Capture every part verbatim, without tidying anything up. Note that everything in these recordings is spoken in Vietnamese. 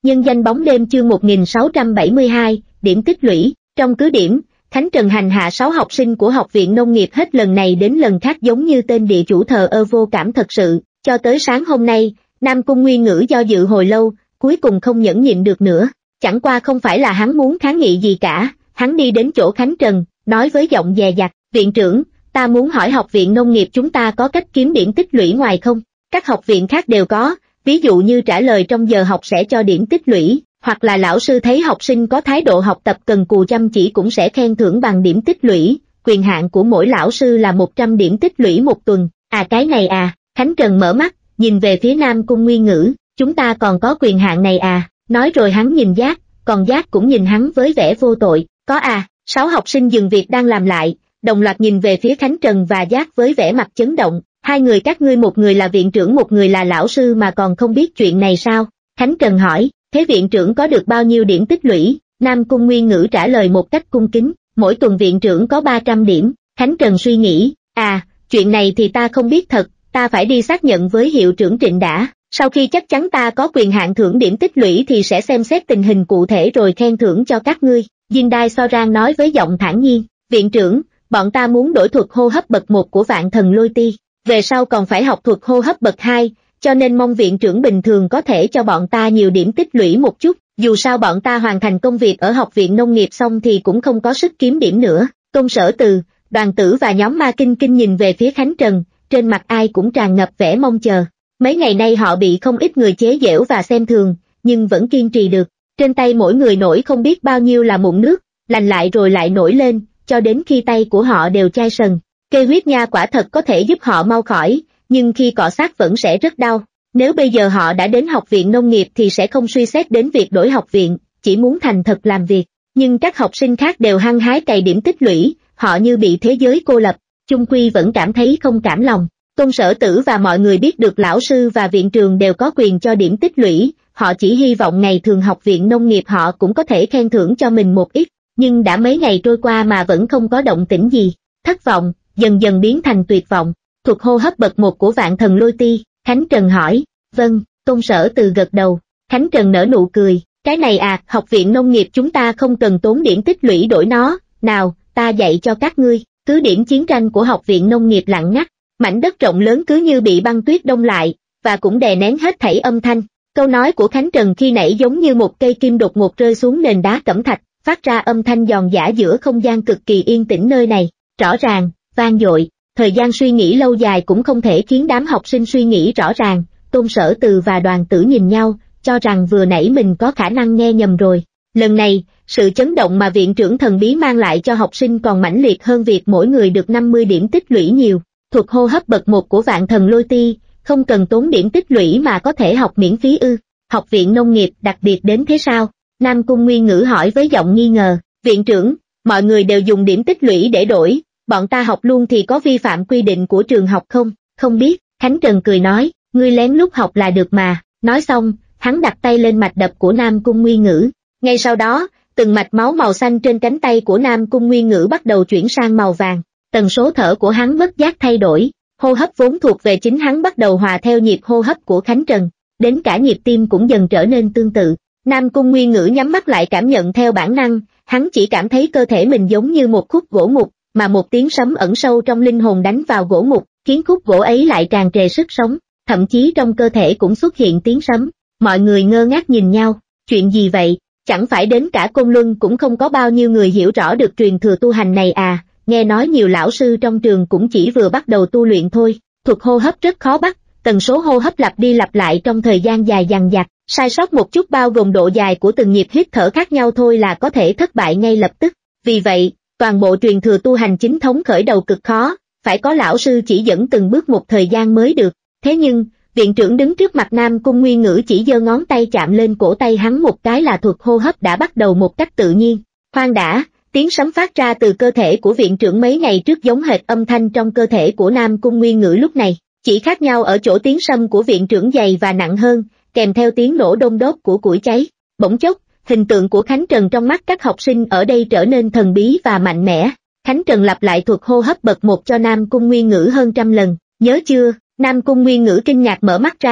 Nhân danh bóng đêm chương một nghìn sáu trăm bảy mươi hai, điểm tích lũy, trong cứ điểm, Khánh Trần hành hạ sáu học sinh của học viện nông nghiệp hết lần này đến lần khác giống như tên địa chủ thờ ơ vô cảm thật sự, cho tới sáng hôm nay, Nam Cung Nguyên Ngữ do dự hồi lâu, cuối cùng không nhẫn nhịn được nữa, chẳng qua không phải là hắn muốn kháng nghị gì cả, hắn đi đến chỗ Khánh Trần, nói với giọng dè dặt, viện trưởng, ta muốn hỏi học viện nông nghiệp chúng ta có cách kiếm điểm tích lũy ngoài không? Các học viện khác đều có, ví dụ như trả lời trong giờ học sẽ cho điểm tích lũy, hoặc là lão sư thấy học sinh có thái độ học tập cần cù chăm chỉ cũng sẽ khen thưởng bằng điểm tích lũy, quyền hạn của mỗi lão sư là một trăm điểm tích lũy một tuần, à cái này à, Khánh Trần mở mắt, nhìn về phía Nam Cung Nguyên Ngữ, chúng ta còn có quyền hạn này à, nói rồi hắn nhìn Giác, còn Giác cũng nhìn hắn với vẻ vô tội, có à, sáu học sinh dừng việc đang làm lại, đồng loạt nhìn về phía Khánh Trần và Giác với vẻ mặt chấn động, hai người các ngươi một người là viện trưởng một người là lão sư mà còn không biết chuyện này sao? Khánh Trần hỏi, thế viện trưởng có được bao nhiêu điểm tích lũy? Nam Cung Nguyên Ngữ trả lời một cách cung kính, mỗi tuần viện trưởng có ba trăm điểm, Khánh Trần suy nghĩ, à, chuyện này thì ta không biết thật, ta phải đi xác nhận với hiệu trưởng Trịnh đã, sau khi chắc chắn ta có quyền hạn thưởng điểm tích lũy thì sẽ xem xét tình hình cụ thể rồi khen thưởng cho các ngươi, Diên Đai So Rang nói với giọng thản nhiên, viện trưởng, bọn ta muốn đổi thuật hô hấp bậc một của Vạn Thần Lôi Ti, về sau còn phải học thuật hô hấp bậc hai, cho nên mong viện trưởng bình thường có thể cho bọn ta nhiều điểm tích lũy một chút, dù sao bọn ta hoàn thành công việc ở học viện nông nghiệp xong thì cũng không có sức kiếm điểm nữa. Công Sở Từ, Đoàn Tử và nhóm Ma Kinh Kinh nhìn về phía Khánh Trần, trên mặt ai cũng tràn ngập vẻ mong chờ. Mấy ngày nay họ bị không ít người chế giễu và xem thường, nhưng vẫn kiên trì được. Trên tay mỗi người nổi không biết bao nhiêu là mụn nước, lành lại rồi lại nổi lên, cho đến khi tay của họ đều chai sần. Cây huyết nha quả thật có thể giúp họ mau khỏi, nhưng khi cọ sát vẫn sẽ rất đau. Nếu bây giờ họ đã đến học viện nông nghiệp thì sẽ không suy xét đến việc đổi học viện, chỉ muốn thành thật làm việc. Nhưng các học sinh khác đều hăng hái cày điểm tích lũy, họ như bị thế giới cô lập, chung quy vẫn cảm thấy không cảm lòng. Công Sở Tử và mọi người biết được lão sư và viện trường đều có quyền cho điểm tích lũy, họ chỉ hy vọng ngày thường học viện nông nghiệp họ cũng có thể khen thưởng cho mình một ít, nhưng đã mấy ngày trôi qua mà vẫn không có động tĩnh gì. Thất vọng, dần dần biến thành tuyệt vọng. Thuật hô hấp bậc một của Vạn Thần Lôi Ti, Khánh Trần hỏi, vâng, Công Sở Từ gật đầu, Khánh Trần nở nụ cười, cái này à, học viện nông nghiệp chúng ta không cần tốn điểm tích lũy đổi nó, nào, ta dạy cho các ngươi. Cứ điểm chiến tranh của học viện nông nghiệp lặng ngắt, mảnh đất rộng lớn cứ như bị băng tuyết đông lại, và cũng đè nén hết thảy âm thanh. Câu nói của Khánh Trần khi nãy giống như một cây kim đột ngột rơi xuống nền đá cẩm thạch, phát ra âm thanh giòn giã giữa không gian cực kỳ yên tĩnh nơi này, rõ ràng, vang dội. Thời gian suy nghĩ lâu dài cũng không thể khiến đám học sinh suy nghĩ rõ ràng. Tôn Sở Từ và Đoàn Tử nhìn nhau, cho rằng vừa nãy mình có khả năng nghe nhầm rồi. Lần này, sự chấn động mà viện trưởng thần bí mang lại cho học sinh còn mãnh liệt hơn việc mỗi người được năm mươi điểm tích lũy nhiều. Thuật hô hấp bậc một của Vạn Thần Lôi Ti, không cần tốn điểm tích lũy mà có thể học miễn phí ư? Học viện nông nghiệp đặc biệt đến thế sao? Nam Cung Nguyên Ngữ hỏi với giọng nghi ngờ. Viện trưởng, mọi người đều dùng điểm tích lũy để đổi, bọn ta học luôn thì có vi phạm quy định của trường học không? Không biết, Khánh Trần cười nói, ngươi lén lút học là được mà. Nói xong, hắn đặt tay lên mạch đập của Nam Cung Nguyên Ngữ. Ngay sau đó, từng mạch máu màu xanh trên cánh tay của Nam Cung Nguyên Ngữ bắt đầu chuyển sang màu vàng. Tần số thở của hắn bất giác thay đổi, hô hấp vốn thuộc về chính hắn bắt đầu hòa theo nhịp hô hấp của Khánh Trần, đến cả nhịp tim cũng dần trở nên tương tự. Nam Cung Nguyên Ngữ nhắm mắt lại cảm nhận theo bản năng, hắn chỉ cảm thấy cơ thể mình giống như một khúc gỗ mục, mà một tiếng sấm ẩn sâu trong linh hồn đánh vào gỗ mục, khiến khúc gỗ ấy lại tràn trề sức sống, thậm chí trong cơ thể cũng xuất hiện tiếng sấm. Mọi người ngơ ngác nhìn nhau, chuyện gì vậy? Chẳng phải đến cả Côn Luân cũng không có bao nhiêu người hiểu rõ được truyền thừa tu hành này à? Nghe nói nhiều lão sư trong trường cũng chỉ vừa bắt đầu tu luyện thôi. Thuật hô hấp rất khó bắt, tần số hô hấp lặp đi lặp lại trong thời gian dài dằng dặc, sai sót một chút bao gồm độ dài của từng nhịp hít thở khác nhau thôi là có thể thất bại ngay lập tức. Vì vậy, toàn bộ truyền thừa tu hành chính thống khởi đầu cực khó, phải có lão sư chỉ dẫn từng bước một thời gian mới được. Thế nhưng, viện trưởng đứng trước mặt Nam Cung Nguyên Ngữ chỉ giơ ngón tay chạm lên cổ tay hắn một cái là thuật hô hấp đã bắt đầu một cách tự nhiên. Khoan đã, tiếng sấm phát ra từ cơ thể của viện trưởng mấy ngày trước giống hệt âm thanh trong cơ thể của Nam Cung Nguyên Ngữ lúc này, chỉ khác nhau ở chỗ tiếng sấm của viện trưởng dày và nặng hơn, kèm theo tiếng nổ đôn đốt của củi cháy. Bỗng chốc, hình tượng của Khánh Trần trong mắt các học sinh ở đây trở nên thần bí và mạnh mẽ. Khánh Trần lặp lại thuật hô hấp bậc một cho Nam Cung Nguyên Ngữ hơn trăm lần, nhớ chưa? Nam Cung Nguyên Ngữ kinh ngạc mở mắt ra,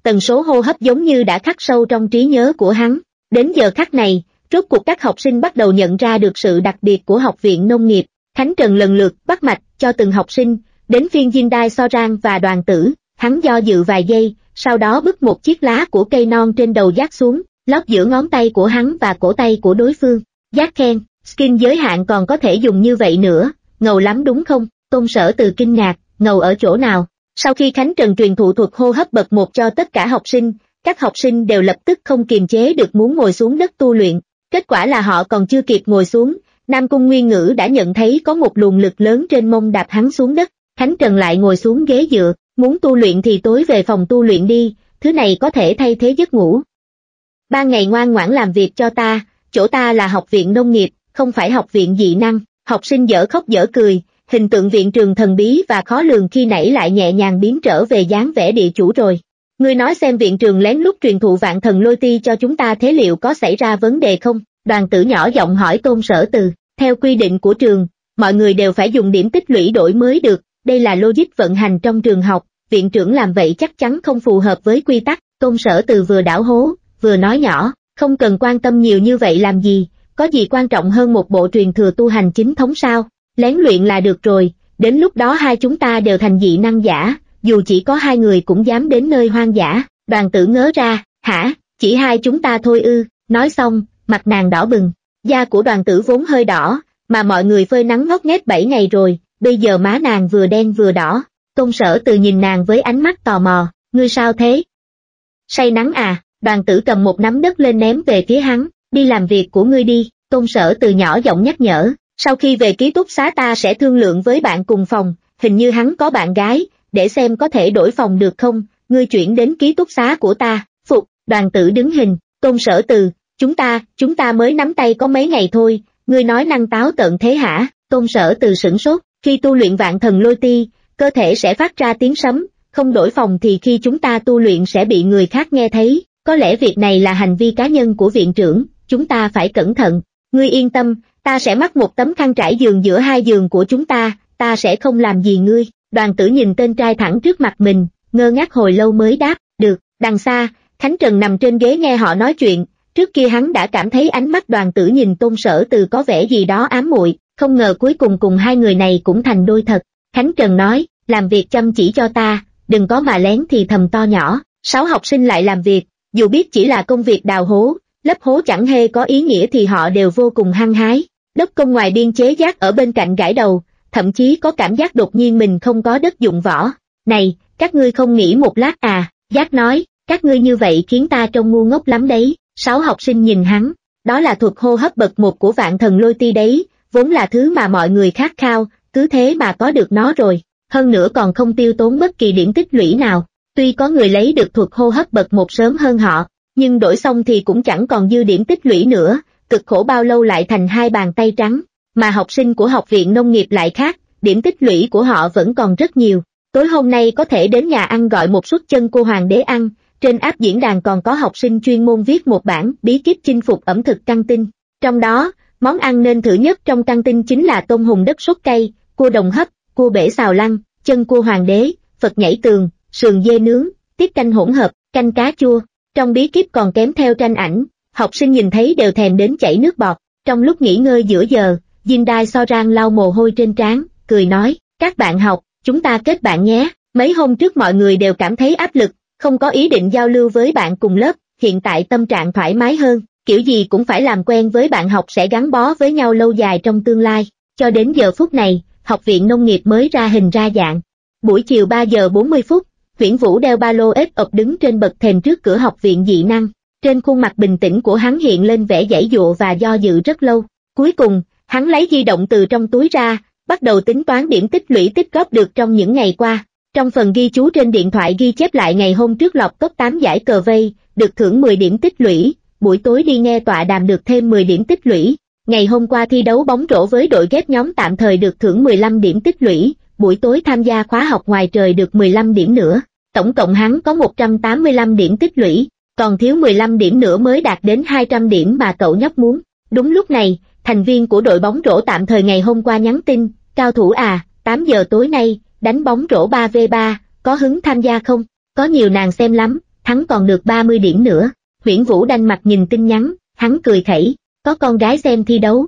tần số hô hấp giống như đã khắc sâu trong trí nhớ của hắn. Đến giờ khắc này, rốt cuộc các học sinh bắt đầu nhận ra được sự đặc biệt của Học viện Nông nghiệp. Khánh Trần lần lượt bắt mạch cho từng học sinh, đến phiên Jindai Soran và Đoàn Tử, hắn do dự vài giây, sau đó bứt một chiếc lá của cây non trên đầu dát xuống, lót giữa ngón tay của hắn và cổ tay của đối phương. Dát khen, skin giới hạn còn có thể dùng như vậy nữa, ngầu lắm đúng không? Tôn Sở Từ kinh ngạc, ngầu ở chỗ nào? Sau khi Khánh Trần truyền thụ thuật hô hấp bậc một cho tất cả học sinh, các học sinh đều lập tức không kiềm chế được muốn ngồi xuống đất tu luyện. Kết quả là họ còn chưa kịp ngồi xuống, Nam Cung Nguyên Ngữ đã nhận thấy có một luồng lực lớn trên mông đạp hắn xuống đất. Khánh Trần lại ngồi xuống ghế dựa, muốn tu luyện thì tối về phòng tu luyện đi, thứ này có thể thay thế giấc ngủ. Ban ngày ngoan ngoãn làm việc cho ta, chỗ ta là Học viện Nông nghiệp, không phải Học viện dị năng. Học sinh dở khóc dở cười, hình tượng viện trường thần bí và khó lường khi nãy lại nhẹ nhàng biến trở về dáng vẻ địa chủ rồi. Ngươi nói xem viện trường lén lút truyền thụ vạn thần lôi ti cho chúng ta thế liệu có xảy ra vấn đề không? Đoàn Tử nhỏ giọng hỏi Tôn Sở Từ. Theo quy định của trường, mọi người đều phải dùng điểm tích lũy đổi mới được, đây là logic vận hành trong trường học, viện trưởng làm vậy chắc chắn không phù hợp với quy tắc. Tôn Sở Từ vừa đảo hố, vừa nói nhỏ, không cần quan tâm nhiều như vậy làm gì, có gì quan trọng hơn một bộ truyền thừa tu hành chính thống sao? Lén luyện là được rồi, đến lúc đó hai chúng ta đều thành dị năng giả, dù chỉ có hai người cũng dám đến nơi hoang dã. Đoàn Tử ngớ ra, hả, chỉ hai chúng ta thôi ư? Nói xong, mặt nàng đỏ bừng, da của Đoàn Tử vốn hơi đỏ, mà mọi người phơi nắng ngót nghét bảy ngày rồi, bây giờ má nàng vừa đen vừa đỏ. Tôn Sở Từ nhìn nàng với ánh mắt tò mò, ngươi sao thế? Say nắng à? Đoàn Tử cầm một nắm đất lên ném về phía hắn, đi làm việc của ngươi đi. Tôn Sở Từ nhỏ giọng nhắc nhở, sau khi về ký túc xá ta sẽ thương lượng với bạn cùng phòng, hình như hắn có bạn gái, để xem có thể đổi phòng được không, ngươi chuyển đến ký túc xá của ta. Phục. Đoàn Tử đứng hình, Tôn Sở Từ, chúng ta, chúng ta mới nắm tay có mấy ngày thôi, ngươi nói năng táo tợn thế hả? Tôn Sở Từ sửng sốt, khi tu luyện vạn thần lôi ti, cơ thể sẽ phát ra tiếng sấm, không đổi phòng thì khi chúng ta tu luyện sẽ bị người khác nghe thấy, có lẽ việc này là hành vi cá nhân của viện trưởng, chúng ta phải cẩn thận. Ngươi yên tâm, ta sẽ mắc một tấm khăn trải giường giữa hai giường của chúng ta, ta sẽ không làm gì ngươi. Đoàn Tử nhìn tên trai thẳng trước mặt mình, ngơ ngác hồi lâu mới đáp, được. Đằng xa, Khánh Trần nằm trên ghế nghe họ nói chuyện, trước kia hắn đã cảm thấy ánh mắt Đoàn Tử nhìn Tôn Sở Từ có vẻ gì đó ám muội, không ngờ cuối cùng cùng hai người này cũng thành đôi thật. Khánh Trần nói, làm việc chăm chỉ cho ta, đừng có mà lén thì thầm to nhỏ. Sáu học sinh lại làm việc, dù biết chỉ là công việc đào hố, lấp hố chẳng hề có ý nghĩa thì họ đều vô cùng hăng hái. Đất công ngoài biên chế Giác ở bên cạnh gãi đầu, thậm chí có cảm giác đột nhiên mình không có đất dụng võ. Này, các ngươi không nghĩ một lát à? Giác nói, các ngươi như vậy khiến ta trông ngu ngốc lắm đấy. Sáu học sinh nhìn hắn, đó là thuật hô hấp bậc một của vạn thần lôi ti đấy, vốn là thứ mà mọi người khát khao, cứ thế mà có được nó rồi, hơn nữa còn không tiêu tốn bất kỳ điểm tích lũy nào. Tuy có người lấy được thuật hô hấp bậc một sớm hơn họ, nhưng đổi xong thì cũng chẳng còn dư điểm tích lũy nữa, cực khổ bao lâu lại thành hai bàn tay trắng, mà học sinh của Học viện Nông nghiệp lại khác, điểm tích lũy của họ vẫn còn rất nhiều. Tối hôm nay có thể đến nhà ăn gọi một suất chân cua hoàng đế ăn, trên app diễn đàn còn có học sinh chuyên môn viết một bản bí kíp chinh phục ẩm thực căng tin. Trong đó, món ăn nên thử nhất trong căng tin chính là tôm hùm đất sốt cay, cua đồng hấp, cua bể xào lăn, chân cua hoàng đế, Phật nhảy tường, sườn dê nướng, tiết canh hỗn hợp, canh cá chua. Trong bí kíp còn kèm theo tranh ảnh, học sinh nhìn thấy đều thèm đến chảy nước bọt. Trong lúc nghỉ ngơi giữa giờ, Jindai Soran lau mồ hôi trên trán, cười nói, các bạn học, chúng ta kết bạn nhé. Mấy hôm trước mọi người đều cảm thấy áp lực, không có ý định giao lưu với bạn cùng lớp, hiện tại tâm trạng thoải mái hơn, kiểu gì cũng phải làm quen với bạn học sẽ gắn bó với nhau lâu dài trong tương lai. Cho đến giờ phút này, Học viện Nông nghiệp mới ra hình ra dạng. Buổi chiều ba giờ bốn mươi phút, Huyễn Vũ đeo ba lô ếch ộp đứng trên bậc thềm trước cửa Học viện dị năng. Trên khuôn mặt bình tĩnh của hắn hiện lên vẻ giãy dụa và do dự rất lâu. Cuối cùng, hắn lấy di động từ trong túi ra, bắt đầu tính toán điểm tích lũy tích góp được trong những ngày qua. Trong phần ghi chú trên điện thoại ghi chép lại ngày hôm trước lọt top tám giải cờ vây, được thưởng mười điểm tích lũy, buổi tối đi nghe tọa đàm được thêm mười điểm tích lũy. Ngày hôm qua thi đấu bóng rổ với đội ghép nhóm tạm thời được thưởng mười lăm điểm tích lũy, buổi tối tham gia khóa học ngoài trời được mười lăm điểm nữa. Tổng cộng hắn có một trăm tám mươi lăm điểm tích lũy, còn thiếu mười lăm điểm nữa mới đạt đến hai trăm điểm mà cậu nhóc muốn. Đúng lúc này, thành viên của đội bóng rổ tạm thời ngày hôm qua nhắn tin, cao thủ à, tám giờ tối nay, đánh bóng rổ ba vs ba, có hứng tham gia không? Có nhiều nàng xem lắm, thắng còn được ba mươi điểm nữa. Huyễn Vũ đanh mặt nhìn tin nhắn, hắn cười khẩy, có con gái xem thi đấu.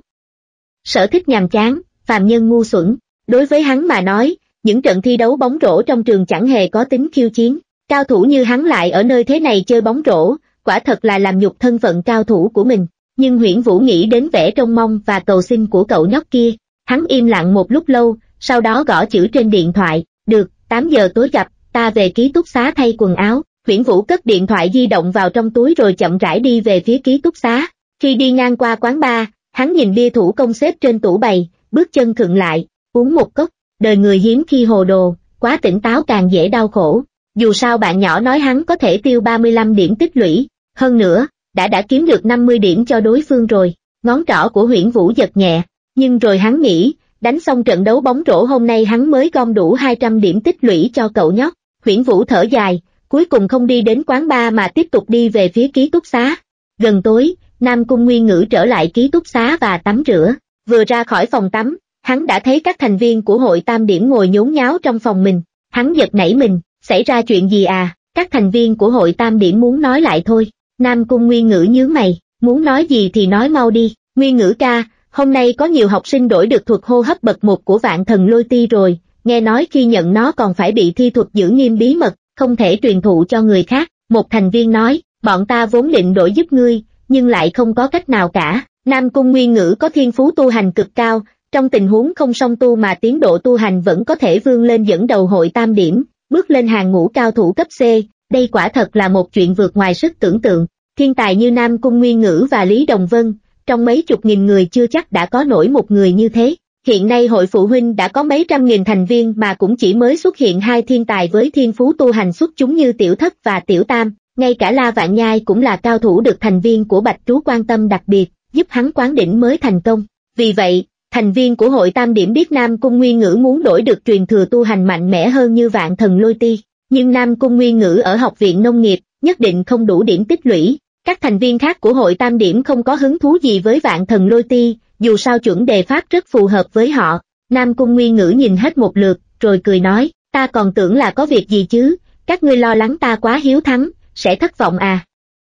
Sở thích nhàm chán, phàm nhân ngu xuẩn, đối với hắn mà nói, những trận thi đấu bóng rổ trong trường chẳng hề có tính khiêu chiến, cao thủ như hắn lại ở nơi thế này chơi bóng rổ, quả thật là làm nhục thân phận cao thủ của mình. Nhưng Huyễn Vũ nghĩ đến vẻ trông mong và cầu xin của cậu nhóc kia, hắn im lặng một lúc lâu, sau đó gõ chữ trên điện thoại, được, tám giờ tối gặp, ta về ký túc xá thay quần áo. Huyễn Vũ cất điện thoại di động vào trong túi rồi chậm rãi đi về phía ký túc xá. Khi đi ngang qua quán bar, hắn nhìn bia thủ công xếp trên tủ bày, bước chân khựng lại, uống một cốc, đời người hiếm khi hồ đồ, quá tỉnh táo càng dễ đau khổ. Dù sao bạn nhỏ nói hắn có thể tiêu ba mươi lăm điểm tích lũy, hơn nữa, đã đã kiếm được năm mươi điểm cho đối phương rồi. Ngón trỏ của Huyễn Vũ giật nhẹ, nhưng rồi hắn nghĩ, đánh xong trận đấu bóng rổ hôm nay hắn mới gom đủ hai trăm điểm tích lũy cho cậu nhóc. Huyễn Vũ thở dài, cuối cùng không đi đến quán bar mà tiếp tục đi về phía ký túc xá. Gần tối, Nam Cung Nguyên Ngữ trở lại ký túc xá và tắm rửa. Vừa ra khỏi phòng tắm, hắn đã thấy các thành viên của hội Tam Điểm ngồi nhốn nháo trong phòng mình. Hắn giật nảy mình, xảy ra chuyện gì à? Các thành viên của hội Tam Điểm muốn nói lại thôi. Nam Cung Nguyên Ngữ nhướng mày, muốn nói gì thì nói mau đi. Nguyên Ngữ ca, hôm nay có nhiều học sinh đổi được thuật hô hấp bậc một của Vạn Thần Lôi Ti rồi, nghe nói khi nhận nó còn phải bị thi thuật giữ nghiêm bí mật, không thể truyền thụ cho người khác. Một thành viên nói, bọn ta vốn định đổi giúp ngươi, nhưng lại không có cách nào cả. Nam Cung Nguyên Ngữ có thiên phú tu hành cực cao, trong tình huống không song tu mà tiến độ tu hành vẫn có thể vươn lên dẫn đầu hội Tam Điểm, bước lên hàng ngũ cao thủ cấp C, đây quả thật là một chuyện vượt ngoài sức tưởng tượng. Thiên tài như Nam Cung Nguyên Ngữ và Lý Đồng Vân, trong mấy chục nghìn người chưa chắc đã có nổi một người như thế. Hiện nay hội phụ huynh đã có mấy trăm nghìn thành viên mà cũng chỉ mới xuất hiện hai thiên tài với thiên phú tu hành xuất chúng như Tiểu Thất và Tiểu Tam, ngay cả La Vạn Nhai cũng là cao thủ được thành viên của Bạch Trú quan tâm đặc biệt, giúp hắn quán đỉnh mới thành công. Vì vậy, thành viên của hội Tam Điểm biết Nam Cung Nguyên Ngữ muốn đổi được truyền thừa tu hành mạnh mẽ hơn như Vạn Thần Lôi Ti, nhưng Nam Cung Nguyên Ngữ ở học viện nông nghiệp, nhất định không đủ điểm tích lũy. Các thành viên khác của hội Tam Điểm không có hứng thú gì với Vạn Thần Lôi Ti, dù sao chuẩn đề pháp rất phù hợp với họ. Nam Cung Nguyên Ngữ nhìn hết một lượt, rồi cười nói, ta còn tưởng là có việc gì chứ, các ngươi lo lắng ta quá hiếu thắng, sẽ thất vọng à.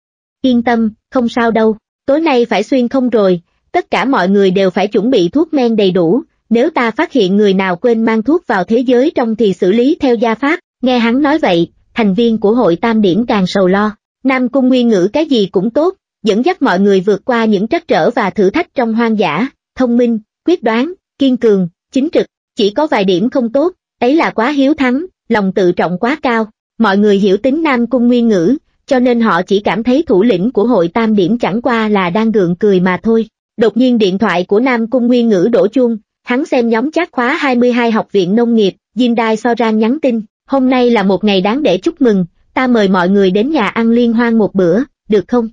Yên tâm, không sao đâu, tối nay phải xuyên không rồi, tất cả mọi người đều phải chuẩn bị thuốc men đầy đủ, nếu ta phát hiện người nào quên mang thuốc vào thế giới trong thì xử lý theo gia pháp. Nghe hắn nói vậy, thành viên của hội Tam Điểm càng sầu lo. Nam Cung Nguyên Ngữ cái gì cũng tốt, dẫn dắt mọi người vượt qua những trắc trở và thử thách trong hoang dã, thông minh, quyết đoán, kiên cường, chính trực, chỉ có vài điểm không tốt, ấy là quá hiếu thắng, lòng tự trọng quá cao. Mọi người hiểu tính Nam Cung Nguyên Ngữ, cho nên họ chỉ cảm thấy thủ lĩnh của hội Tam Điểm chẳng qua là đang gượng cười mà thôi. Đột nhiên điện thoại của Nam Cung Nguyên Ngữ đổ chuông, hắn xem nhóm chat khóa hai mươi hai học viện nông nghiệp, Jindai Soran nhắn tin, hôm nay là một ngày đáng để chúc mừng, ta mời mọi người đến nhà ăn liên hoan một bữa, được không?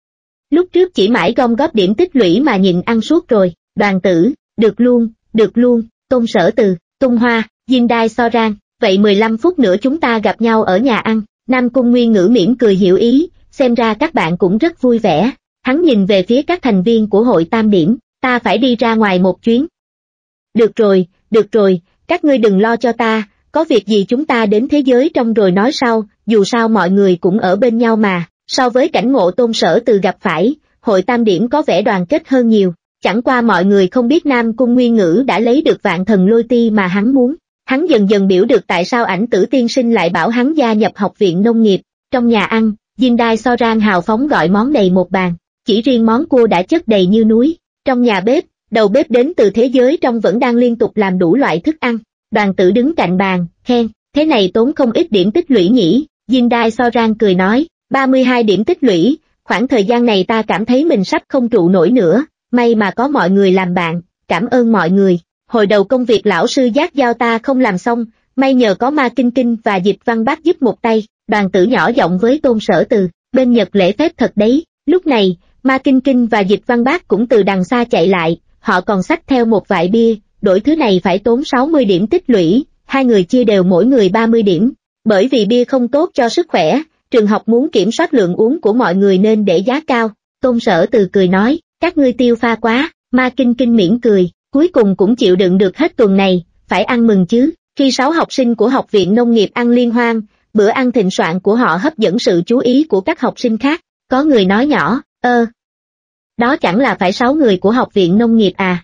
Lúc trước chỉ mãi gom góp điểm tích lũy mà nhịn ăn suốt rồi. Đoàn Tử, được luôn, được luôn. Tôn Sở Từ, Tung Hoa, Jindai Soran, vậy mười lăm phút nữa chúng ta gặp nhau ở nhà ăn. Nam Cung Nguyên Ngữ mỉm cười hiểu ý, xem ra các bạn cũng rất vui vẻ. Hắn nhìn về phía các thành viên của hội Tam Điểm, ta phải đi ra ngoài một chuyến. Được rồi, được rồi, các ngươi đừng lo cho ta, có việc gì chúng ta đến thế giới trong rồi nói sau, dù sao mọi người cũng ở bên nhau mà. So với cảnh ngộ Tôn Sở Từ gặp phải, hội Tam Điểm có vẻ đoàn kết hơn nhiều, chẳng qua mọi người không biết Nam Cung Nguyên Ngữ đã lấy được Vạn Thần Lôi Ti mà hắn muốn. Hắn dần dần biểu được tại sao Ảnh Tử tiên sinh lại bảo hắn gia nhập học viện nông nghiệp. Trong nhà ăn, Jindai Soran hào phóng gọi món đầy một bàn, chỉ riêng món cua đã chất đầy như núi. Trong nhà bếp, đầu bếp đến từ thế giới trong vẫn đang liên tục làm đủ loại thức ăn. Đoàn Tử đứng cạnh bàn, khen, thế này tốn không ít điểm tích lũy nhỉ. Jindai Soran cười nói, ba mươi hai điểm tích lũy, khoảng thời gian này ta cảm thấy mình sắp không trụ nổi nữa, may mà có mọi người làm bạn, cảm ơn mọi người. Hồi đầu công việc lão sư Giác giao ta không làm xong, may nhờ có Ma Kinh Kinh và Dịch Văn Bác giúp một tay. Đoàn Tử nhỏ giọng với Tôn Sở Từ, bên Nhật lễ phép thật đấy. Lúc này, Ma Kinh Kinh và Dịch Văn Bác cũng từ đằng xa chạy lại, họ còn xách theo một vại bia, đổi thứ này phải tốn sáu mươi điểm tích lũy, hai người chia đều mỗi người ba mươi điểm. Bởi vì bia không tốt cho sức khỏe, trường học muốn kiểm soát lượng uống của mọi người nên để giá cao. Tôn Sở Từ cười nói, các ngươi tiêu pha quá. Ma Kinh Kinh mỉm cười, cuối cùng cũng chịu đựng được hết tuần này, phải ăn mừng chứ. Khi sáu học sinh của học viện nông nghiệp ăn liên hoan, bữa ăn thịnh soạn của họ hấp dẫn sự chú ý của các học sinh khác. Có người nói nhỏ, ơ, đó chẳng là phải sáu người của học viện nông nghiệp à?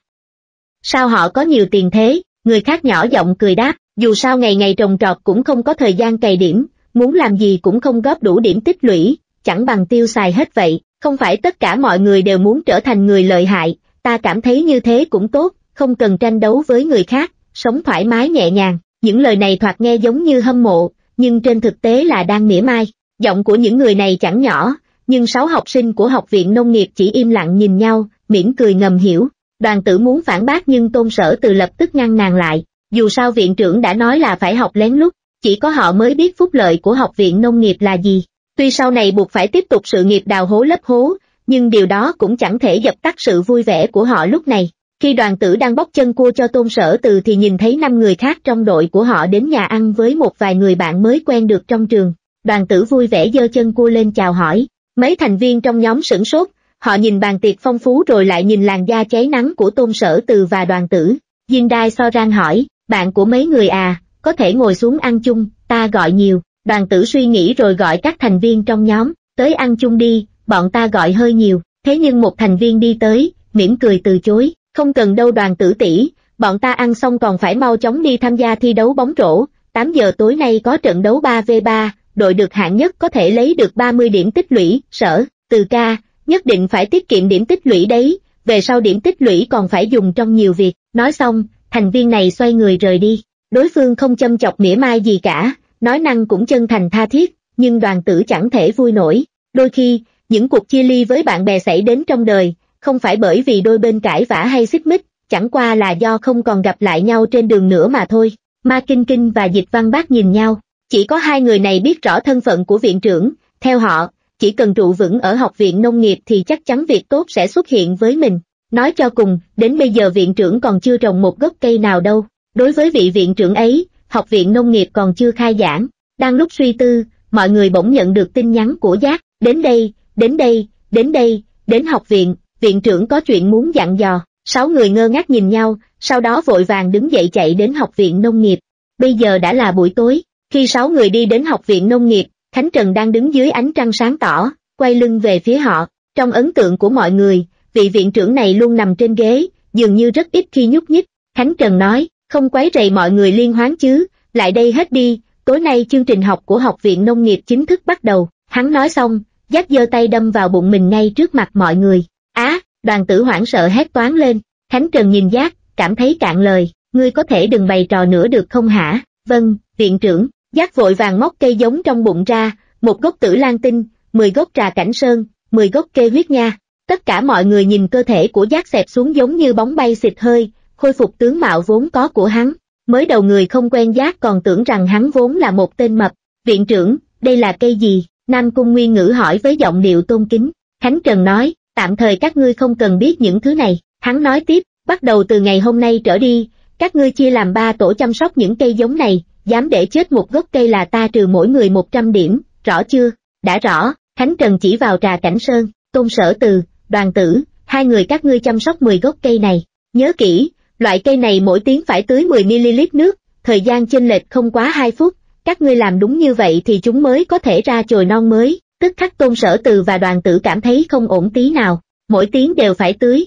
Sao họ có nhiều tiền thế? Người khác nhỏ giọng cười đáp, dù sao ngày ngày trồng trọt cũng không có thời gian cày điểm, muốn làm gì cũng không góp đủ điểm tích lũy, chẳng bằng tiêu xài hết vậy. Không phải tất cả mọi người đều muốn trở thành người lợi hại, ta cảm thấy như thế cũng tốt, không cần tranh đấu với người khác, sống thoải mái nhẹ nhàng. Những lời này thoạt nghe giống như hâm mộ, nhưng trên thực tế là đang mỉa mai. Giọng của những người này chẳng nhỏ, nhưng sáu học sinh của học viện nông nghiệp chỉ im lặng nhìn nhau, mỉm cười ngầm hiểu. Đoàn Tử muốn phản bác nhưng Tôn Sở Từ lập tức ngăn nàng lại. Dù sao viện trưởng đã nói là phải học lén lút, chỉ có họ mới biết phúc lợi của học viện nông nghiệp là gì. Tuy sau này buộc phải tiếp tục sự nghiệp đào hố lấp hố, nhưng điều đó cũng chẳng thể dập tắt sự vui vẻ của họ lúc này. Khi Đoàn Tử đang bóc chân cua cho Tôn Sở Từ thì nhìn thấy năm người khác trong đội của họ đến nhà ăn với một vài người bạn mới quen được trong trường. Đoàn Tử vui vẻ giơ chân cua lên chào hỏi. Mấy thành viên trong nhóm sửng sốt, họ nhìn bàn tiệc phong phú rồi lại nhìn làn da cháy nắng của Tôn Sở Từ và Đoàn Tử. Diên Đai So Ran hỏi, bạn của mấy người à, có thể ngồi xuống ăn chung, ta gọi nhiều. Đoàn Tử suy nghĩ rồi gọi các thành viên trong nhóm, tới ăn chung đi, bọn ta gọi hơi nhiều. Thế nhưng một thành viên đi tới, mỉm cười từ chối, không cần đâu Đoàn Tử tỷ, bọn ta ăn xong còn phải mau chóng đi tham gia thi đấu bóng rổ, tám giờ tối nay có trận đấu ba vs ba, đội được hạng nhất có thể lấy được ba mươi điểm tích lũy. Sở Từ ca, nhất định phải tiết kiệm điểm tích lũy đấy, về sau điểm tích lũy còn phải dùng trong nhiều việc. Nói xong, thành viên này xoay người rời đi, đối phương không châm chọc mỉa mai gì cả, nói năng cũng chân thành tha thiết, nhưng Đoàn Tử chẳng thể vui nổi. Đôi khi, những cuộc chia ly với bạn bè xảy đến trong đời, không phải bởi vì đôi bên cãi vã hay xích mích, chẳng qua là do không còn gặp lại nhau trên đường nữa mà thôi. Ma Kinh Kinh và Dịch Văn Bác nhìn nhau, chỉ có hai người này biết rõ thân phận của viện trưởng, theo họ, chỉ cần trụ vững ở học viện nông nghiệp thì chắc chắn việc tốt sẽ xuất hiện với mình. Nói cho cùng, đến bây giờ viện trưởng còn chưa trồng một gốc cây nào đâu. Đối với vị viện trưởng ấy, học viện nông nghiệp còn chưa khai giảng. Đang lúc suy tư, mọi người bỗng nhận được tin nhắn của Giác, đến đây, đến đây, đến đây, đến học viện, viện trưởng có chuyện muốn dặn dò. Sáu người ngơ ngác nhìn nhau, sau đó vội vàng đứng dậy chạy đến học viện nông nghiệp. Bây giờ đã là buổi tối, khi sáu người đi đến học viện nông nghiệp, Khánh Trần đang đứng dưới ánh trăng sáng tỏ, quay lưng về phía họ. Trong ấn tượng của mọi người, vị viện trưởng này luôn nằm trên ghế, dường như rất ít khi nhúc nhích. Khánh Trần nói, không quấy rầy mọi người liên hoán chứ, lại đây hết đi, tối nay chương trình học của học viện nông nghiệp chính thức bắt đầu. Hắn nói xong, Giác giơ tay đâm vào bụng mình ngay trước mặt mọi người. Á, Đoàn Tử hoảng sợ hét toáng lên. Khánh Trần nhìn Giác, cảm thấy cạn lời, ngươi có thể đừng bày trò nữa được không hả? Vâng, viện trưởng. Giác vội vàng móc cây giống trong bụng ra, một gốc tử lan tinh, mười gốc trà cảnh sơn, mười gốc kê huyết nha. Tất cả mọi người nhìn cơ thể của Giác xẹp xuống giống như bóng bay xịt hơi, khôi phục tướng mạo vốn có của hắn. Mới đầu người không quen Giác còn tưởng rằng hắn vốn là một tên mập. Viện trưởng, đây là cây gì? Nam Cung Nguyên Ngữ hỏi với giọng điệu tôn kính. Khánh Trần nói, tạm thời các ngươi không cần biết những thứ này. Hắn nói tiếp, bắt đầu từ ngày hôm nay trở đi, các ngươi chia làm ba tổ chăm sóc những cây giống này, dám để chết một gốc cây là ta trừ mỗi người một trăm điểm, rõ chưa? Đã rõ. Khánh Trần chỉ vào trà cảnh sơn, Tôn Sở Từ, Đoàn Tử, hai người các ngươi chăm sóc mười gốc cây này. Nhớ kỹ, loại cây này mỗi tiếng phải tưới mười mi li lít nước, thời gian chênh lệch không quá hai phút, các ngươi làm đúng như vậy thì chúng mới có thể ra chồi non mới. Tức khắc Tôn Sở Từ và Đoàn Tử cảm thấy không ổn tí nào, mỗi tiếng đều phải tưới.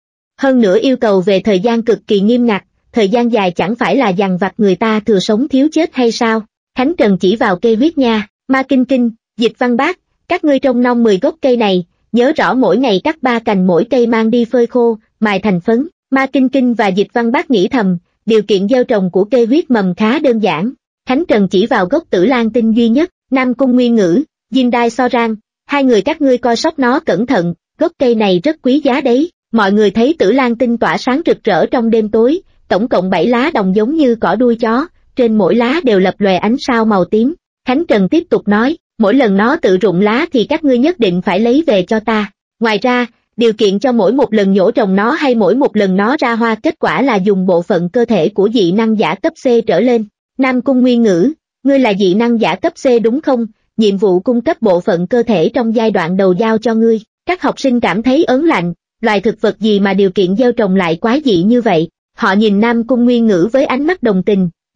Hơn nữa yêu cầu về thời gian cực kỳ nghiêm ngặt, thời gian dài chẳng phải là dằn vặt người ta thừa sống thiếu chết hay sao? Khánh Trần chỉ vào cây huyết nha. Ma Kinh Kinh, Dịch Văn Bác, các ngươi trông nom mười gốc cây này, nhớ rõ mỗi ngày cắt ba cành mỗi cây mang đi phơi khô, mài thành phấn. Ma Kinh Kinh và Dịch Văn Bác nghĩ thầm, điều kiện gieo trồng của cây huyết mầm khá đơn giản. Khánh Trần chỉ vào gốc tử lan tinh duy nhất. Nam Cung Nguyên Ngữ, Diên Đai So Ran, hai người các ngươi coi sóc nó cẩn thận, gốc cây này rất quý giá đấy. Mọi người thấy tử lan tinh tỏa sáng rực rỡ trong đêm tối, tổng cộng bảy lá đồng giống như cỏ đuôi chó, trên mỗi lá đều lập lòe ánh sao màu tím. Khánh Trần tiếp tục nói, mỗi lần nó tự rụng lá thì các ngươi nhất định phải lấy về cho ta. Ngoài ra, điều kiện cho mỗi một lần nhổ trồng nó hay mỗi một lần nó ra hoa kết quả là dùng bộ phận cơ thể của dị năng giả cấp C trở lên. Nam Cung Nguyên Ngữ, ngươi là dị năng giả cấp C đúng không? Nhiệm vụ cung cấp bộ phận cơ thể trong giai đoạn đầu giao cho ngươi. Các học sinh cảm thấy ớn lạnh, loài thực vật gì mà điều kiện gieo trồng lại quá dị như vậy. Họ nhìn Nam Cung Nguyên Ngữ với ánh mắt đồng tình,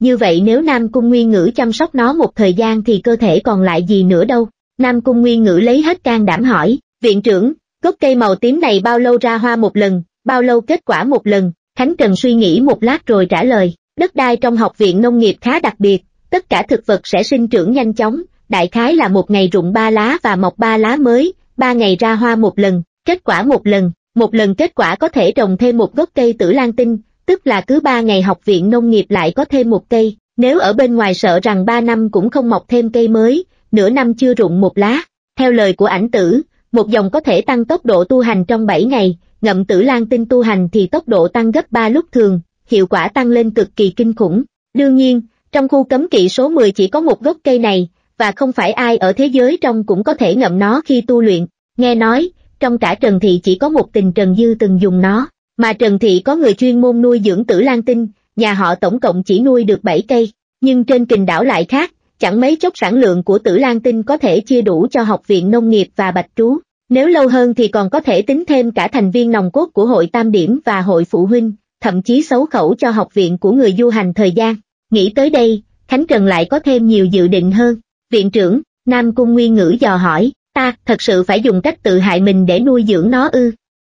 như vậy nếu Nam Cung Nguyên Ngữ chăm sóc nó một thời gian thì cơ thể còn lại gì nữa đâu. Nam Cung Nguyên Ngữ lấy hết can đảm hỏi, viện trưởng, gốc cây màu tím này bao lâu ra hoa một lần, bao lâu kết quả một lần? Khánh Trần suy nghĩ một lát rồi trả lời, đất đai trong học viện nông nghiệp khá đặc biệt, tất cả thực vật sẽ sinh trưởng nhanh chóng, đại khái là một ngày rụng ba lá và mọc ba lá mới, ba ngày ra hoa một lần, kết quả một lần, một lần kết quả có thể trồng thêm một gốc cây tử lan tinh, tức là cứ ba ngày học viện nông nghiệp lại có thêm một cây, nếu ở bên ngoài sợ rằng ba năm cũng không mọc thêm cây mới, nửa năm chưa rụng một lá. Theo lời của ảnh tử, một dòng có thể tăng tốc độ tu hành trong bảy ngày, ngậm tử lan tinh tu hành thì tốc độ tăng gấp ba lúc thường, hiệu quả tăng lên cực kỳ kinh khủng. Đương nhiên, trong khu cấm kỵ số mười chỉ có một gốc cây này, và không phải ai ở thế giới trong cũng có thể ngậm nó khi tu luyện. Nghe nói, trong cả Trần Thị chỉ có một tình Trần Dư từng dùng nó, mà Trần Thị có người chuyên môn nuôi dưỡng tử lan tinh, nhà họ tổng cộng chỉ nuôi được bảy cây, nhưng trên Kình đảo lại khác, chẳng mấy chốc sản lượng của tử lan tinh có thể chia đủ cho học viện nông nghiệp và Bạch Trú. Nếu lâu hơn thì còn có thể tính thêm cả thành viên nòng cốt của hội Tam Điểm và hội phụ huynh, thậm chí xấu khẩu cho học viện của người du hành thời gian. Nghĩ tới đây, Khánh Trần lại có thêm nhiều dự định hơn. Viện trưởng, Nam Cung Nguyên Ngữ dò hỏi, ta thật sự phải dùng cách tự hại mình để nuôi dưỡng nó ư?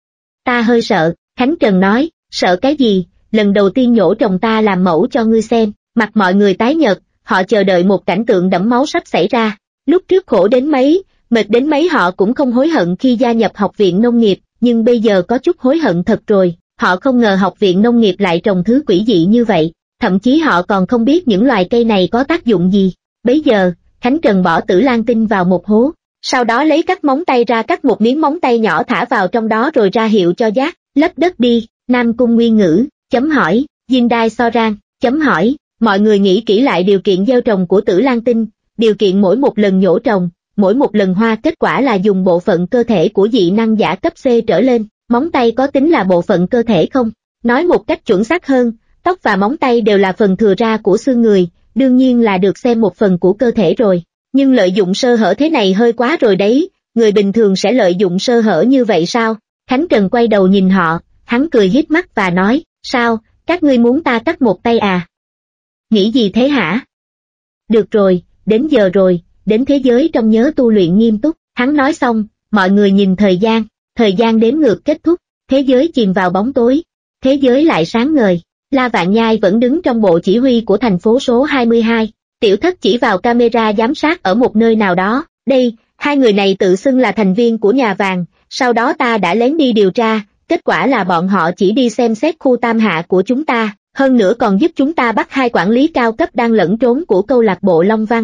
Ta hơi sợ, Khánh Trần nói, sợ cái gì, lần đầu tiên nhổ trồng ta làm mẫu cho ngươi xem. Mặt mọi người tái nhợt, họ chờ đợi một cảnh tượng đẫm máu sắp xảy ra. Lúc trước khổ đến mấy, mệt đến mấy họ cũng không hối hận khi gia nhập học viện nông nghiệp, nhưng bây giờ có chút hối hận thật rồi. Họ không ngờ học viện nông nghiệp lại trồng thứ quỷ dị như vậy, thậm chí họ còn không biết những loài cây này có tác dụng gì. Bấy giờ, Khánh Trần bỏ tử lan tinh vào một hố, sau đó lấy cắt móng tay ra cắt một miếng móng tay nhỏ thả vào trong đó rồi ra hiệu cho Giác, lấp đất đi. Nam Cung Nguyên Ngữ, chấm hỏi, Jindai Soran, chấm hỏi, mọi người nghĩ kỹ lại điều kiện gieo trồng của tử lan tinh, điều kiện mỗi một lần nhổ trồng, mỗi một lần hoa kết quả là dùng bộ phận cơ thể của dị năng giả cấp C trở lên, móng tay có tính là bộ phận cơ thể không? Nói một cách chuẩn xác hơn, tóc và móng tay đều là phần thừa ra của xương người, đương nhiên là được xem một phần của cơ thể rồi, nhưng lợi dụng sơ hở thế này hơi quá rồi đấy, người bình thường sẽ lợi dụng sơ hở như vậy sao? Khánh Trần quay đầu nhìn họ, hắn cười híp mắt và nói, sao, các ngươi muốn ta cắt một tay à? Nghĩ gì thế hả? Được rồi, đến giờ rồi, đến thế giới trong nhớ tu luyện nghiêm túc. Hắn nói xong, mọi người nhìn thời gian, thời gian đếm ngược kết thúc, thế giới chìm vào bóng tối, thế giới lại sáng ngời. La Vạn Nhai vẫn đứng trong bộ chỉ huy của thành phố số hai mươi hai, Tiểu Thất chỉ vào camera giám sát ở một nơi nào đó. Đây, hai người này tự xưng là thành viên của nhà vàng, sau đó ta đã lén đi điều tra, kết quả là bọn họ chỉ đi xem xét khu tam hạ của chúng ta, hơn nữa còn giúp chúng ta bắt hai quản lý cao cấp đang lẫn trốn của câu lạc bộ Long Văn.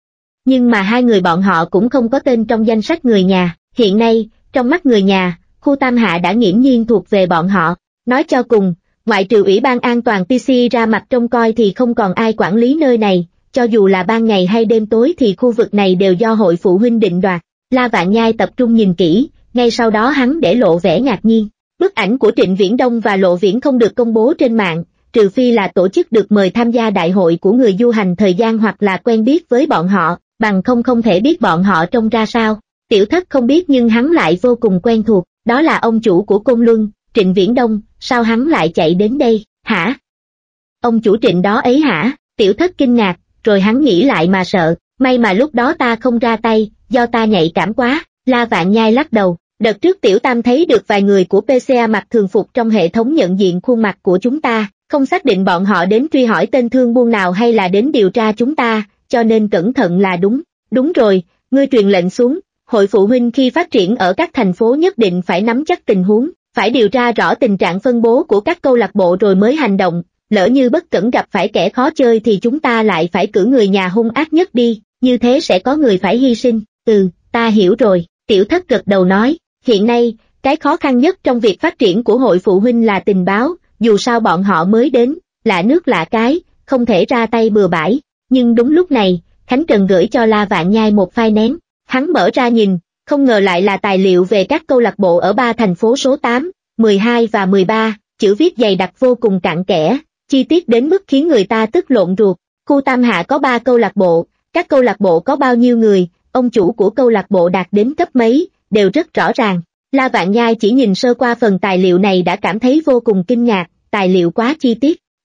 Nhưng mà hai người bọn họ cũng không có tên trong danh sách người nhà, hiện nay, trong mắt người nhà, khu tam hạ đã nghiễm nhiên thuộc về bọn họ. Nói cho cùng, ngoại trừ Ủy ban An toàn pê xê ra mặt trông coi thì không còn ai quản lý nơi này, cho dù là ban ngày hay đêm tối thì khu vực này đều do hội phụ huynh định đoạt. La Vạn Nhai tập trung nhìn kỹ, ngay sau đó hắn để lộ vẻ ngạc nhiên. Bức ảnh của Trịnh Viễn Đông và Lộ Viễn không được công bố trên mạng, trừ phi là tổ chức được mời tham gia đại hội của người du hành thời gian hoặc là quen biết với bọn họ, bằng không không thể biết bọn họ trông ra sao. Tiểu Thất không biết nhưng hắn lại vô cùng quen thuộc, đó là ông chủ của Côn Luân, Trịnh Viễn Đông, sao hắn lại chạy đến đây, hả? Ông chủ Trịnh đó ấy hả? Tiểu Thất kinh ngạc, rồi hắn nghĩ lại mà sợ, may mà lúc đó ta không ra tay, do ta nhạy cảm quá. La Vạn Nhai lắc đầu, đợt trước Tiểu Tam thấy được vài người của pê xê a mặc thường phục trong hệ thống nhận diện khuôn mặt của chúng ta, không xác định bọn họ đến truy hỏi tên thương buôn nào hay là đến điều tra chúng ta, cho nên cẩn thận là đúng. Đúng rồi, ngươi truyền lệnh xuống, hội phụ huynh khi phát triển ở các thành phố nhất định phải nắm chắc tình huống, phải điều tra rõ tình trạng phân bố của các câu lạc bộ rồi mới hành động, lỡ như bất cẩn gặp phải kẻ khó chơi thì chúng ta lại phải cử người nhà hung ác nhất đi, như thế sẽ có người phải hy sinh. Ừ, ta hiểu rồi. Tiểu Thất gật đầu nói, hiện nay, cái khó khăn nhất trong việc phát triển của hội phụ huynh là tình báo, dù sao bọn họ mới đến, lạ nước lạ cái, không thể ra tay bừa bãi. Nhưng đúng lúc này, Khánh Trần gửi cho La Vạn Nhai một file nén, hắn mở ra nhìn, không ngờ lại là tài liệu về các câu lạc bộ ở ba thành phố số tám, mười hai và mười ba, chữ viết dày đặc vô cùng cặn kẽ, chi tiết đến mức khiến người ta tức lộn ruột. Khu Tam Hạ có ba câu lạc bộ, các câu lạc bộ có bao nhiêu người, ông chủ của câu lạc bộ đạt đến cấp mấy, đều rất rõ ràng. La Vạn Nhai chỉ nhìn sơ qua phần tài liệu này đã cảm thấy vô cùng kinh ngạc, tài liệu quá chi tiết.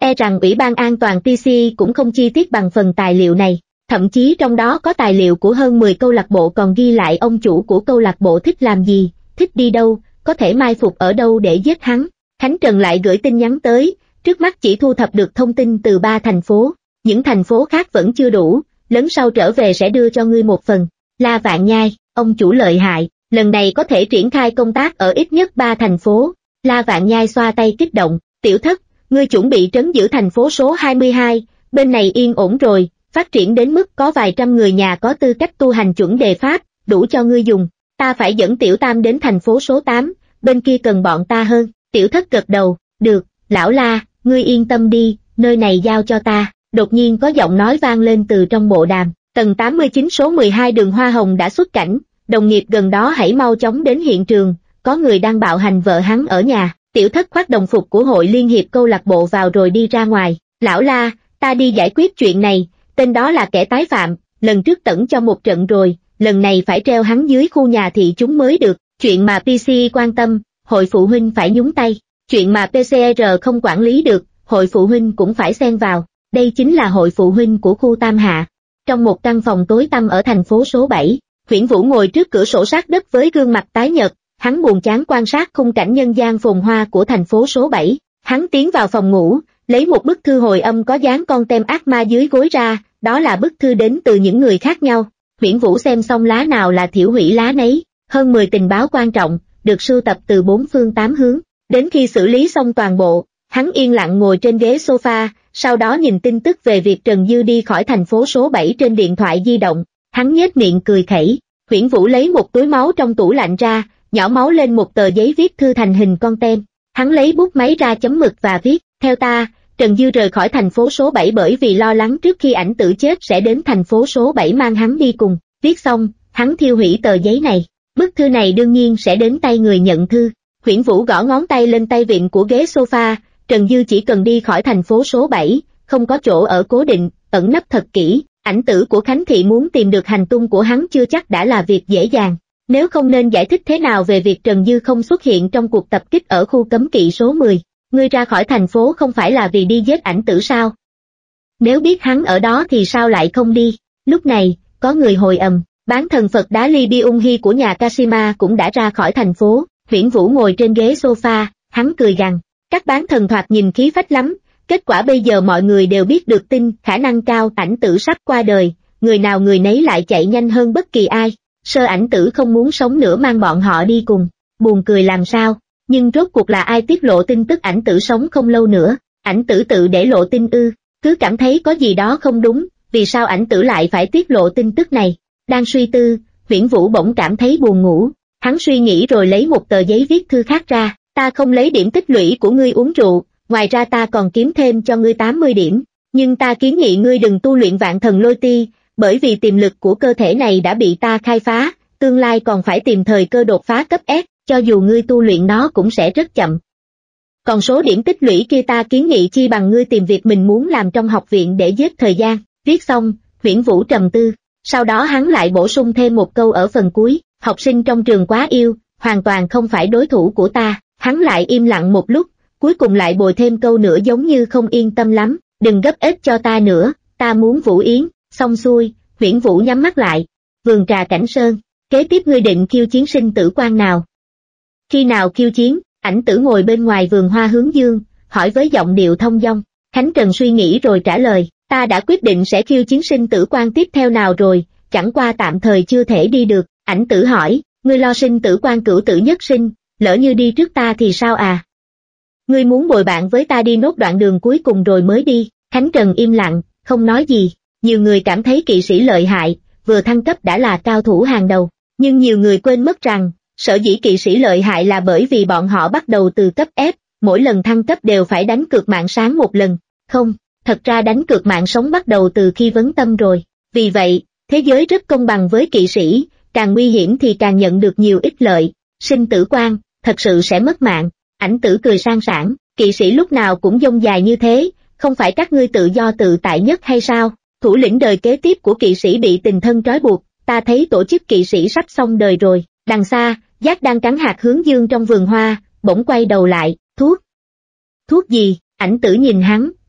e rằng Ủy ban An toàn pê xê cũng không chi tiết bằng phần tài liệu này. Thậm chí trong đó có tài liệu của hơn mười câu lạc bộ còn ghi lại ông chủ của câu lạc bộ thích làm gì, thích đi đâu, có thể mai phục ở đâu để giết hắn. Khánh Trần lại gửi tin nhắn tới, trước mắt chỉ thu thập được thông tin từ ba thành phố, những thành phố khác vẫn chưa đủ, lần sau trở về sẽ đưa cho ngươi một phần. La Vạn Nhai, ông chủ lợi hại, lần này có thể triển khai công tác ở ít nhất ba thành phố. La Vạn Nhai xoa tay kích động, tiểu thất, ngươi chuẩn bị trấn giữ thành phố số hai mươi hai, bên này yên ổn rồi, phát triển đến mức có vài trăm người nhà có tư cách tu hành chuẩn đề pháp, đủ cho ngươi dùng. Ta phải dẫn tiểu tam đến thành phố số tám, bên kia cần bọn ta hơn. Tiểu thất gật đầu, được, lão La, ngươi yên tâm đi, nơi này giao cho ta. Đột nhiên có giọng nói vang lên từ trong bộ đàm, tầng tám mươi chín số mười hai đường Hoa Hồng đã xuất cảnh, đồng nghiệp gần đó hãy mau chóng đến hiện trường, có người đang bạo hành vợ hắn ở nhà. Tiểu thất khoác đồng phục của hội liên hiệp câu lạc bộ vào rồi đi ra ngoài, lão La, ta đi giải quyết chuyện này, tên đó là kẻ tái phạm, lần trước tẩn cho một trận rồi, lần này phải treo hắn dưới khu nhà thị chúng mới được. Chuyện mà pê xê quan tâm, hội phụ huynh phải nhúng tay, chuyện mà pê xê rờ không quản lý được, hội phụ huynh cũng phải xen vào. Đây chính là hội phụ huynh của khu Tam Hạ. Trong một căn phòng tối tăm ở thành phố số bảy, Huyễn Vũ ngồi trước cửa sổ sát đất với gương mặt tái nhợt, hắn buồn chán quan sát khung cảnh nhân gian phồn hoa của thành phố số bảy. Hắn tiến vào phòng ngủ, lấy một bức thư hồi âm có dán con tem ác ma dưới gối ra, đó là bức thư đến từ những người khác nhau. Huyễn Vũ xem xong lá nào là thiểu hủy lá nấy, hơn mười tình báo quan trọng, được sưu tập từ bốn phương tám hướng. Đến khi xử lý xong toàn bộ, hắn yên lặng ngồi trên ghế sofa, sau đó nhìn tin tức về việc Trần Dư đi khỏi thành phố số bảy trên điện thoại di động. Hắn nhếch miệng cười khẩy. Huyễn Vũ lấy một túi máu trong tủ lạnh ra, nhỏ máu lên một tờ giấy viết thư thành hình con tem. Hắn lấy bút máy ra chấm mực và viết, theo ta, Trần Dư rời khỏi thành phố số bảy bởi vì lo lắng trước khi ảnh tử chết sẽ đến thành phố số bảy mang hắn đi cùng. Viết xong, hắn thiêu hủy tờ giấy này. Bức thư này đương nhiên sẽ đến tay người nhận thư. Huyễn Vũ gõ ngón tay lên tay vịn của ghế sofa, Trần Dư chỉ cần đi khỏi thành phố số bảy, không có chỗ ở cố định, ẩn nấp thật kỹ, ảnh tử của Khánh Thị muốn tìm được hành tung của hắn chưa chắc đã là việc dễ dàng. Nếu không nên giải thích thế nào về việc Trần Dư không xuất hiện trong cuộc tập kích ở khu cấm kỵ số mười, ngươi ra khỏi thành phố không phải là vì đi giết ảnh tử sao? Nếu biết hắn ở đó thì sao lại không đi? Lúc này, có người hồi ầm, bán thần Phật đá Ly Byung Hee của nhà Kashima cũng đã ra khỏi thành phố. Huyễn Vũ ngồi trên ghế sofa, hắn cười gằn, các bán thần thoạt nhìn khí phách lắm, kết quả bây giờ mọi người đều biết được tin khả năng cao ảnh tử sắp qua đời, người nào người nấy lại chạy nhanh hơn bất kỳ ai. Sơ ảnh tử không muốn sống nữa mang bọn họ đi cùng, buồn cười làm sao, nhưng rốt cuộc là ai tiết lộ tin tức ảnh tử sống không lâu nữa, ảnh tử tự để lộ tin ư, cứ cảm thấy có gì đó không đúng, vì sao ảnh tử lại phải tiết lộ tin tức này. Đang suy tư, Huyễn Vũ bỗng cảm thấy buồn ngủ, hắn suy nghĩ rồi lấy một tờ giấy viết thư khác ra, ta không lấy điểm tích lũy của ngươi uống rượu, ngoài ra ta còn kiếm thêm cho ngươi tám mươi điểm, nhưng ta kiến nghị ngươi đừng tu luyện vạn thần lôi ti, bởi vì tiềm lực của cơ thể này đã bị ta khai phá, tương lai còn phải tìm thời cơ đột phá cấp S, cho dù ngươi tu luyện nó cũng sẽ rất chậm. Còn số điểm tích lũy kia ta kiến nghị chi bằng ngươi tìm việc mình muốn làm trong học viện để giết thời gian. Viết xong, Huyễn Vũ trầm tư, sau đó hắn lại bổ sung thêm một câu ở phần cuối, học sinh trong trường quá yêu, hoàn toàn không phải đối thủ của ta. Hắn lại im lặng một lúc, cuối cùng lại bồi thêm câu nữa giống như không yên tâm lắm, đừng gấp ép cho ta nữa, ta muốn Vũ Yến. Xong xuôi, Huyễn Vũ nhắm mắt lại. Vườn trà Cảnh Sơn, kế tiếp ngươi định khiêu chiến sinh tử quan nào? Khi nào khiêu chiến? Ảnh tử ngồi bên ngoài vườn hoa hướng dương, hỏi với giọng điệu thông dong. Khánh Trần suy nghĩ rồi trả lời, ta đã quyết định sẽ khiêu chiến sinh tử quan tiếp theo nào rồi, chẳng qua tạm thời chưa thể đi được. Ảnh tử hỏi, ngươi lo sinh tử quan cửu tử nhất sinh, lỡ như đi trước ta thì sao à? Ngươi muốn bồi bạn với ta đi nốt đoạn đường cuối cùng rồi mới đi. Khánh Trần im lặng, không nói gì. Nhiều người cảm thấy kỵ sĩ lợi hại, vừa thăng cấp đã là cao thủ hàng đầu, nhưng nhiều người quên mất rằng, sở dĩ kỵ sĩ lợi hại là bởi vì bọn họ bắt đầu từ cấp F, mỗi lần thăng cấp đều phải đánh cược mạng sáng một lần. Không, thật ra đánh cược mạng sống bắt đầu từ khi vấn tâm rồi. Vì vậy, thế giới rất công bằng với kỵ sĩ, càng nguy hiểm thì càng nhận được nhiều ích lợi. Sinh tử quan, thật sự sẽ mất mạng. Ảnh tử cười sang sảng, kỵ sĩ lúc nào cũng dông dài như thế, không phải các ngươi tự do tự tại nhất hay sao? Thủ lĩnh đời kế tiếp của kỵ sĩ bị tình thân trói buộc, ta thấy tổ chức kỵ sĩ sắp xong đời rồi. Đằng xa, Giác đang cắn hạt hướng dương trong vườn hoa, bỗng quay đầu lại, thuốc. Thuốc gì? Ảnh tử nhìn hắn,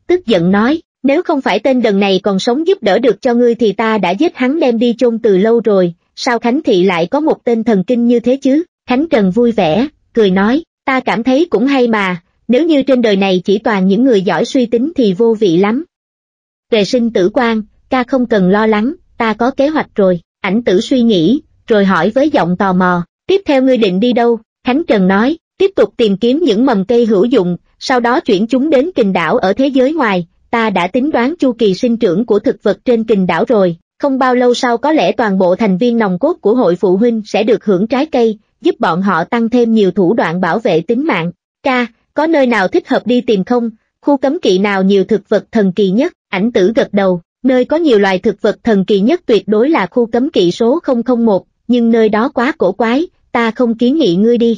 tức giận nói, nếu không phải tên đần này còn sống giúp đỡ được cho ngươi thì ta đã giết hắn đem đi chôn từ lâu rồi, sao Khánh thị lại có một tên thần kinh như thế chứ? Khánh Trần vui vẻ, cười nói, ta cảm thấy cũng hay mà, nếu như trên đời này chỉ toàn những người giỏi suy tính thì vô vị lắm. Về sinh tử quan, ca không cần lo lắng, ta có kế hoạch rồi. Ảnh Tử suy nghĩ, rồi hỏi với giọng tò mò, tiếp theo ngươi định đi đâu? Khánh Trần nói, tiếp tục tìm kiếm những mầm cây hữu dụng, sau đó chuyển chúng đến kình đảo ở thế giới ngoài, ta đã tính đoán chu kỳ sinh trưởng của thực vật trên kình đảo rồi, không bao lâu sau có lẽ toàn bộ thành viên nòng cốt của hội phụ huynh sẽ được hưởng trái cây, giúp bọn họ tăng thêm nhiều thủ đoạn bảo vệ tính mạng. Ca, có nơi nào thích hợp đi tìm không? Khu cấm kỵ nào nhiều thực vật thần kỳ nhất? Ảnh Tử gật đầu, nơi có nhiều loài thực vật thần kỳ nhất tuyệt đối là khu cấm kỵ số không không một, nhưng nơi đó quá cổ quái, ta không kiến nghị ngươi đi.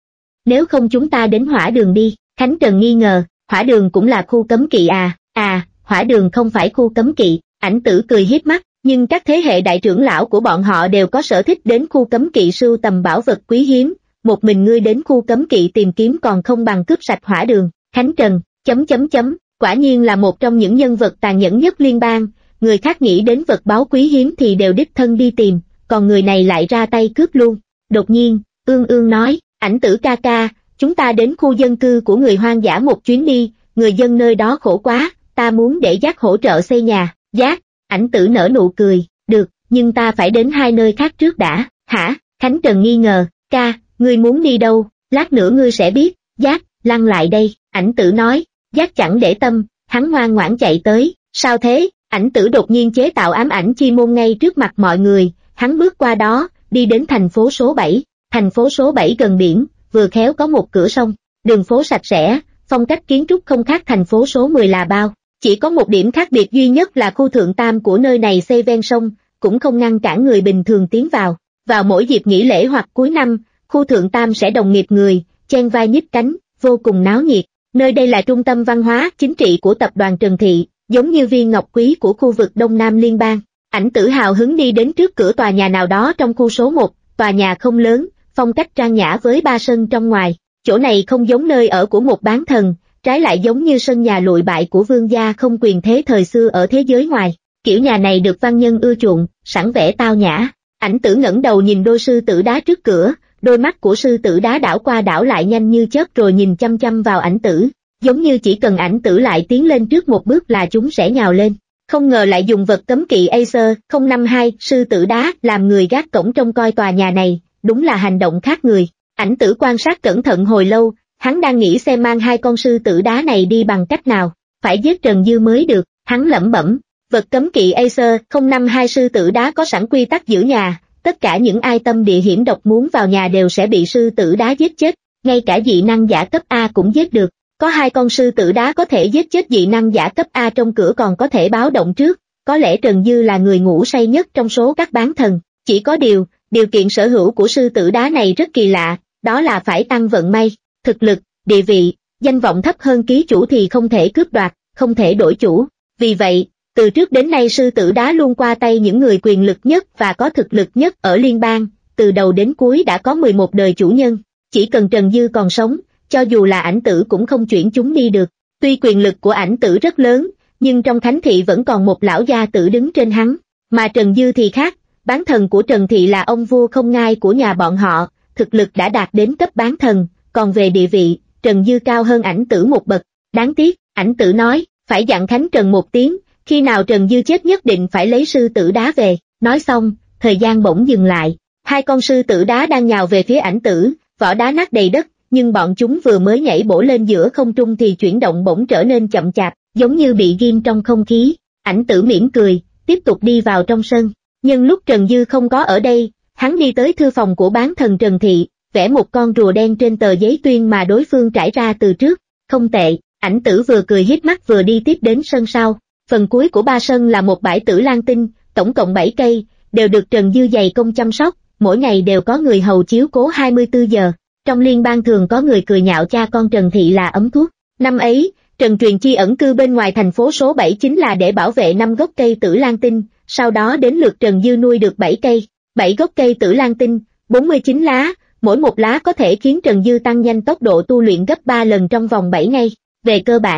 Nếu không chúng ta đến hỏa đường đi. Khánh Trần nghi ngờ, hỏa đường cũng là khu cấm kỵ à? À, hỏa đường không phải khu cấm kỵ. Ảnh Tử cười hiếp mắt, nhưng các thế hệ đại trưởng lão của bọn họ đều có sở thích đến khu cấm kỵ sưu tầm bảo vật quý hiếm, một mình ngươi đến khu cấm kỵ tìm kiếm còn không bằng cướp sạch hỏa đường. Khánh Trần, chấm chấm chấm, quả nhiên là một trong những nhân vật tàn nhẫn nhất liên bang, người khác nghĩ đến vật báu quý hiếm thì đều đích thân đi tìm, còn người này lại ra tay cướp luôn. Đột nhiên, Ương Ương nói, Ảnh Tử ca ca, chúng ta đến khu dân cư của người hoang dã một chuyến đi, người dân nơi đó khổ quá, ta muốn để Giác hỗ trợ xây nhà. Giác, Ảnh Tử nở nụ cười, được, nhưng ta phải đến hai nơi khác trước đã. Hả? Khánh Trần nghi ngờ, ca, ngươi muốn đi đâu? Lát nữa ngươi sẽ biết. Giác, lăn lại đây. Ảnh Tử nói, Giác chẳng để tâm, hắn ngoan ngoãn chạy tới. Sao thế? Ảnh Tử đột nhiên chế tạo ám ảnh chi môn ngay trước mặt mọi người, hắn bước qua đó, đi đến thành phố số bảy. Thành phố số bảy gần biển, vừa khéo có một cửa sông, đường phố sạch sẽ, phong cách kiến trúc không khác thành phố số mười là bao. Chỉ có một điểm khác biệt duy nhất là khu thượng tam của nơi này xây ven sông, cũng không ngăn cản người bình thường tiến vào. Vào mỗi dịp nghỉ lễ hoặc cuối năm, khu thượng tam sẽ đồng nghiệp người, chen vai nhích cánh, vô cùng náo nhiệt. Nơi đây là trung tâm văn hóa, chính trị của tập đoàn Trần Thị, giống như viên ngọc quý của khu vực Đông Nam Liên bang. Ảnh Tử hào hứng đi đến trước cửa tòa nhà nào đó trong khu số một, tòa nhà không lớn, phong cách trang nhã với ba sân trong ngoài. Chỗ này không giống nơi ở của một bán thần, trái lại giống như sân nhà lụi bại của vương gia không quyền thế thời xưa ở thế giới ngoài. Kiểu nhà này được văn nhân ưa chuộng, sẵn vẻ tao nhã. Ảnh Tử ngẩng đầu nhìn đôi sư tử đá trước cửa, đôi mắt của sư tử đá đảo qua đảo lại nhanh như chớp rồi nhìn chăm chăm vào Ảnh Tử, giống như chỉ cần Ảnh Tử lại tiến lên trước một bước là chúng sẽ nhào lên. Không ngờ lại dùng vật cấm kỵ Acer không năm hai sư tử đá làm người gác cổng trông coi tòa nhà này, đúng là hành động khác người. Ảnh Tử quan sát cẩn thận hồi lâu, hắn đang nghĩ xem mang hai con sư tử đá này đi bằng cách nào, phải giết Trần Dư mới được. Hắn lẩm bẩm, vật cấm kỵ Acer không năm hai sư tử đá có sẵn quy tắc giữ nhà, tất cả những ai tâm địa hiểm độc muốn vào nhà đều sẽ bị sư tử đá giết chết, ngay cả dị năng giả cấp A cũng giết được. Có hai con sư tử đá có thể giết chết dị năng giả cấp A trong cửa còn có thể báo động trước, có lẽ Trần Dư là người ngủ say nhất trong số các bán thần. Chỉ có điều, điều kiện sở hữu của sư tử đá này rất kỳ lạ, đó là phải tăng vận may, thực lực, địa vị, danh vọng thấp hơn ký chủ thì không thể cướp đoạt, không thể đổi chủ. Vì vậy, từ trước đến nay sư tử đá luôn qua tay những người quyền lực nhất và có thực lực nhất ở liên bang, từ đầu đến cuối đã có mười một đời chủ nhân, chỉ cần Trần Dư còn sống, cho dù là Ảnh Tử cũng không chuyển chúng đi được. Tuy quyền lực của Ảnh Tử rất lớn, nhưng trong Khánh Thị vẫn còn một lão gia tử đứng trên hắn, mà Trần Dư thì khác, bán thần của Trần Thị là ông vua không ngai của nhà bọn họ, thực lực đã đạt đến cấp bán thần, còn về địa vị, Trần Dư cao hơn Ảnh Tử một bậc. Đáng tiếc, Ảnh Tử nói, phải dặn Khánh Trần một tiếng, khi nào Trần Dư chết nhất định phải lấy sư tử đá về. Nói xong, thời gian bỗng dừng lại, hai con sư tử đá đang nhào về phía Ảnh Tử, vỏ đá nát đầy đất, nhưng bọn chúng vừa mới nhảy bổ lên giữa không trung thì chuyển động bỗng trở nên chậm chạp, giống như bị ghim trong không khí. Ảnh Tử mỉm cười, tiếp tục đi vào trong sân. Nhưng lúc Trần Dư không có ở đây, hắn đi tới thư phòng của bán thần Trần Thị, vẽ một con rùa đen trên tờ giấy tuyên mà đối phương trải ra từ trước. Không tệ, Ảnh Tử vừa cười híp mắt vừa đi tiếp đến sân sau. Phần cuối của ba sân là một bãi tử lan tinh, tổng cộng bảy cây, đều được Trần Dư dày công chăm sóc, mỗi ngày đều có người hầu chiếu cố hai mươi tư giờ. Trong liên bang thường có người cười nhạo cha con Trần Thị là ấm thuốc. Năm ấy, Trần Truyền Chi ẩn cư bên ngoài thành phố số bảy chính là để bảo vệ năm gốc cây tử lan tinh, sau đó đến lượt Trần Dư nuôi được bảy cây, bảy gốc cây tử lan tinh, bốn mươi chín lá, mỗi một lá có thể khiến Trần Dư tăng nhanh tốc độ tu luyện gấp ba lần trong vòng bảy ngày. Về cơ bản,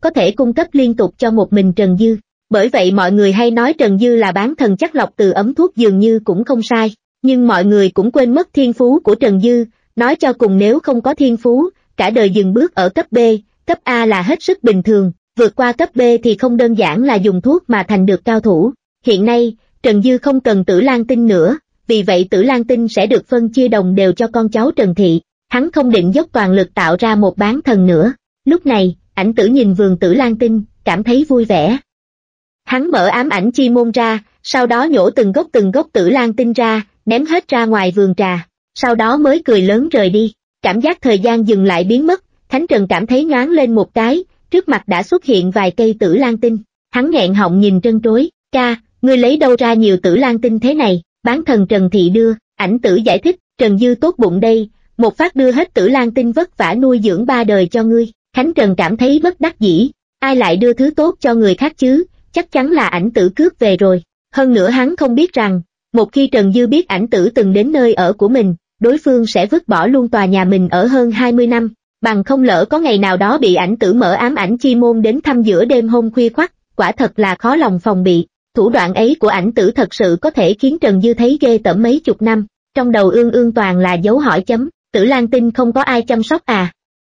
có thể cung cấp liên tục cho một mình Trần Dư. Bởi vậy mọi người hay nói Trần Dư là bán thần chắc lọc từ ấm thuốc dường như cũng không sai, nhưng mọi người cũng quên mất thiên phú của Trần Dư, nói cho cùng nếu không có thiên phú, cả đời dừng bước ở cấp B, cấp A là hết sức bình thường, vượt qua cấp B thì không đơn giản là dùng thuốc mà thành được cao thủ. Hiện nay, Trần Dư không cần Tử Lan Tinh nữa, vì vậy Tử Lan Tinh sẽ được phân chia đồng đều cho con cháu Trần Thị, hắn không định dốc toàn lực tạo ra một bán thần nữa. Lúc này, Ảnh Tử nhìn vườn Tử Lan Tinh, cảm thấy vui vẻ. Hắn mở ám ảnh chi môn ra, sau đó nhổ từng gốc từng gốc Tử Lan Tinh ra, ném hết ra ngoài vườn trà, sau đó mới cười lớn rời đi. Cảm giác thời gian dừng lại biến mất, Khánh Trần cảm thấy nhoáng lên một cái, trước mặt đã xuất hiện vài cây Tử Lan Tinh. Hắn nghẹn họng nhìn trân trối, ca, ngươi lấy đâu ra nhiều Tử Lan Tinh thế này? Bán thần Trần Thị đưa. Ảnh Tử giải thích, Trần Dư tốt bụng đây, một phát đưa hết Tử Lan Tinh vất vả nuôi dưỡng ba đời cho ngươi. Khánh Trần cảm thấy bất đắc dĩ, ai lại đưa thứ tốt cho người khác chứ, chắc chắn là Ảnh Tử cướp về rồi. Hơn nữa hắn không biết rằng, một khi Trần Dư biết Ảnh Tử từng đến nơi ở của mình, đối phương sẽ vứt bỏ luôn tòa nhà mình ở hơn hai mươi năm, bằng không lỡ có ngày nào đó bị Ảnh Tử mở ám ảnh chi môn đến thăm giữa đêm hôm khuya khoắt, quả thật là khó lòng phòng bị. Thủ đoạn ấy của Ảnh Tử thật sự có thể khiến Trần Dư thấy ghê tởm mấy chục năm, trong đầu ương ương toàn là dấu hỏi chấm, Tử Lan Tinh không có ai chăm sóc à?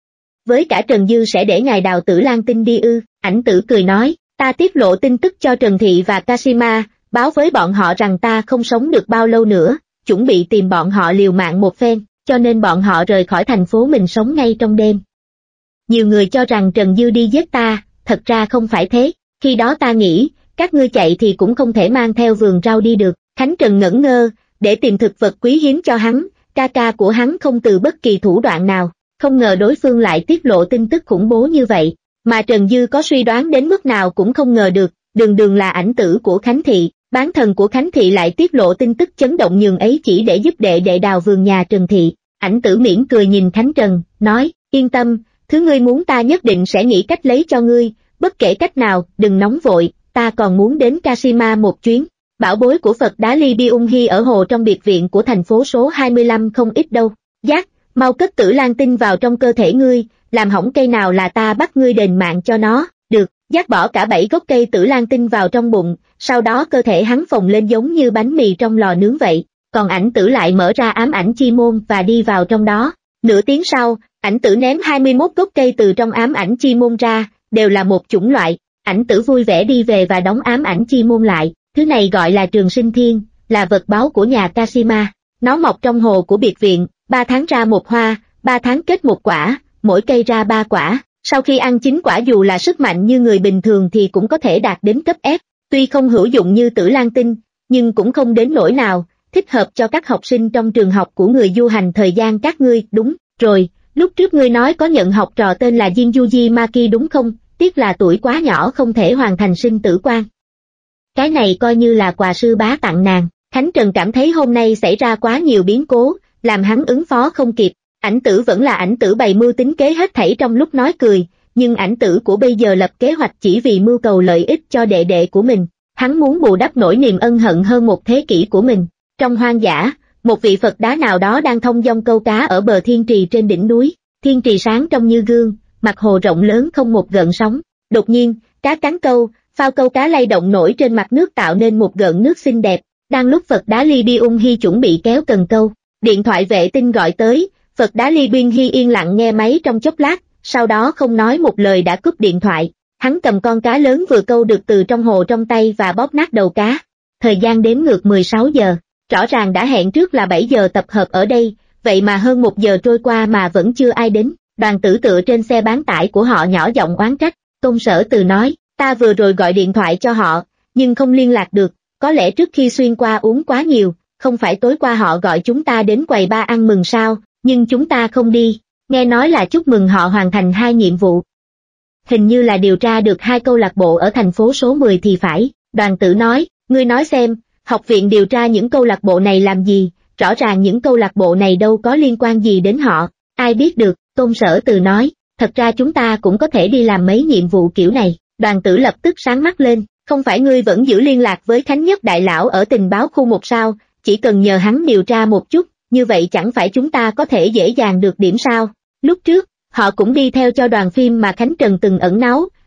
Với cả Trần Dư sẽ để ngài đào Tử Lan Tinh đi ư? Ảnh Tử cười nói, ta tiết lộ tin tức cho Trần Thị và Kashima, báo với bọn họ rằng ta không sống được bao lâu nữa, chuẩn bị tìm bọn họ liều mạng một phen, cho nên bọn họ rời khỏi thành phố mình sống ngay trong đêm. Nhiều người cho rằng Trần Dư đi giết ta, thật ra không phải thế, khi đó ta nghĩ, các ngươi chạy thì cũng không thể mang theo vườn rau đi được. Khánh Trần ngẩn ngơ, để tìm thực vật quý hiếm cho hắn, ca ca của hắn không từ bất kỳ thủ đoạn nào, không ngờ đối phương lại tiết lộ tin tức khủng bố như vậy, mà Trần Dư có suy đoán đến mức nào cũng không ngờ được, đường đường là Ảnh Tử của Khánh Thị, bán thần của Khánh Thị lại tiết lộ tin tức chấn động nhường ấy chỉ để giúp đệ đệ đào vườn nhà Trần Thị. Ảnh Tử mỉm cười nhìn Khánh Trần, nói, yên tâm, thứ ngươi muốn ta nhất định sẽ nghĩ cách lấy cho ngươi, bất kể cách nào, đừng nóng vội, ta còn muốn đến Kashima một chuyến. Bảo bối của Phật đá Ly Byung Hy ở hồ trong biệt viện của thành phố số hai mươi lăm không ít đâu. Giác, mau cất Tử Lan Tinh vào trong cơ thể ngươi, làm hỏng cây nào là ta bắt ngươi đền mạng cho nó. Được, Giác bỏ cả bảy gốc cây Tử Lan Tinh vào trong bụng, sau đó cơ thể hắn phồng lên giống như bánh mì trong lò nướng vậy, còn Ảnh Tử lại mở ra ám ảnh chi môn và đi vào trong đó. Nửa tiếng sau, Ảnh Tử ném hai mươi mốt gốc cây từ trong ám ảnh chi môn ra, đều là một chủng loại. Ảnh Tử vui vẻ đi về và đóng ám ảnh chi môn lại. Thứ này gọi là Trường Sinh Thiên, là vật báu của nhà Kashima. Nó mọc trong hồ của biệt viện, ba tháng ra một hoa, ba tháng kết một quả, mỗi cây ra ba quả. Sau khi ăn chín quả dù là sức mạnh như người bình thường thì cũng có thể đạt đến cấp F. Tuy không hữu dụng như Tử Lan Tinh, nhưng cũng không đến nỗi nào, thích hợp cho các học sinh trong trường học của người du hành thời gian các ngươi. Đúng rồi, lúc trước ngươi nói có nhận học trò tên là Jinjuji Maki đúng không? Tiếc là tuổi quá nhỏ không thể hoàn thành sinh tử quan. Cái này coi như là quà sư bá tặng nàng. Khánh Trần cảm thấy hôm nay xảy ra quá nhiều biến cố, làm hắn ứng phó không kịp. Ảnh Tử vẫn là Ảnh Tử bày mưu tính kế hết thảy trong lúc nói cười, nhưng Ảnh Tử của bây giờ lập kế hoạch chỉ vì mưu cầu lợi ích cho đệ đệ của mình. Hắn muốn bù đắp nỗi niềm ân hận hơn một thế kỷ của mình. Trong hoang dã, một vị Phật đá nào đó đang thông dong câu cá ở bờ thiên trì trên đỉnh núi. Thiên trì sáng trong như gương, mặt hồ rộng lớn không một gợn sóng. Đột nhiên, cá cắn câu, phao câu cá lay động nổi trên mặt nước tạo nên một gợn nước xinh đẹp. Đang lúc Phật đá Ly Byung Hy chuẩn bị kéo cần câu, điện thoại vệ tinh gọi tới. Phật đá Ly Byung Hy yên lặng nghe máy trong chốc lát, sau đó không nói một lời đã cúp điện thoại. Hắn cầm con cá lớn vừa câu được từ trong hồ trong tay và bóp nát đầu cá. Thời gian đếm ngược mười sáu giờ, rõ ràng đã hẹn trước là bảy giờ tập hợp ở đây, vậy mà hơn một giờ trôi qua mà vẫn chưa ai đến. Đoàn Tử tựa trên xe bán tải của họ nhỏ giọng oán trách. Tôn Sở Từ nói, ta vừa rồi gọi điện thoại cho họ, nhưng không liên lạc được, có lẽ trước khi xuyên qua uống quá nhiều, không phải tối qua họ gọi chúng ta đến quầy ba ăn mừng sao, nhưng chúng ta không đi, nghe nói là chúc mừng họ hoàn thành hai nhiệm vụ. Hình như là điều tra được hai câu lạc bộ ở thành phố số mười thì phải. Đoàn Tử nói, ngươi nói xem, học viện điều tra những câu lạc bộ này làm gì, rõ ràng những câu lạc bộ này đâu có liên quan gì đến họ, ai biết được. Tôn Sở Từ nói, thật ra chúng ta cũng có thể đi làm mấy nhiệm vụ kiểu này. Đoàn Tử lập tức sáng mắt lên, không phải ngươi vẫn giữ liên lạc với Khánh Nhất Đại Lão ở tình báo khu một sao, chỉ cần nhờ hắn điều tra một chút, như vậy chẳng phải chúng ta có thể dễ dàng được điểm sao. Lúc trước, họ cũng đi theo cho đoàn phim mà Khánh Trần từng ẩn náu,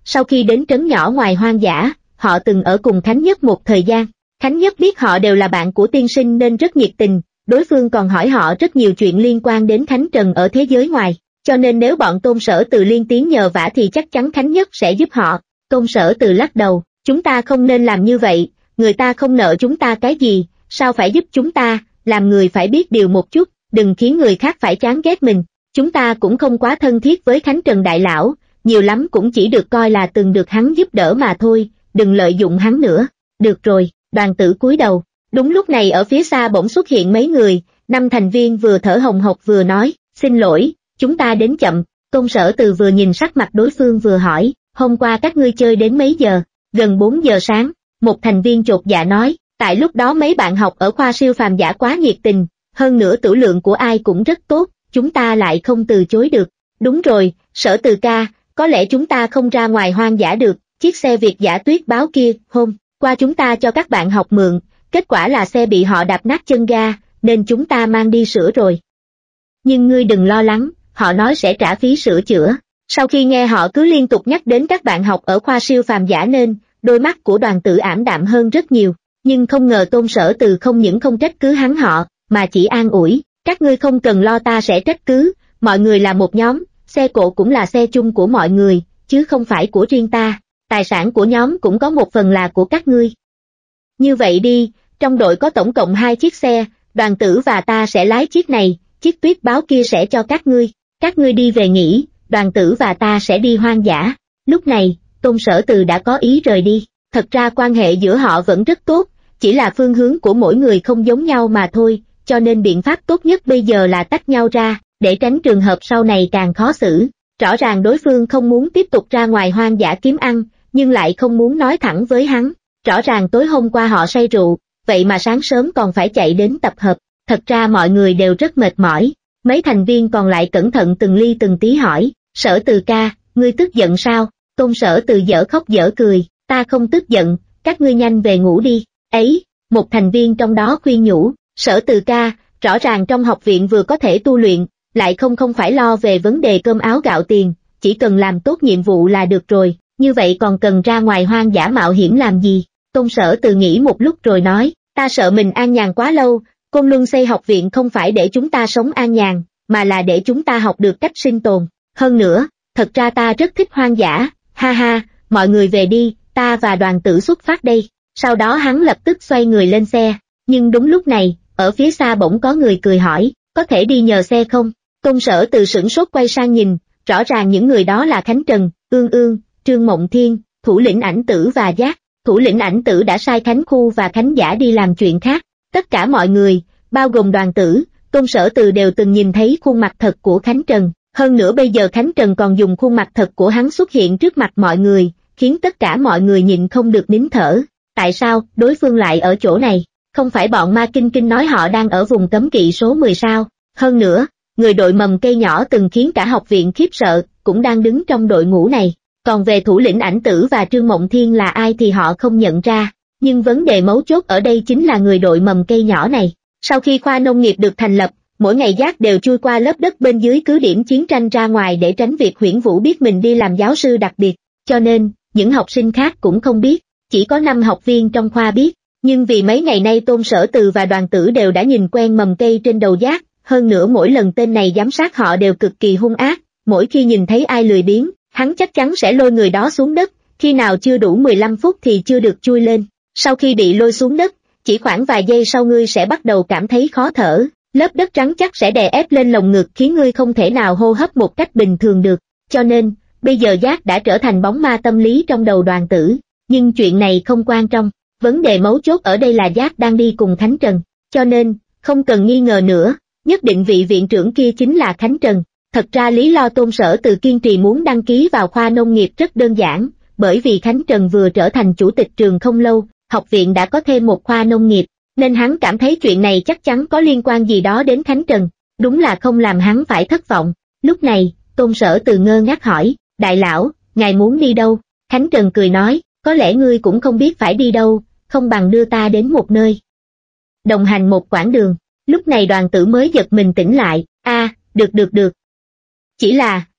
sau khi đến trấn nhỏ ngoài hoang dã, họ từng ở cùng Khánh Nhất một thời gian. Khánh Nhất biết họ đều là bạn của tiên sinh nên rất nhiệt tình, đối phương còn hỏi họ rất nhiều chuyện liên quan đến Khánh Trần ở thế giới ngoài, cho nên nếu bọn Tôn Sở Từ liên tiếng nhờ vả thì chắc chắn Khánh Nhất sẽ giúp họ. Tôn Sở Từ lắc đầu, chúng ta không nên làm như vậy, người ta không nợ chúng ta cái gì, sao phải giúp chúng ta, làm người phải biết điều một chút, đừng khiến người khác phải chán ghét mình. Chúng ta cũng không quá thân thiết với Khánh Trần đại lão, nhiều lắm cũng chỉ được coi là từng được hắn giúp đỡ mà thôi, đừng lợi dụng hắn nữa. Được rồi, Đoàn Tử cúi đầu. Đúng lúc này ở phía xa bỗng xuất hiện mấy người, năm thành viên vừa thở hồng hộc vừa nói, xin lỗi, chúng ta đến chậm. Tôn Sở Từ vừa nhìn sắc mặt đối phương vừa hỏi, hôm qua các ngươi chơi đến mấy giờ? Gần bốn giờ sáng, một thành viên chột dạ nói, tại lúc đó mấy bạn học ở khoa siêu phàm giả quá nhiệt tình, hơn nữa tửu lượng của ai cũng rất tốt, chúng ta lại không từ chối được. Đúng rồi, Sở Từ ca, có lẽ chúng ta không ra ngoài hoang dã được, chiếc xe Việt Dã Tuyết báo kia, hôm qua chúng ta cho các bạn học mượn, kết quả là xe bị họ đạp nát chân ga, nên chúng ta mang đi sửa rồi. Nhưng ngươi đừng lo lắng, họ nói sẽ trả phí sửa chữa. Sau khi nghe họ cứ liên tục nhắc đến các bạn học ở khoa siêu phàm giả nên, đôi mắt của Đoàn Tử ảm đạm hơn rất nhiều, nhưng không ngờ Tôn Sở Từ không những không trách cứ hắn họ, mà chỉ an ủi, các ngươi không cần lo, ta sẽ trách cứ, mọi người là một nhóm, xe cộ cũng là xe chung của mọi người, chứ không phải của riêng ta, tài sản của nhóm cũng có một phần là của các ngươi. Như vậy đi, trong đội có tổng cộng hai chiếc xe, Đoàn Tử và ta sẽ lái chiếc này, chiếc Tuyết báo kia sẽ cho các ngươi, các ngươi đi về nghỉ, Đoàn Tử và ta sẽ đi hoang dã. Lúc này, Tôn Sở Từ đã có ý rời đi, thật ra quan hệ giữa họ vẫn rất tốt, chỉ là phương hướng của mỗi người không giống nhau mà thôi, cho nên biện pháp tốt nhất bây giờ là tách nhau ra, để tránh trường hợp sau này càng khó xử. Rõ ràng đối phương không muốn tiếp tục ra ngoài hoang dã kiếm ăn, nhưng lại không muốn nói thẳng với hắn. Rõ ràng tối hôm qua họ say rượu, vậy mà sáng sớm còn phải chạy đến tập hợp. Thật ra mọi người đều rất mệt mỏi. Mấy thành viên còn lại cẩn thận từng ly từng tí hỏi, Sở Từ ca, ngươi tức giận sao? Tôn Sở Từ dở khóc dở cười, ta không tức giận, các ngươi nhanh về ngủ đi. Ấy, một thành viên trong đó khuyên nhủ, Sở Từ ca, rõ ràng trong học viện vừa có thể tu luyện, lại không không phải lo về vấn đề cơm áo gạo tiền, chỉ cần làm tốt nhiệm vụ là được rồi, như vậy còn cần ra ngoài hoang dã mạo hiểm làm gì? Tôn Sở Từ nghĩ một lúc rồi nói, ta sợ mình an nhàn quá lâu, Côn Luân xây học viện không phải để chúng ta sống an nhàn, mà là để chúng ta học được cách sinh tồn. Hơn nữa, thật ra ta rất thích hoang dã, ha ha, mọi người về đi, ta và Đoàn Tử xuất phát đây. Sau đó hắn lập tức xoay người lên xe, nhưng đúng lúc này, ở phía xa bỗng có người cười hỏi, có thể đi nhờ xe không? Tôn Sở Từ sửng sốt quay sang nhìn, rõ ràng những người đó là Khánh Trần, Ương Ương, Trương Mộng Thiên, thủ lĩnh Ảnh Tử và Giác. Thủ lĩnh Ảnh Tử đã sai Khánh Khu và Khánh Giả đi làm chuyện khác. Tất cả mọi người, bao gồm Đoàn Tử, Tôn Sở Từ đều từng nhìn thấy khuôn mặt thật của Khánh Trần. Hơn nữa bây giờ Khánh Trần còn dùng khuôn mặt thật của hắn xuất hiện trước mặt mọi người, khiến tất cả mọi người nhịn không được nín thở. Tại sao đối phương lại ở chỗ này? Không phải bọn Ma Kinh Kinh nói họ đang ở vùng cấm kỵ số mười sao? Hơn nữa, người đội mầm cây nhỏ từng khiến cả học viện khiếp sợ, cũng đang đứng trong đội ngũ này. Còn về thủ lĩnh Ảnh Tử và Trương Mộng Thiên là ai thì họ không nhận ra. Nhưng vấn đề mấu chốt ở đây chính là người đội mầm cây nhỏ này. Sau khi khoa nông nghiệp được thành lập, mỗi ngày Giác đều chui qua lớp đất bên dưới cứ điểm chiến tranh ra ngoài để tránh việc Huyễn Vũ biết mình đi làm giáo sư đặc biệt. Cho nên, những học sinh khác cũng không biết, chỉ có năm học viên trong khoa biết. Nhưng vì mấy ngày nay Tôn Sở Từ và Đoàn Tử đều đã nhìn quen mầm cây trên đầu Giác, hơn nữa mỗi lần tên này giám sát họ đều cực kỳ hung ác, mỗi khi nhìn thấy ai lười biếng, hắn chắc chắn sẽ lôi người đó xuống đất, khi nào chưa đủ mười lăm phút thì chưa được chui lên. Sau khi bị lôi xuống đất, chỉ khoảng vài giây sau ngươi sẽ bắt đầu cảm thấy khó thở, lớp đất trắng chắc sẽ đè ép lên lồng ngực khiến ngươi không thể nào hô hấp một cách bình thường được. Cho nên, bây giờ Giác đã trở thành bóng ma tâm lý trong đầu Đoàn Tử, nhưng chuyện này không quan trọng. Vấn đề mấu chốt ở đây là Giác đang đi cùng Khánh Trần, cho nên, không cần nghi ngờ nữa, nhất định vị viện trưởng kia chính là Khánh Trần. Thật ra lý do Tôn Sở Từ kiên trì muốn đăng ký vào khoa nông nghiệp rất đơn giản, bởi vì Khánh Trần vừa trở thành chủ tịch trường không lâu, học viện đã có thêm một khoa nông nghiệp, nên hắn cảm thấy chuyện này chắc chắn có liên quan gì đó đến Khánh Trần, đúng là không làm hắn phải thất vọng. Lúc này, Tôn Sở Từ ngơ ngác hỏi, đại lão, ngài muốn đi đâu? Khánh Trần cười nói, có lẽ ngươi cũng không biết phải đi đâu, không bằng đưa ta đến một nơi. Đồng hành một quãng đường. Lúc này Đoàn Tử mới giật mình tỉnh lại, a, à, được được được. Chỉ là,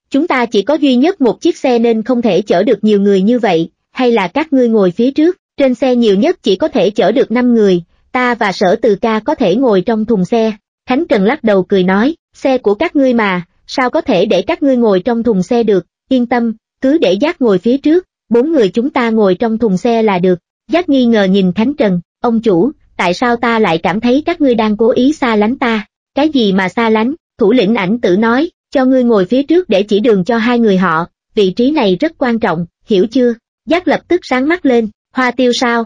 chúng ta chỉ có duy nhất một chiếc xe nên không thể chở được nhiều người như vậy, hay là các ngươi ngồi phía trước, trên xe nhiều nhất chỉ có thể chở được năm người, ta và Sở Từ ca có thể ngồi trong thùng xe. Khánh Trần lắc đầu cười nói, xe của các ngươi mà, sao có thể để các ngươi ngồi trong thùng xe được, yên tâm, cứ để Giác ngồi phía trước, bốn người chúng ta ngồi trong thùng xe là được. Giác nghi ngờ nhìn Khánh Trần, ông chủ, tại sao ta lại cảm thấy các ngươi đang cố ý xa lánh ta, cái gì mà xa lánh, thủ lĩnh Ảnh Tử nói, cho ngươi ngồi phía trước để chỉ đường cho hai người họ, vị trí này rất quan trọng, hiểu chưa? Giác lập tức sáng mắt lên, Hoa Tiêu sao?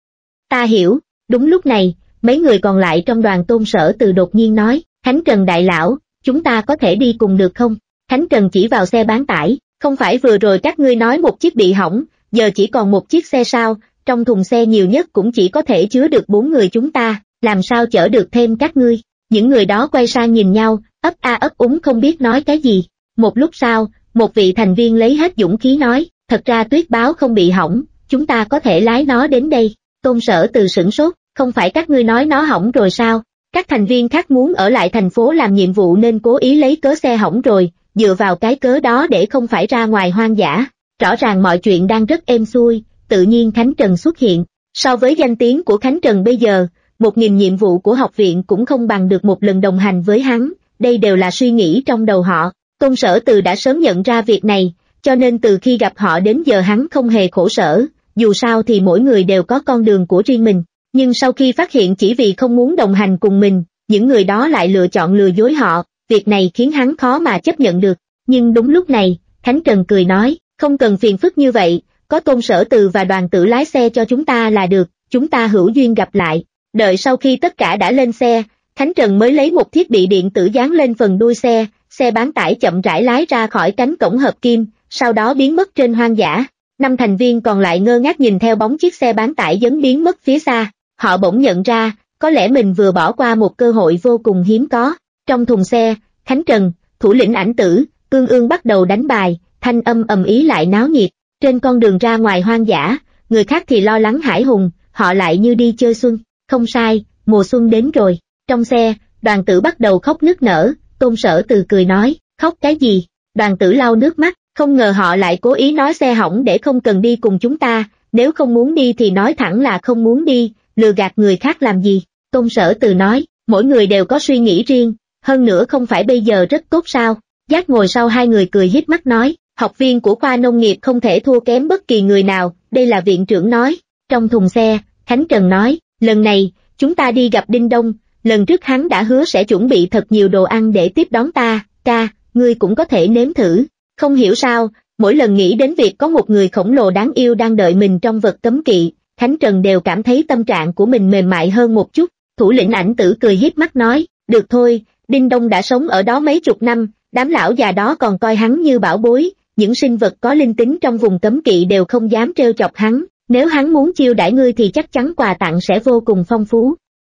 Ta hiểu. Đúng lúc này, mấy người còn lại trong đoàn Tôn Sở Từ đột nhiên nói, Khánh Trần đại lão, chúng ta có thể đi cùng được không? Khánh Trần chỉ vào xe bán tải, không phải vừa rồi các ngươi nói một chiếc bị hỏng, giờ chỉ còn một chiếc xe sao, trong thùng xe nhiều nhất cũng chỉ có thể chứa được bốn người chúng ta, làm sao chở được thêm các ngươi? Những người đó quay sang nhìn nhau, ấp a ấp úng không biết nói cái gì. Một lúc sau, một vị thành viên lấy hết dũng khí nói, thật ra tuyết báo không bị hỏng, chúng ta có thể lái nó đến đây. Tôn Sở Từ sửng sốt, không phải các ngươi nói nó hỏng rồi sao? Các thành viên khác muốn ở lại thành phố làm nhiệm vụ nên cố ý lấy cớ xe hỏng rồi, dựa vào cái cớ đó để không phải ra ngoài hoang dã. Rõ ràng mọi chuyện đang rất êm xuôi, tự nhiên Khánh Trần xuất hiện. So với danh tiếng của Khánh Trần bây giờ, một nghìn nhiệm vụ của học viện cũng không bằng được một lần đồng hành với hắn, đây đều là suy nghĩ trong đầu họ. Tôn Sở Từ đã sớm nhận ra việc này, cho nên từ khi gặp họ đến giờ hắn không hề khổ sở, dù sao thì mỗi người đều có con đường của riêng mình. Nhưng sau khi phát hiện chỉ vì không muốn đồng hành cùng mình, những người đó lại lựa chọn lừa dối họ, việc này khiến hắn khó mà chấp nhận được. Nhưng đúng lúc này, Khánh Trần cười nói, không cần phiền phức như vậy, có Tôn Sở Từ và đoàn tử lái xe cho chúng ta là được, chúng ta hữu duyên gặp lại. Đợi sau khi tất cả đã lên xe, Khánh Trần mới lấy một thiết bị điện tử dán lên phần đuôi xe, xe bán tải chậm rãi lái ra khỏi cánh cổng hợp kim, sau đó biến mất trên hoang dã. Năm thành viên còn lại ngơ ngác nhìn theo bóng chiếc xe bán tải dấn biến mất phía xa, họ bỗng nhận ra, có lẽ mình vừa bỏ qua một cơ hội vô cùng hiếm có. Trong thùng xe, Khánh Trần, thủ lĩnh Ảnh Tử, Ương Ương bắt đầu đánh bài, thanh âm ầm ĩ lại náo nhiệt. Trên con đường ra ngoài hoang dã, người khác thì lo lắng hãi hùng, họ lại như đi chơi xuân. Không sai, mùa xuân đến rồi. Trong xe, đoàn tử bắt đầu khóc nức nở, Tôn Sở Từ cười nói, khóc cái gì? Đoàn tử lau nước mắt, không ngờ họ lại cố ý nói xe hỏng để không cần đi cùng chúng ta, nếu không muốn đi thì nói thẳng là không muốn đi, lừa gạt người khác làm gì? Tôn Sở Từ nói, mỗi người đều có suy nghĩ riêng, hơn nữa không phải bây giờ rất tốt sao? Giác ngồi sau hai người cười híp mắt nói, học viên của khoa nông nghiệp không thể thua kém bất kỳ người nào, đây là viện trưởng nói. Trong thùng xe, Khánh Trần nói, lần này, chúng ta đi gặp Đinh Đông, lần trước hắn đã hứa sẽ chuẩn bị thật nhiều đồ ăn để tiếp đón ta, ca, ngươi cũng có thể nếm thử. Không hiểu sao, mỗi lần nghĩ đến việc có một người khổng lồ đáng yêu đang đợi mình trong vật cấm kỵ, Khánh Trần đều cảm thấy tâm trạng của mình mềm mại hơn một chút. Thủ lĩnh Ảnh Tử cười híp mắt nói, được thôi, Đinh Đông đã sống ở đó mấy chục năm, đám lão già đó còn coi hắn như bảo bối, những sinh vật có linh tính trong vùng cấm kỵ đều không dám trêu chọc hắn, nếu hắn muốn chiêu đãi ngươi thì chắc chắn quà tặng sẽ vô cùng phong phú.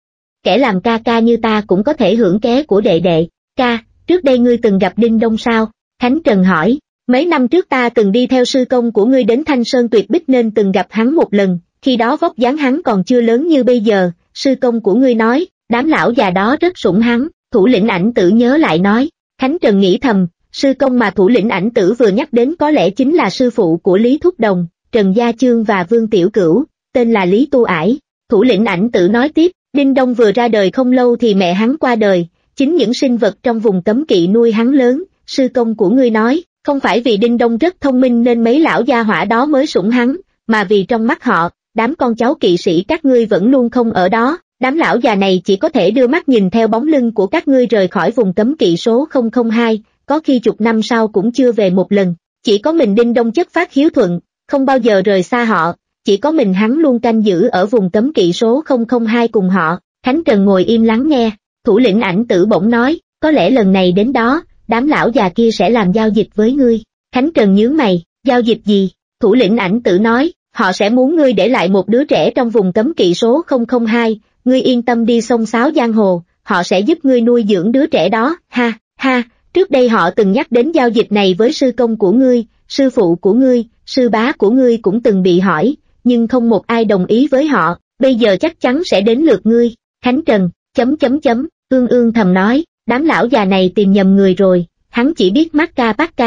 Kẻ làm ca ca như ta cũng có thể hưởng ké của đệ đệ. Ca, trước đây ngươi từng gặp Đinh Đông sao? Khánh Trần hỏi, mấy năm trước ta từng đi theo sư công của ngươi đến Thanh Sơn Tuyệt Bích nên từng gặp hắn một lần, khi đó vóc dáng hắn còn chưa lớn như bây giờ, sư công của ngươi nói, đám lão già đó rất sủng hắn, thủ lĩnh Ảnh Tử nhớ lại nói. Khánh Trần nghĩ thầm, sư công mà thủ lĩnh Ảnh Tử vừa nhắc đến có lẽ chính là sư phụ của Lý Thúc Đồng, Trần Gia Chương và Vương Tiểu Cửu, tên là Lý Tu Ải. Thủ lĩnh Ảnh Tử nói tiếp, Đinh Đông vừa ra đời không lâu thì mẹ hắn qua đời, chính những sinh vật trong vùng cấm kỵ nuôi hắn lớn, sư công của ngươi nói, không phải vì Đinh Đông rất thông minh nên mấy lão gia hỏa đó mới sủng hắn, mà vì trong mắt họ, đám con cháu kỵ sĩ các ngươi vẫn luôn không ở đó, đám lão già này chỉ có thể đưa mắt nhìn theo bóng lưng của các ngươi rời khỏi vùng cấm kỵ số không không hai, có khi chục năm sau cũng chưa về một lần, chỉ có mình Đinh Đông chất phát hiếu thuận, không bao giờ rời xa họ, chỉ có mình hắn luôn canh giữ ở vùng cấm kỵ số không không hai cùng họ. Khánh Trần ngồi im lắng nghe, thủ lĩnh Ảnh Tử bỗng nói, có lẽ lần này đến đó, đám lão già kia sẽ làm giao dịch với ngươi. Khánh Trần nhướng mày, giao dịch gì? Thủ lĩnh Ảnh Tử nói, họ sẽ muốn ngươi để lại một đứa trẻ trong vùng cấm kỵ số không không hai, ngươi yên tâm đi xông xáo giang hồ, họ sẽ giúp ngươi nuôi dưỡng đứa trẻ đó, ha, ha, trước đây họ từng nhắc đến giao dịch này với sư công của ngươi, sư phụ của ngươi, sư bá của ngươi cũng từng bị hỏi, nhưng không một ai đồng ý với họ, bây giờ chắc chắn sẽ đến lượt ngươi. Khánh Trần, chấm chấm chấm, Ương Ương thầm nói, đám lão già này tìm nhầm người rồi, hắn chỉ biết Mát Ca Bát Ca.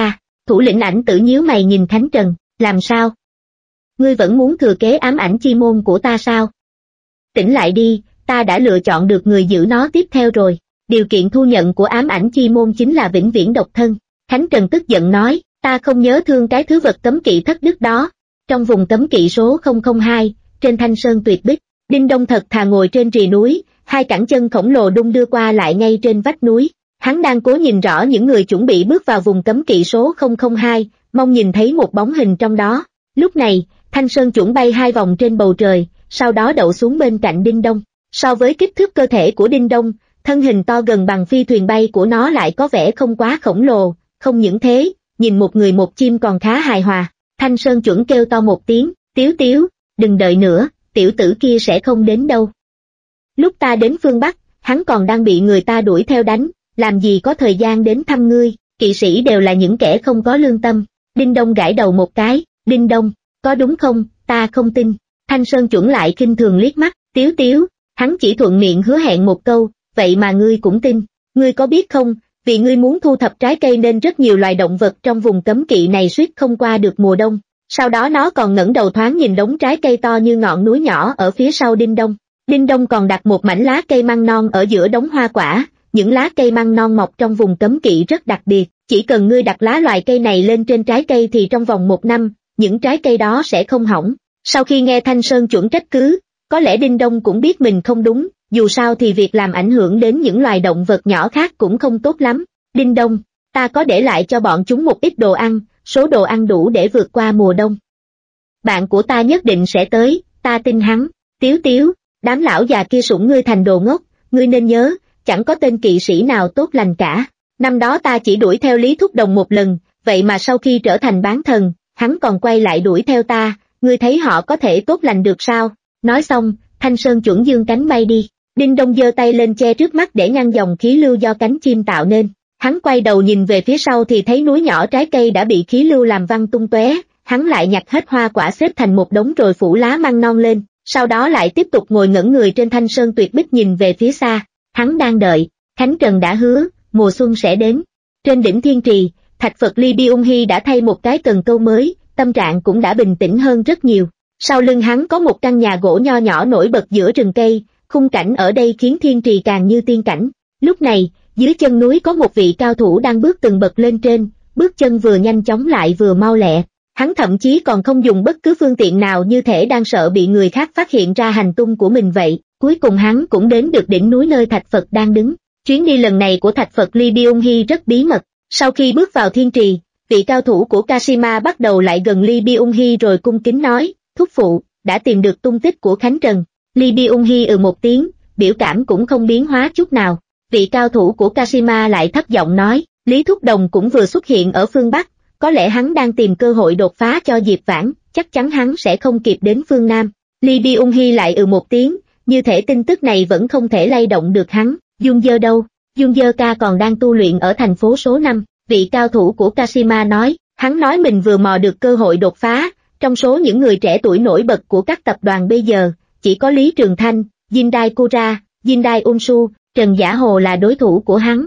Thủ lĩnh Ảnh Tử nhíu mày nhìn Khánh Trần, làm sao? Ngươi vẫn muốn thừa kế ám ảnh chi môn của ta sao? Tỉnh lại đi, ta đã lựa chọn được người giữ nó tiếp theo rồi. Điều kiện thu nhận của ám ảnh chi môn chính là vĩnh viễn độc thân. Khánh Trần tức giận nói, ta không nhớ thương cái thứ vật cấm kỵ thất đức đó. Trong vùng cấm kỵ số không không hai, trên thanh sơn tuyệt bích, Đinh Đông thật thà ngồi trên rìa núi, hai cẳng chân khổng lồ đung đưa qua lại ngay trên vách núi. Hắn đang cố nhìn rõ những người chuẩn bị bước vào vùng cấm kỵ số không không hai, mong nhìn thấy một bóng hình trong đó. Lúc này, thanh sơn chuẩn bay hai vòng trên bầu trời, sau đó đậu xuống bên cạnh Đinh Đông. So với kích thước cơ thể của Đinh Đông, thân hình to gần bằng phi thuyền bay của nó lại có vẻ không quá khổng lồ. Không những thế, nhìn một người một chim còn khá hài hòa. Thanh sơn chuẩn kêu to một tiếng, Tiếu Tiếu, đừng đợi nữa, tiểu tử kia sẽ không đến đâu. Lúc ta đến phương Bắc, hắn còn đang bị người ta đuổi theo đánh, làm gì có thời gian đến thăm ngươi, kỵ sĩ đều là những kẻ không có lương tâm. Đinh Đông gãi đầu một cái, Đinh Đông, có đúng không, ta không tin. Thanh sơn chuẩn lại khinh thường liếc mắt, Tiếu Tiếu, hắn chỉ thuận miệng hứa hẹn một câu, vậy mà ngươi cũng tin. Ngươi có biết không, vì ngươi muốn thu thập trái cây nên rất nhiều loài động vật trong vùng cấm kỵ này suýt không qua được mùa đông. Sau đó nó còn ngẩng đầu thoáng nhìn đống trái cây to như ngọn núi nhỏ ở phía sau Đinh Đông. Đinh Đông còn đặt một mảnh lá cây măng non ở giữa đống hoa quả. Những lá cây măng non mọc trong vùng cấm kỵ rất đặc biệt, chỉ cần ngươi đặt lá loài cây này lên trên trái cây thì trong vòng một năm, những trái cây đó sẽ không hỏng. Sau khi nghe Thanh Sơn chuẩn trách cứ, có lẽ Đinh Đông cũng biết mình không đúng, dù sao thì việc làm ảnh hưởng đến những loài động vật nhỏ khác cũng không tốt lắm. Đinh Đông, ta có để lại cho bọn chúng một ít đồ ăn, số đồ ăn đủ để vượt qua mùa đông. Bạn của ta nhất định sẽ tới, ta tin hắn. Tiếu Tiếu, đám lão già kia sủng ngươi thành đồ ngốc, ngươi nên nhớ, chẳng có tên kỵ sĩ nào tốt lành cả. Năm đó ta chỉ đuổi theo Lý Thúc Đồng một lần, vậy mà sau khi trở thành bán thần, hắn còn quay lại đuổi theo ta, ngươi thấy họ có thể tốt lành được sao? Nói xong, Thanh Sơn chuẩn dương cánh bay đi. Đinh Đông giơ tay lên che trước mắt để ngăn dòng khí lưu do cánh chim tạo nên. Hắn quay đầu nhìn về phía sau thì thấy núi nhỏ trái cây đã bị khí lưu làm văng tung tóe. Hắn lại nhặt hết hoa quả xếp thành một đống rồi phủ lá măng non lên, sau đó lại tiếp tục ngồi ngẩn người trên thanh sơn tuyệt bích nhìn về phía xa. Hắn đang đợi, Khánh Trần đã hứa, mùa xuân sẽ đến. Trên đỉnh Thiên Trì, thạch Phật Ly Bi Ung Hy đã thay một cái cần câu mới, tâm trạng cũng đã bình tĩnh hơn rất nhiều. Sau lưng hắn có một căn nhà gỗ nho nhỏ nổi bật giữa rừng cây, khung cảnh ở đây khiến Thiên Trì càng như tiên cảnh. Lúc này, dưới chân núi có một vị cao thủ đang bước từng bậc lên trên, bước chân vừa nhanh chóng lại vừa mau lẹ. Hắn thậm chí còn không dùng bất cứ phương tiện nào, như thể đang sợ bị người khác phát hiện ra hành tung của mình vậy. Cuối cùng hắn cũng đến được đỉnh núi nơi thạch Phật đang đứng. Chuyến đi lần này của thạch Phật Ly Bi Ung Hy rất bí mật. Sau khi bước vào Thiên Trì, vị cao thủ của Kashima bắt đầu lại gần Ly Bi Ung Hy rồi cung kính nói, thúc phụ, đã tìm được tung tích của Khánh Trần. Ly Bi Ung Hy ừ một tiếng, biểu cảm cũng không biến hóa chút nào. Vị cao thủ của Kashima lại thấp giọng nói, Lý Thúc Đồng cũng vừa xuất hiện ở phương Bắc, có lẽ hắn đang tìm cơ hội đột phá cho Diệp Vãn, chắc chắn hắn sẽ không kịp đến phương Nam. Ly Bi Ung Hy lại ừ một tiếng, như thể tin tức này vẫn không thể lay động được hắn. Dung Dơ đâu? Dung Dơ ca còn đang tu luyện ở thành phố số năm, vị cao thủ của Kashima nói, hắn nói mình vừa mò được cơ hội đột phá, trong số những người trẻ tuổi nổi bật của các tập đoàn bây giờ, chỉ có Lý Trường Thanh, Jindai Kura, Jindai Unsu, Trần Giả Hồ là đối thủ của hắn.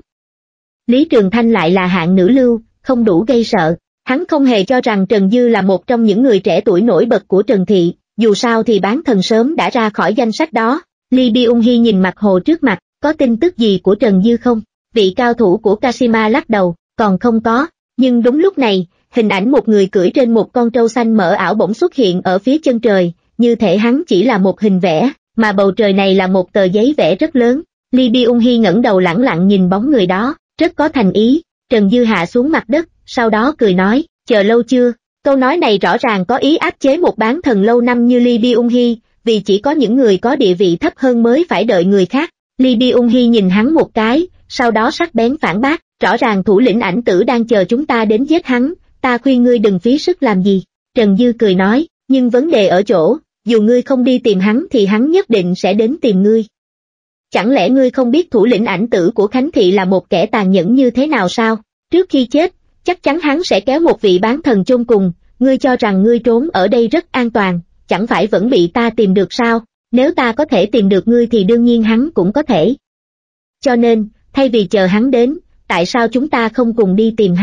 Lý Trường Thanh lại là hạng nữ lưu, không đủ gây sợ. Hắn không hề cho rằng Trần Dư là một trong những người trẻ tuổi nổi bật của Trần Thị, dù sao thì bán thần sớm đã ra khỏi danh sách đó. Ly Bi Ung Hy nhìn mặt hồ trước mặt, có tin tức gì của Trần Dư không? Vị cao thủ của Kashima lắc đầu, còn không có. Nhưng đúng lúc này, hình ảnh một người cưỡi trên một con trâu xanh mở ảo bỗng xuất hiện ở phía chân trời, như thể hắn chỉ là một hình vẽ, mà bầu trời này là một tờ giấy vẽ rất lớn. Ly Bi Ung Hy ngẩng đầu lẳng lặng nhìn bóng người đó, rất có thành ý. Trần Dư hạ xuống mặt đất, sau đó cười nói, chờ lâu chưa? Câu nói này rõ ràng có ý áp chế một bán thần lâu năm như Ly Bi Ung Hy, vì chỉ có những người có địa vị thấp hơn mới phải đợi người khác. Ly Bi Ung Hy nhìn hắn một cái, sau đó sắc bén phản bác, rõ ràng thủ lĩnh Ảnh Tử đang chờ chúng ta đến giết hắn, ta khuyên ngươi đừng phí sức làm gì. Trần Dư cười nói, nhưng vấn đề ở chỗ, dù ngươi không đi tìm hắn thì hắn nhất định sẽ đến tìm ngươi. Chẳng lẽ ngươi không biết thủ lĩnh Ảnh Tử của Khánh Thị là một kẻ tàn nhẫn như thế nào sao? Trước khi chết, chắc chắn hắn sẽ kéo một vị bán thần chôn cùng, ngươi cho rằng ngươi trốn ở đây rất an toàn, chẳng phải vẫn bị ta tìm được sao? Nếu ta có thể tìm được ngươi thì đương nhiên hắn cũng có thể. Cho nên, thay vì chờ hắn đến, tại sao chúng ta không cùng đi tìm hắn?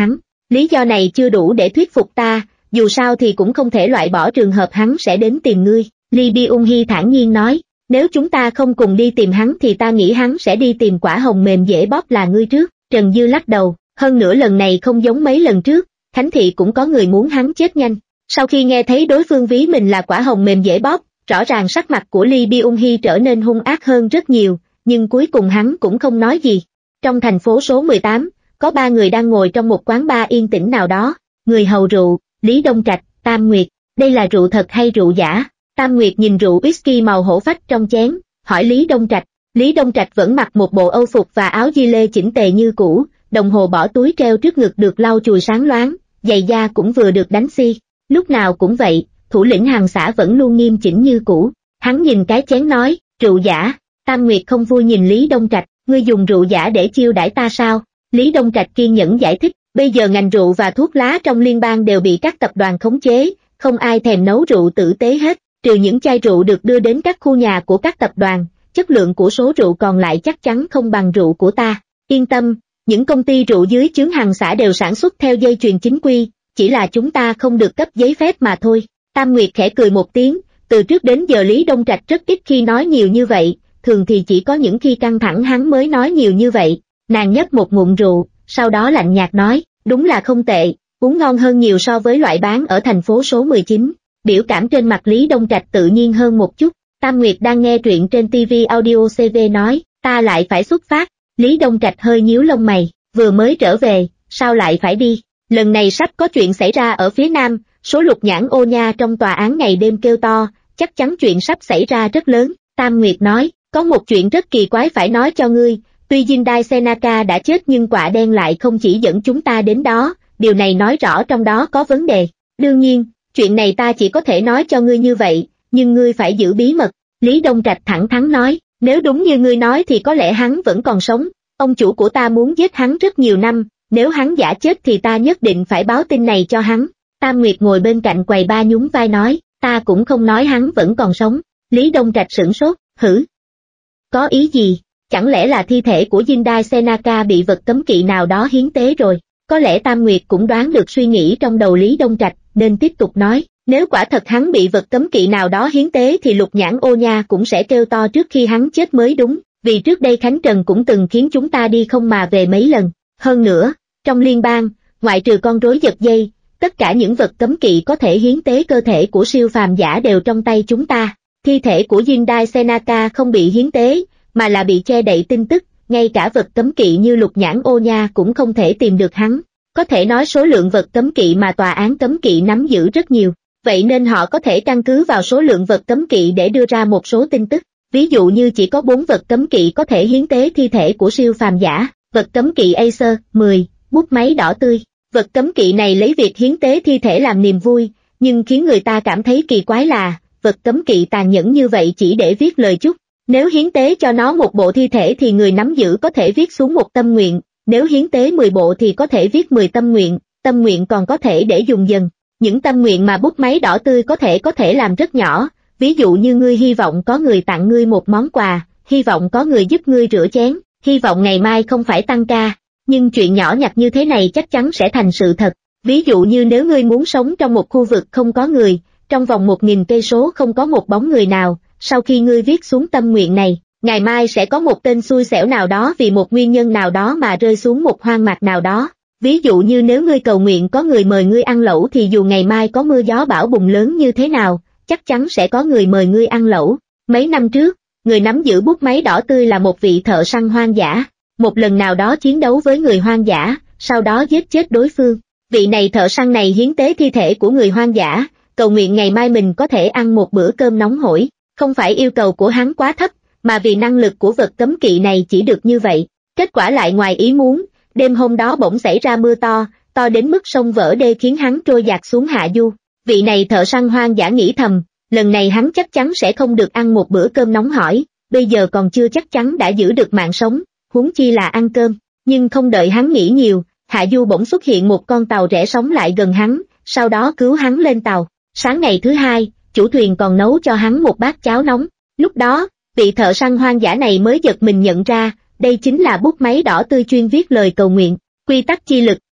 Lý do này chưa đủ để thuyết phục ta, dù sao thì cũng không thể loại bỏ trường hợp hắn sẽ đến tìm ngươi. Lee Byung-hee thản nhiên nói, nếu chúng ta không cùng đi tìm hắn thì ta nghĩ hắn sẽ đi tìm quả hồng mềm dễ bóp là ngươi trước. Trần Dư lắc đầu, hơn nữa lần này không giống mấy lần trước, Khánh Thị cũng có người muốn hắn chết nhanh. Sau khi nghe thấy đối phương ví mình là quả hồng mềm dễ bóp, rõ ràng sắc mặt của Lee Byung-hee trở nên hung ác hơn rất nhiều, nhưng cuối cùng hắn cũng không nói gì. Trong thành phố số mười tám, có ba người đang ngồi trong một quán bar yên tĩnh nào đó, người hầu rượu, Lý Đông Trạch, Tam Nguyệt, đây là rượu thật hay rượu giả? Tam Nguyệt nhìn rượu whisky màu hổ phách trong chén, hỏi Lý Đông Trạch. Lý Đông Trạch vẫn mặc một bộ âu phục và áo gi lê chỉnh tề như cũ, đồng hồ bỏ túi treo trước ngực được lau chùi sáng loáng, giày da cũng vừa được đánh xi. Lúc nào cũng vậy, thủ lĩnh Hằng xã vẫn luôn nghiêm chỉnh như cũ. Hắn nhìn cái chén nói, rượu giả. Tam Nguyệt không vui nhìn Lý Đông Trạch, ngươi dùng rượu giả để chiêu đãi ta sao? Lý Đông Trạch kiên nhẫn giải thích, bây giờ ngành rượu và thuốc lá trong liên bang đều bị các tập đoàn khống chế, không ai thèm nấu rượu tử tế hết, trừ những chai rượu được đưa đến các khu nhà của các tập đoàn, chất lượng của số rượu còn lại chắc chắn không bằng rượu của ta. Yên tâm, những công ty rượu dưới chướng Hằng xã đều sản xuất theo dây chuyền chính quy, chỉ là chúng ta không được cấp giấy phép mà thôi. Tam Nguyệt khẽ cười một tiếng, từ trước đến giờ Lý Đông Trạch rất ít khi nói nhiều như vậy, thường thì chỉ có những khi căng thẳng hắn mới nói nhiều như vậy. Nàng nhấp một ngụm rượu, sau đó lạnh nhạt nói, đúng là không tệ, uống ngon hơn nhiều so với loại bán ở thành phố số mười chín. Biểu cảm trên mặt Lý Đông Trạch tự nhiên hơn một chút. Tam Nguyệt đang nghe truyện trên ti vi Audio xê vê nói, ta lại phải xuất phát. Lý Đông Trạch hơi nhíu lông mày, vừa mới trở về, sao lại phải đi? Lần này sắp có chuyện xảy ra ở phía Nam, số Lục Nhãn Ô Nha trong tòa án ngày đêm kêu to, chắc chắn chuyện sắp xảy ra rất lớn. Tam Nguyệt nói, có một chuyện rất kỳ quái phải nói cho ngươi, tuy Jindai Senaka đã chết nhưng quả đen lại không chỉ dẫn chúng ta đến đó, điều này nói rõ trong đó có vấn đề. Đương nhiên, chuyện này ta chỉ có thể nói cho ngươi như vậy, nhưng ngươi phải giữ bí mật. Lý Đông Trạch thẳng thắn nói, nếu đúng như ngươi nói thì có lẽ hắn vẫn còn sống, ông chủ của ta muốn giết hắn rất nhiều năm, nếu hắn giả chết thì ta nhất định phải báo tin này cho hắn. Tam Nguyệt ngồi bên cạnh quầy ba nhún vai nói, ta cũng không nói hắn vẫn còn sống. Lý Đông Trạch sửng sốt, hử? Có ý gì? Chẳng lẽ là thi thể của Jindai Senaka bị vật cấm kỵ nào đó hiến tế rồi? Có lẽ Tam Nguyệt cũng đoán được suy nghĩ trong đầu Lý Đông Trạch, nên tiếp tục nói, nếu quả thật hắn bị vật cấm kỵ nào đó hiến tế thì Lục Nhãn Ô Nha cũng sẽ kêu to trước khi hắn chết mới đúng, vì trước đây Khánh Trần cũng từng khiến chúng ta đi không mà về mấy lần. Hơn nữa, trong liên bang, ngoại trừ con rối giật dây, tất cả những vật cấm kỵ có thể hiến tế cơ thể của siêu phàm giả đều trong tay chúng ta. Thi thể của Jindai Senaka không bị hiến tế, mà là bị che đậy tin tức, ngay cả vật cấm kỵ như Lục Nhãn Ô Nha cũng không thể tìm được hắn. Có thể nói số lượng vật cấm kỵ mà tòa án cấm kỵ nắm giữ rất nhiều, vậy nên họ có thể căn cứ vào số lượng vật cấm kỵ để đưa ra một số tin tức. Ví dụ như chỉ có bốn vật cấm kỵ có thể hiến tế thi thể của siêu phàm giả, vật cấm kỵ Acer, mười, bút máy đỏ tươi. Vật cấm kỵ này lấy việc hiến tế thi thể làm niềm vui, nhưng khiến người ta cảm thấy kỳ quái là, vật cấm kỵ tàn nhẫn như vậy chỉ để viết lời chúc. Nếu hiến tế cho nó một bộ thi thể thì người nắm giữ có thể viết xuống một tâm nguyện, nếu hiến tế mười bộ thì có thể viết mười tâm nguyện, tâm nguyện còn có thể để dùng dần. Những tâm nguyện mà bút máy đỏ tươi có thể có thể làm rất nhỏ, ví dụ như ngươi hy vọng có người tặng ngươi một món quà, hy vọng có người giúp ngươi rửa chén, hy vọng ngày mai không phải tăng ca. Nhưng chuyện nhỏ nhặt như thế này chắc chắn sẽ thành sự thật. Ví dụ như nếu ngươi muốn sống trong một khu vực không có người, trong vòng một nghìn cây số không có một bóng người nào, sau khi ngươi viết xuống tâm nguyện này, ngày mai sẽ có một tên xui xẻo nào đó vì một nguyên nhân nào đó mà rơi xuống một hoang mạc nào đó. Ví dụ như nếu ngươi cầu nguyện có người mời ngươi ăn lẩu thì dù ngày mai có mưa gió bão bùng lớn như thế nào, chắc chắn sẽ có người mời ngươi ăn lẩu. Mấy năm trước, người nắm giữ bút máy đỏ tươi là một vị thợ săn hoang dã. Một lần nào đó chiến đấu với người hoang dã, sau đó giết chết đối phương. Vị này thợ săn này hiến tế thi thể của người hoang dã, cầu nguyện ngày mai mình có thể ăn một bữa cơm nóng hổi. Không phải yêu cầu của hắn quá thấp, mà vì năng lực của vật cấm kỵ này chỉ được như vậy. Kết quả lại ngoài ý muốn, đêm hôm đó bỗng xảy ra mưa to, to đến mức sông vỡ đê khiến hắn trôi dạt xuống hạ du. Vị này thợ săn hoang dã nghĩ thầm, lần này hắn chắc chắn sẽ không được ăn một bữa cơm nóng hổi, bây giờ còn chưa chắc chắn đã giữ được mạng sống, huống chi là ăn cơm. Nhưng không đợi hắn nghĩ nhiều, hạ du bỗng xuất hiện một con tàu rẽ sóng lại gần hắn, sau đó cứu hắn lên tàu. Sáng ngày thứ hai, chủ thuyền còn nấu cho hắn một bát cháo nóng. Lúc đó, vị thợ săn hoang dã này mới giật mình nhận ra, đây chính là bút máy đỏ tươi chuyên viết lời cầu nguyện. Quy tắc chi lực,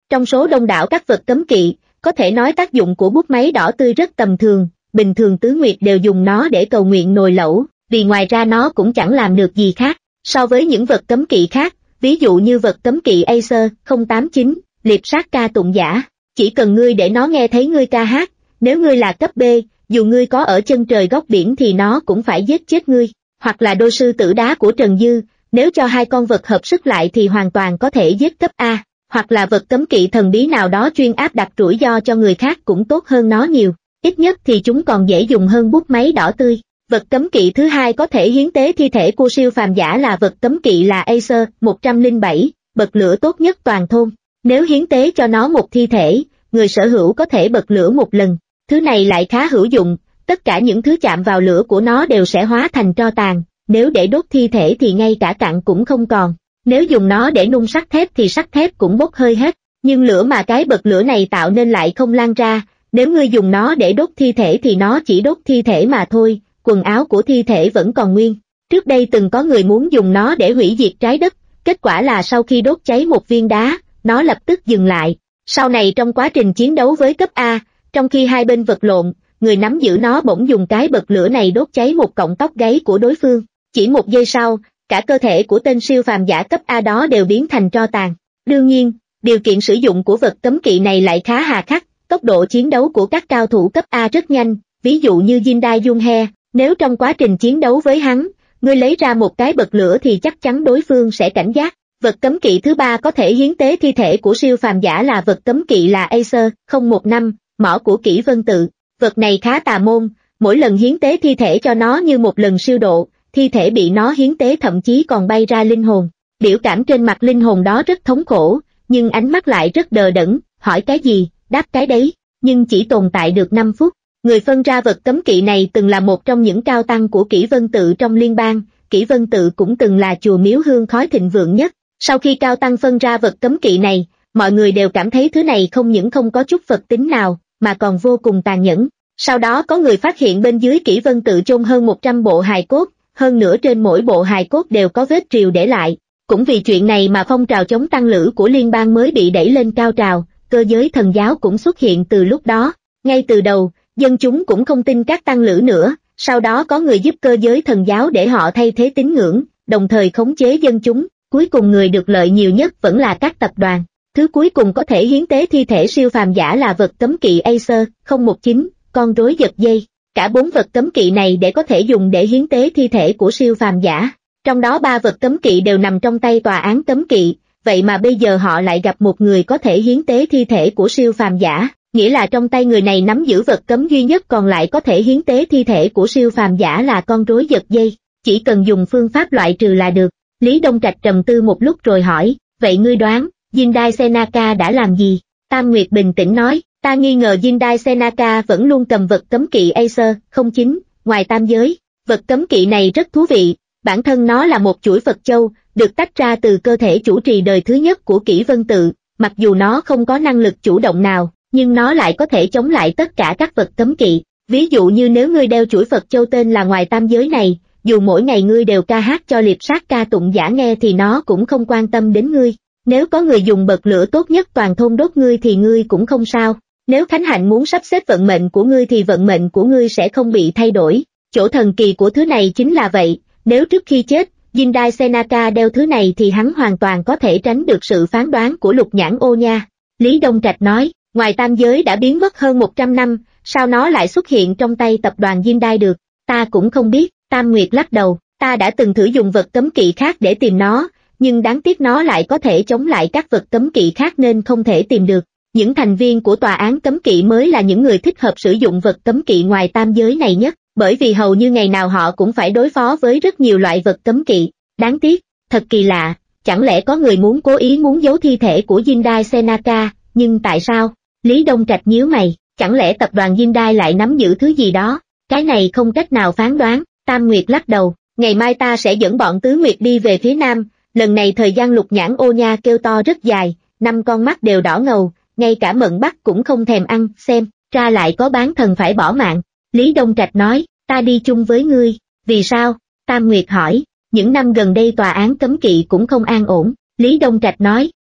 Trong số đông đảo các vật cấm kỵ, có thể nói tác dụng của bút máy đỏ tươi rất tầm thường, bình thường Tứ Nguyệt đều dùng nó để cầu nguyện nồi lẩu, vì ngoài ra nó cũng chẳng làm được gì khác. So với những vật cấm kỵ khác, ví dụ như vật cấm kỵ Acer không tám chín, liệp sát ca tụng giả, chỉ cần ngươi để nó nghe thấy ngươi ca hát, nếu ngươi là cấp B, dù ngươi có ở chân trời góc biển thì nó cũng phải giết chết ngươi, hoặc là đôi sư tử đá của Trần Dư, nếu cho hai con vật hợp sức lại thì hoàn toàn có thể giết cấp A, hoặc là vật cấm kỵ thần bí nào đó chuyên áp đặt rủi ro cho người khác cũng tốt hơn nó nhiều, ít nhất thì chúng còn dễ dùng hơn bút máy đỏ tươi. Vật cấm kỵ thứ hai có thể hiến tế thi thể của siêu phàm giả là vật cấm kỵ là Acer một không bảy, bật lửa tốt nhất toàn thôn. Nếu hiến tế cho nó một thi thể, người sở hữu có thể bật lửa một lần. Thứ này lại khá hữu dụng, tất cả những thứ chạm vào lửa của nó đều sẽ hóa thành tro tàn, nếu để đốt thi thể thì ngay cả cặn cũng không còn. Nếu dùng nó để nung sắt thép thì sắt thép cũng bốc hơi hết, nhưng lửa mà cái bật lửa này tạo nên lại không lan ra, nếu ngươi dùng nó để đốt thi thể thì nó chỉ đốt thi thể mà thôi, quần áo của thi thể vẫn còn nguyên. Trước đây từng có người muốn dùng nó để hủy diệt trái đất, kết quả là sau khi đốt cháy một viên đá, nó lập tức dừng lại. Sau này trong quá trình chiến đấu với cấp A, trong khi hai bên vật lộn, người nắm giữ nó bỗng dùng cái bật lửa này đốt cháy một cọng tóc gáy của đối phương. Chỉ một giây sau, cả cơ thể của tên siêu phàm giả cấp A đó đều biến thành tro tàn. Đương nhiên, điều kiện sử dụng của vật cấm kỵ này lại khá hà khắc, tốc độ chiến đấu của các cao thủ cấp A rất nhanh, ví dụ như Jindai Junhe, nếu trong quá trình chiến đấu với hắn, ngươi lấy ra một cái bật lửa thì chắc chắn đối phương sẽ cảnh giác. Vật cấm kỵ thứ ba có thể hiến tế thi thể của siêu phàm giả là vật cấm kỵ là Acer không một năm, mỏ của Kỷ Vân Tự. Vật này khá tà môn, mỗi lần hiến tế thi thể cho nó như một lần siêu độ, thi thể bị nó hiến tế thậm chí còn bay ra linh hồn. Biểu cảm trên mặt linh hồn đó rất thống khổ, nhưng ánh mắt lại rất đờ đẫn, hỏi cái gì, đáp cái đấy, nhưng chỉ tồn tại được năm phút. Người phân ra vật cấm kỵ này từng là một trong những cao tăng của Kỷ Vân Tự trong liên bang, Kỷ Vân Tự cũng từng là chùa miếu hương khói thịnh vượng nhất. Sau khi cao tăng phân ra vật cấm kỵ này, mọi người đều cảm thấy thứ này không những không có chút Phật tính nào, mà còn vô cùng tàn nhẫn. Sau đó có người phát hiện bên dưới Kỷ Vân Tự chôn hơn một trăm bộ hài cốt, hơn nữa trên mỗi bộ hài cốt đều có vết rìu để lại. Cũng vì chuyện này mà phong trào chống tăng lữ của liên bang mới bị đẩy lên cao trào, cơ giới thần giáo cũng xuất hiện từ lúc đó. Ngay từ đầu, dân chúng cũng không tin các tăng lữ nữa, sau đó có người giúp cơ giới thần giáo để họ thay thế tín ngưỡng, đồng thời khống chế dân chúng. Cuối cùng người được lợi nhiều nhất vẫn là các tập đoàn. Thứ cuối cùng có thể hiến tế thi thể siêu phàm giả là vật cấm kỵ Acer không một chín, con rối giật dây. Cả bốn vật cấm kỵ này để có thể dùng để hiến tế thi thể của siêu phàm giả. Trong đó ba vật cấm kỵ đều nằm trong tay tòa án cấm kỵ, vậy mà bây giờ họ lại gặp một người có thể hiến tế thi thể của siêu phàm giả, nghĩa là trong tay người này nắm giữ vật cấm duy nhất còn lại có thể hiến tế thi thể của siêu phàm giả là con rối giật dây, chỉ cần dùng phương pháp loại trừ là được. Lý Đông Trạch trầm tư một lúc rồi hỏi, vậy ngươi đoán, Jindai Senaka đã làm gì? Tam Nguyệt bình tĩnh nói, ta nghi ngờ Jindai Senaka vẫn luôn cầm vật cấm kỵ Acer không chín, ngoài tam giới. Vật cấm kỵ này rất thú vị, bản thân nó là một chuỗi Phật châu, được tách ra từ cơ thể chủ trì đời thứ nhất của Kỷ Vân Tự, mặc dù nó không có năng lực chủ động nào, nhưng nó lại có thể chống lại tất cả các vật cấm kỵ. Ví dụ như nếu ngươi đeo chuỗi Phật châu tên là ngoài tam giới này, dù mỗi ngày ngươi đều ca hát cho liệp sát ca tụng giả nghe thì nó cũng không quan tâm đến ngươi. Nếu có người dùng bật lửa tốt nhất toàn thôn đốt ngươi thì ngươi cũng không sao. Nếu Khánh Hạnh muốn sắp xếp vận mệnh của ngươi thì vận mệnh của ngươi sẽ không bị thay đổi. Chỗ thần kỳ của thứ này chính là vậy, nếu trước khi chết, Jindai Senaka đeo thứ này thì hắn hoàn toàn có thể tránh được sự phán đoán của Lục Nhãn Ô Nha. Lý Đông Trạch nói, ngoài tam giới đã biến mất hơn một trăm năm, sao nó lại xuất hiện trong tay tập đoàn Jindai được? Ta cũng không biết. Tam Nguyệt lắc đầu, ta đã từng thử dùng vật cấm kỵ khác để tìm nó, nhưng đáng tiếc nó lại có thể chống lại các vật cấm kỵ khác nên không thể tìm được. Những thành viên của tòa án cấm kỵ mới là những người thích hợp sử dụng vật cấm kỵ ngoài tam giới này nhất, bởi vì hầu như ngày nào họ cũng phải đối phó với rất nhiều loại vật cấm kỵ. Đáng tiếc, thật kỳ lạ, chẳng lẽ có người muốn cố ý muốn giấu thi thể của Jindai Senaka, nhưng tại sao? Lý Đông Trạch nhíu mày, chẳng lẽ tập đoàn Jindai lại nắm giữ thứ gì đó? Cái này không cách nào phán đoán. Tam Nguyệt lắc đầu, ngày mai ta sẽ dẫn bọn Tứ Nguyệt đi về phía nam, lần này thời gian Lục Nhãn Ô Nha kêu to rất dài, năm con mắt đều đỏ ngầu, ngay cả Mận Bắc cũng không thèm ăn, xem, ra lại có bán thần phải bỏ mạng. Lý Đông Trạch nói, ta đi chung với ngươi, vì sao? Tam Nguyệt hỏi, những năm gần đây tòa án cấm kỵ cũng không an ổn. Lý Đông Trạch nói,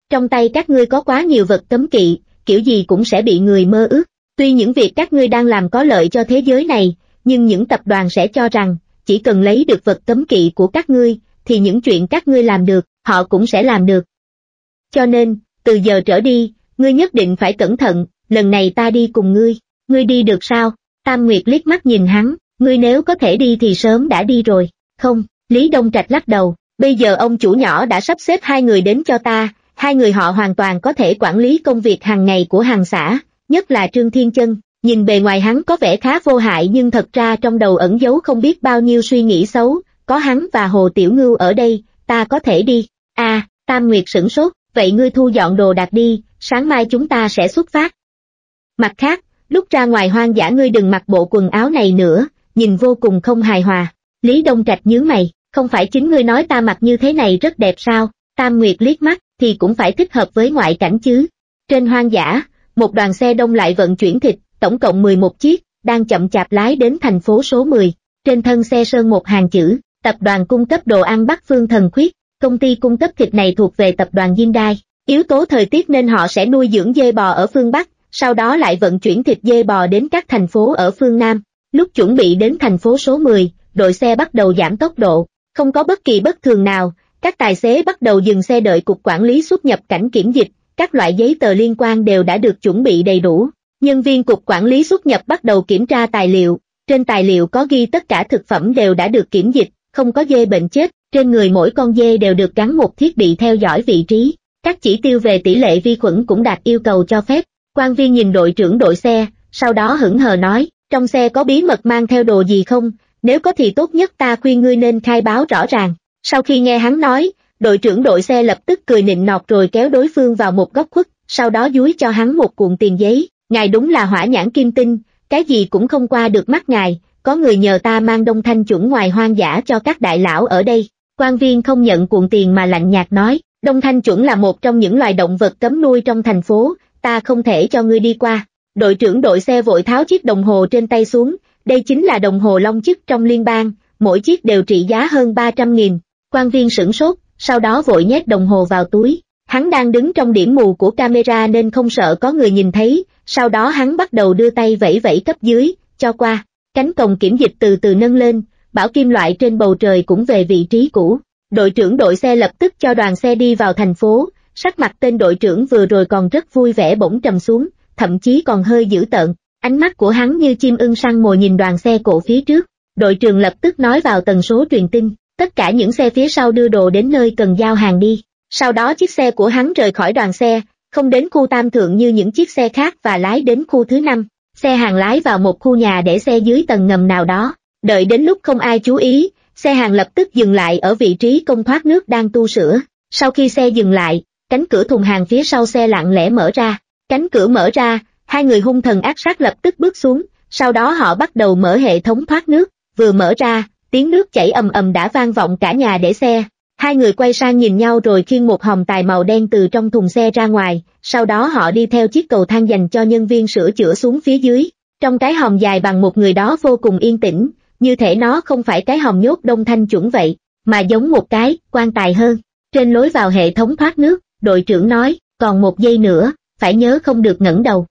trong tay các ngươi có quá nhiều vật cấm kỵ, kiểu gì cũng sẽ bị người mơ ước. Tuy những việc các ngươi đang làm có lợi cho thế giới này, nhưng những tập đoàn sẽ cho rằng, chỉ cần lấy được vật cấm kỵ của các ngươi, thì những chuyện các ngươi làm được, họ cũng sẽ làm được. Cho nên, từ giờ trở đi, ngươi nhất định phải cẩn thận, lần này ta đi cùng ngươi, ngươi đi được sao? Tam Nguyệt liếc mắt nhìn hắn, ngươi nếu có thể đi thì sớm đã đi rồi. Không, Lý Đông Trạch lắc đầu, bây giờ ông chủ nhỏ đã sắp xếp hai người đến cho ta, hai người họ hoàn toàn có thể quản lý công việc hàng ngày của hàng xã, nhất là Trương Thiên Chân. Nhìn bề ngoài hắn có vẻ khá vô hại nhưng thật ra trong đầu ẩn giấu không biết bao nhiêu suy nghĩ xấu, có hắn và Hồ Tiểu Ngưu ở đây, ta có thể đi. À, Tam Nguyệt sửng sốt, vậy ngươi thu dọn đồ đạc đi, sáng mai chúng ta sẽ xuất phát. Mặt khác, lúc ra ngoài hoang dã ngươi đừng mặc bộ quần áo này nữa, nhìn vô cùng không hài hòa. Lý Đông Trạch nhướng mày, không phải chính ngươi nói ta mặc như thế này rất đẹp sao? Tam Nguyệt liếc mắt, thì cũng phải thích hợp với ngoại cảnh chứ. Trên hoang dã, một đoàn xe đông lại vận chuyển thịt, tổng cộng mười một chiếc, đang chậm chạp lái đến thành phố số mười. Trên thân xe sơn một hàng chữ, tập đoàn cung cấp đồ ăn Bắc Phương Thần Khuyết. Công ty cung cấp thịt này thuộc về tập đoàn Hyundai. Yếu tố thời tiết nên họ sẽ nuôi dưỡng dê bò ở phương Bắc, sau đó lại vận chuyển thịt dê bò đến các thành phố ở phương Nam. Lúc chuẩn bị đến thành phố số mười, đội xe bắt đầu giảm tốc độ. Không có bất kỳ bất thường nào, các tài xế bắt đầu dừng xe đợi cục quản lý xuất nhập cảnh kiểm dịch, các loại giấy tờ liên quan đều đã được chuẩn bị đầy đủ. Nhân viên cục quản lý xuất nhập bắt đầu kiểm tra tài liệu, trên tài liệu có ghi tất cả thực phẩm đều đã được kiểm dịch, không có dê bệnh chết, trên người mỗi con dê đều được gắn một thiết bị theo dõi vị trí. Các chỉ tiêu về tỷ lệ vi khuẩn cũng đạt yêu cầu cho phép. Quan viên nhìn đội trưởng đội xe, sau đó hững hờ nói, trong xe có bí mật mang theo đồ gì không, nếu có thì tốt nhất ta khuyên ngươi nên khai báo rõ ràng. Sau khi nghe hắn nói, đội trưởng đội xe lập tức cười nịnh nọt rồi kéo đối phương vào một góc khuất, sau đó dúi cho hắn một cuộn tiền giấy. Ngài đúng là hỏa nhãn kim tinh, cái gì cũng không qua được mắt ngài, có người nhờ ta mang đông thanh chuẩn ngoài hoang dã cho các đại lão ở đây. Quan viên không nhận cuộn tiền mà lạnh nhạt nói, đông thanh chuẩn là một trong những loài động vật cấm nuôi trong thành phố, ta không thể cho ngươi đi qua. Đội trưởng đội xe vội tháo chiếc đồng hồ trên tay xuống, đây chính là đồng hồ long chức trong liên bang, mỗi chiếc đều trị giá hơn ba trăm nghìn. Quan viên sửng sốt, sau đó vội nhét đồng hồ vào túi. Hắn đang đứng trong điểm mù của camera nên không sợ có người nhìn thấy, sau đó hắn bắt đầu đưa tay vẫy vẫy cấp dưới, cho qua. Cánh cổng kiểm dịch từ từ nâng lên, bảo kim loại trên bầu trời cũng về vị trí cũ. Đội trưởng đội xe lập tức cho đoàn xe đi vào thành phố, sắc mặt tên đội trưởng vừa rồi còn rất vui vẻ bỗng trầm xuống, thậm chí còn hơi dữ tợn. Ánh mắt của hắn như chim ưng săn mồi nhìn đoàn xe cộ phía trước. Đội trưởng lập tức nói vào tần số truyền tin, tất cả những xe phía sau đưa đồ đến nơi cần giao hàng đi. Sau đó chiếc xe của hắn rời khỏi đoàn xe, không đến khu tam thượng như những chiếc xe khác và lái đến khu thứ năm. Xe hàng lái vào một khu nhà để xe dưới tầng ngầm nào đó. Đợi đến lúc không ai chú ý, xe hàng lập tức dừng lại ở vị trí công thoát nước đang tu sửa. Sau khi xe dừng lại, cánh cửa thùng hàng phía sau xe lặng lẽ mở ra. Cánh cửa mở ra, hai người hung thần ác sát lập tức bước xuống, sau đó họ bắt đầu mở hệ thống thoát nước. Vừa mở ra, tiếng nước chảy ầm ầm đã vang vọng cả nhà để xe. Hai người quay sang nhìn nhau rồi khiêng một hòm tài màu đen từ trong thùng xe ra ngoài, sau đó họ đi theo chiếc cầu thang dành cho nhân viên sửa chữa xuống phía dưới. Trong cái hòm dài bằng một người đó vô cùng yên tĩnh, như thể nó không phải cái hòm nhốt đông thanh chuẩn vậy, mà giống một cái quan tài hơn. Trên lối vào hệ thống thoát nước, đội trưởng nói, còn một giây nữa, phải nhớ không được ngẩng đầu.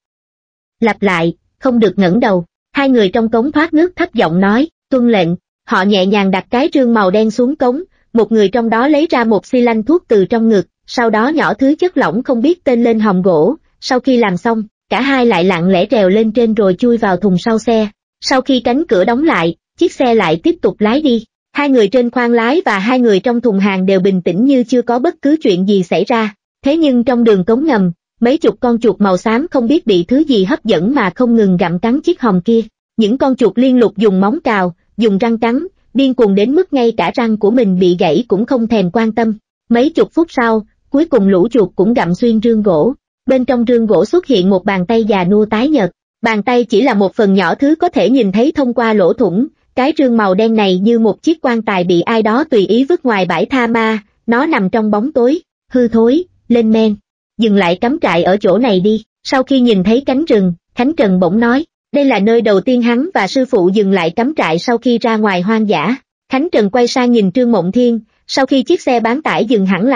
Lặp lại, không được ngẩng đầu. Hai người trong cống thoát nước thấp giọng nói, tuân lệnh. Họ nhẹ nhàng đặt cái rương màu đen xuống cống, một người trong đó lấy ra một xi lanh thuốc từ trong ngực, sau đó nhỏ thứ chất lỏng không biết tên lên hòm gỗ. Sau khi làm xong, cả hai lại lặng lẽ trèo lên trên rồi chui vào thùng sau xe. Sau khi cánh cửa đóng lại, chiếc xe lại tiếp tục lái đi. Hai người trên khoang lái và hai người trong thùng hàng đều bình tĩnh như chưa có bất cứ chuyện gì xảy ra. Thế nhưng trong đường cống ngầm, mấy chục con chuột màu xám không biết bị thứ gì hấp dẫn mà không ngừng gặm cắn chiếc hòm kia. Những con chuột liên tục dùng móng cào, dùng răng cắn, điên cuồng đến mức ngay cả răng của mình bị gãy cũng không thèm quan tâm. Mấy chục phút sau, cuối cùng lũ chuột cũng gặm xuyên rương gỗ. Bên trong rương gỗ xuất hiện một bàn tay già nua tái nhợt. Bàn tay chỉ là một phần nhỏ thứ có thể nhìn thấy thông qua lỗ thủng. Cái rương màu đen này như một chiếc quan tài bị ai đó tùy ý vứt ngoài bãi tha ma, nó nằm trong bóng tối, hư thối, lên men. Dừng lại cắm trại ở chỗ này đi. Sau khi nhìn thấy cánh rừng, Khánh Trần bỗng nói, đây là nơi đầu tiên hắn và sư phụ dừng lại cắm trại sau khi ra ngoài hoang dã. Khánh Trần quay sang nhìn Trương Mộng Thiên, sau khi chiếc xe bán tải dừng hẳn lại,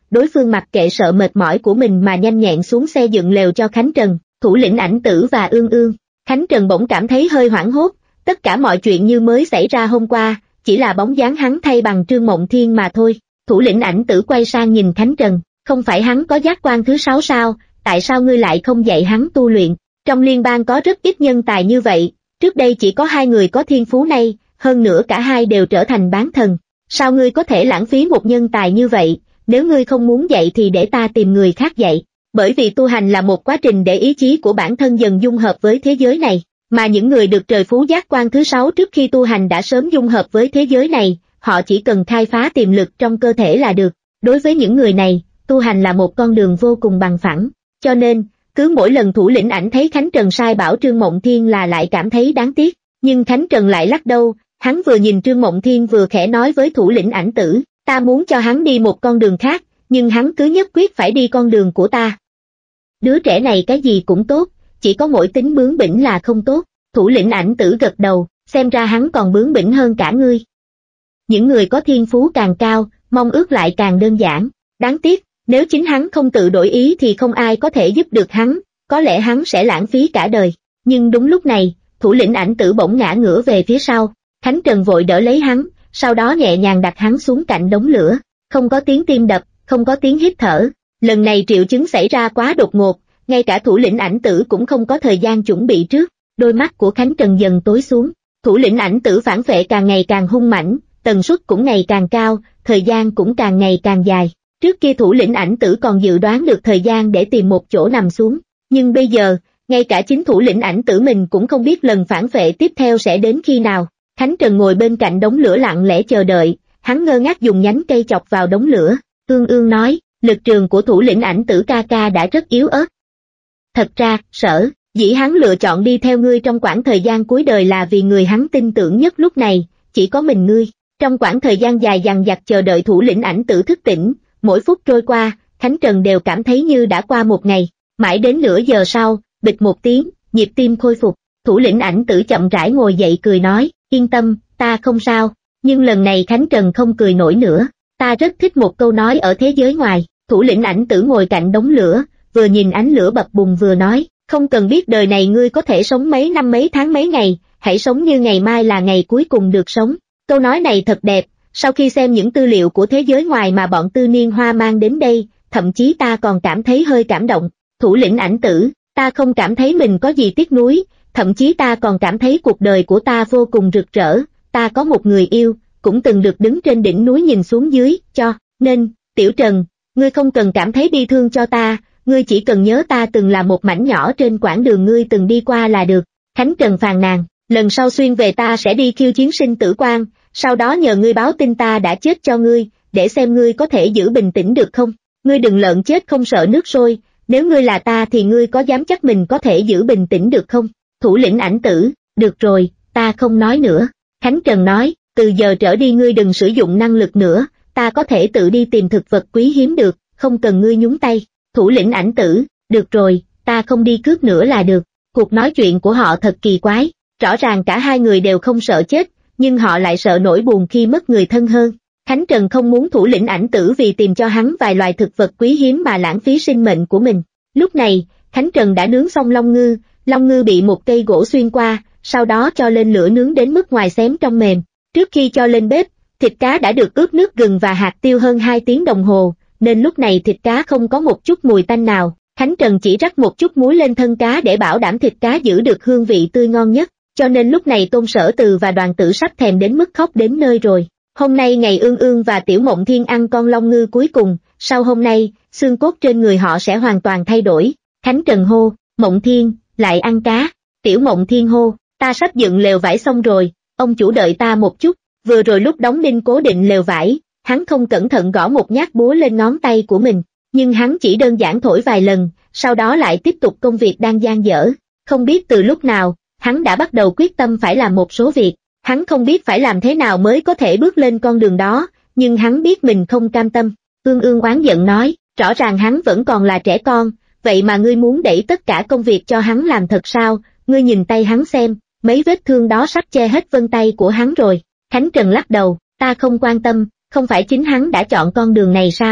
đối phương mặc kệ sợ mệt mỏi của mình mà nhanh nhẹn xuống xe dựng lều cho Khánh Trần, thủ lĩnh Ảnh Tử và Ương Ương. Khánh Trần bỗng cảm thấy hơi hoảng hốt, tất cả mọi chuyện như mới xảy ra hôm qua, chỉ là bóng dáng hắn thay bằng Trương Mộng Thiên mà thôi. Thủ lĩnh Ảnh Tử quay sang nhìn Khánh Trần, không phải hắn có giác quan thứ sáu sao, tại sao ngươi lại không dạy hắn tu luyện? Trong liên bang có rất ít nhân tài như vậy, trước đây chỉ có hai người có thiên phú này, hơn nữa cả hai đều trở thành bán thần. Sao ngươi có thể lãng phí một nhân tài như vậy? Nếu ngươi không muốn dạy thì để ta tìm người khác dạy. Bởi vì tu hành là một quá trình để ý chí của bản thân dần dung hợp với thế giới này, mà những người được trời phú giác quan thứ sáu trước khi tu hành đã sớm dung hợp với thế giới này, họ chỉ cần khai phá tiềm lực trong cơ thể là được. Đối với những người này, tu hành là một con đường vô cùng bằng phẳng, cho nên, cứ mỗi lần thủ lĩnh Ảnh thấy Khánh Trần sai bảo Trương Mộng Thiên là lại cảm thấy đáng tiếc, nhưng Khánh Trần lại lắc đầu, hắn vừa nhìn Trương Mộng Thiên vừa khẽ nói với thủ lĩnh Ảnh Tử, ta muốn cho hắn đi một con đường khác, nhưng hắn cứ nhất quyết phải đi con đường của ta. Đứa trẻ này cái gì cũng tốt, chỉ có mỗi tính bướng bỉnh là không tốt. Thủ lĩnh Ảnh Tử gật đầu, xem ra hắn còn bướng bỉnh hơn cả ngươi. Những người có thiên phú càng cao, mong ước lại càng đơn giản. Đáng tiếc, nếu chính hắn không tự đổi ý thì không ai có thể giúp được hắn, có lẽ hắn sẽ lãng phí cả đời. Nhưng đúng lúc này, thủ lĩnh Ảnh Tử bỗng ngã ngửa về phía sau, Khánh Trần vội đỡ lấy hắn, sau đó nhẹ nhàng đặt hắn xuống cạnh đống lửa. Không có tiếng tim đập, không có tiếng hít thở. Lần này triệu chứng xảy ra quá đột ngột, ngay cả thủ lĩnh Ảnh Tử cũng không có thời gian chuẩn bị trước. Đôi mắt của Khánh Trần dần tối xuống, thủ lĩnh Ảnh Tử phản phệ càng ngày càng hung mãnh, tần suất cũng ngày càng cao, thời gian cũng càng ngày càng dài. Trước kia thủ lĩnh Ảnh Tử còn dự đoán được thời gian để tìm một chỗ nằm xuống, nhưng bây giờ, ngay cả chính thủ lĩnh Ảnh Tử mình cũng không biết lần phản phệ tiếp theo sẽ đến khi nào. Khánh Trần ngồi bên cạnh đống lửa lặng lẽ chờ đợi, hắn ngơ ngác dùng nhánh cây chọc vào đống lửa. Ương Ương nói, lực trường của thủ lĩnh Ảnh Tử ca ca đã rất yếu ớt. Thật ra, sở dĩ hắn lựa chọn đi theo ngươi trong quãng thời gian cuối đời là vì người hắn tin tưởng nhất lúc này, chỉ có mình ngươi. Trong quãng thời gian dài dằng dặc chờ đợi thủ lĩnh Ảnh Tử thức tỉnh, mỗi phút trôi qua, Khánh Trần đều cảm thấy như đã qua một ngày. Mãi đến nửa giờ sau, bịch một tiếng, nhịp tim khôi phục, thủ lĩnh Ảnh Tử chậm rãi ngồi dậy cười nói, yên tâm, ta không sao. Nhưng lần này Khánh Trần không cười nổi nữa. Ta rất thích một câu nói ở thế giới ngoài. Thủ lĩnh Ảnh Tử ngồi cạnh đống lửa, vừa nhìn ánh lửa bập bùng vừa nói, không cần biết đời này ngươi có thể sống mấy năm mấy tháng mấy ngày, hãy sống như ngày mai là ngày cuối cùng được sống. Câu nói này thật đẹp, sau khi xem những tư liệu của thế giới ngoài mà bọn Tư Niên Hoa mang đến đây, thậm chí ta còn cảm thấy hơi cảm động. Thủ lĩnh Ảnh Tử, ta không cảm thấy mình có gì tiếc nuối, thậm chí ta còn cảm thấy cuộc đời của ta vô cùng rực rỡ, ta có một người yêu, cũng từng được đứng trên đỉnh núi nhìn xuống dưới, cho nên, Tiểu Trần, ngươi không cần cảm thấy bi thương cho ta, ngươi chỉ cần nhớ ta từng là một mảnh nhỏ trên quãng đường ngươi từng đi qua là được. Khánh Trần phàn nàn, lần sau xuyên về ta sẽ đi khiêu chiến sinh tử quan, sau đó nhờ ngươi báo tin ta đã chết cho ngươi, để xem ngươi có thể giữ bình tĩnh được không. Ngươi đừng lợn chết không sợ nước sôi, nếu ngươi là ta thì ngươi có dám chắc mình có thể giữ bình tĩnh được không? Thủ lĩnh Ảnh Tử, được rồi, ta không nói nữa. Khánh Trần nói, từ giờ trở đi ngươi đừng sử dụng năng lực nữa, ta có thể tự đi tìm thực vật quý hiếm được, không cần ngươi nhúng tay. Thủ lĩnh Ảnh Tử, được rồi, ta không đi cướp nữa là được. Cuộc nói chuyện của họ thật kỳ quái, rõ ràng cả hai người đều không sợ chết, nhưng họ lại sợ nỗi buồn khi mất người thân hơn. Khánh Trần không muốn thủ lĩnh Ảnh Tử vì tìm cho hắn vài loài thực vật quý hiếm mà lãng phí sinh mệnh của mình. Lúc này, Khánh Trần đã nướng xong long ngư, long ngư bị một cây gỗ xuyên qua, sau đó cho lên lửa nướng đến mức ngoài xém trong mềm. Trước khi cho lên bếp, thịt cá đã được ướp nước gừng và hạt tiêu hơn hai tiếng đồng hồ, nên lúc này thịt cá không có một chút mùi tanh nào. Khánh Trần chỉ rắc một chút muối lên thân cá để bảo đảm thịt cá giữ được hương vị tươi ngon nhất, cho nên lúc này Tôn Sở Từ và Đoàn Tử sắp thèm đến mức khóc đến nơi rồi. Hôm nay ngày Ương Ương và Tiểu Mộng Thiên ăn con long ngư cuối cùng, sau hôm nay, xương cốt trên người họ sẽ hoàn toàn thay đổi. Khánh Trần hô, Mộng Thiên, lại ăn cá. Tiểu Mộng Thiên hô, ta sắp dựng lều vải xong rồi, ông chủ đợi ta một chút. Vừa rồi lúc đóng đinh cố định lều vải, hắn không cẩn thận gõ một nhát búa lên ngón tay của mình, nhưng hắn chỉ đơn giản thổi vài lần, sau đó lại tiếp tục công việc đang dang dở. Không biết từ lúc nào, hắn đã bắt đầu quyết tâm phải làm một số việc, hắn không biết phải làm thế nào mới có thể bước lên con đường đó, nhưng hắn biết mình không cam tâm. Ương Ương oán giận nói, rõ ràng hắn vẫn còn là trẻ con, vậy mà ngươi muốn đẩy tất cả công việc cho hắn làm thật sao? Ngươi nhìn tay hắn xem, mấy vết thương đó sắp che hết vân tay của hắn rồi. Khánh Trần lắc đầu, ta không quan tâm, không phải chính hắn đã chọn con đường này sao?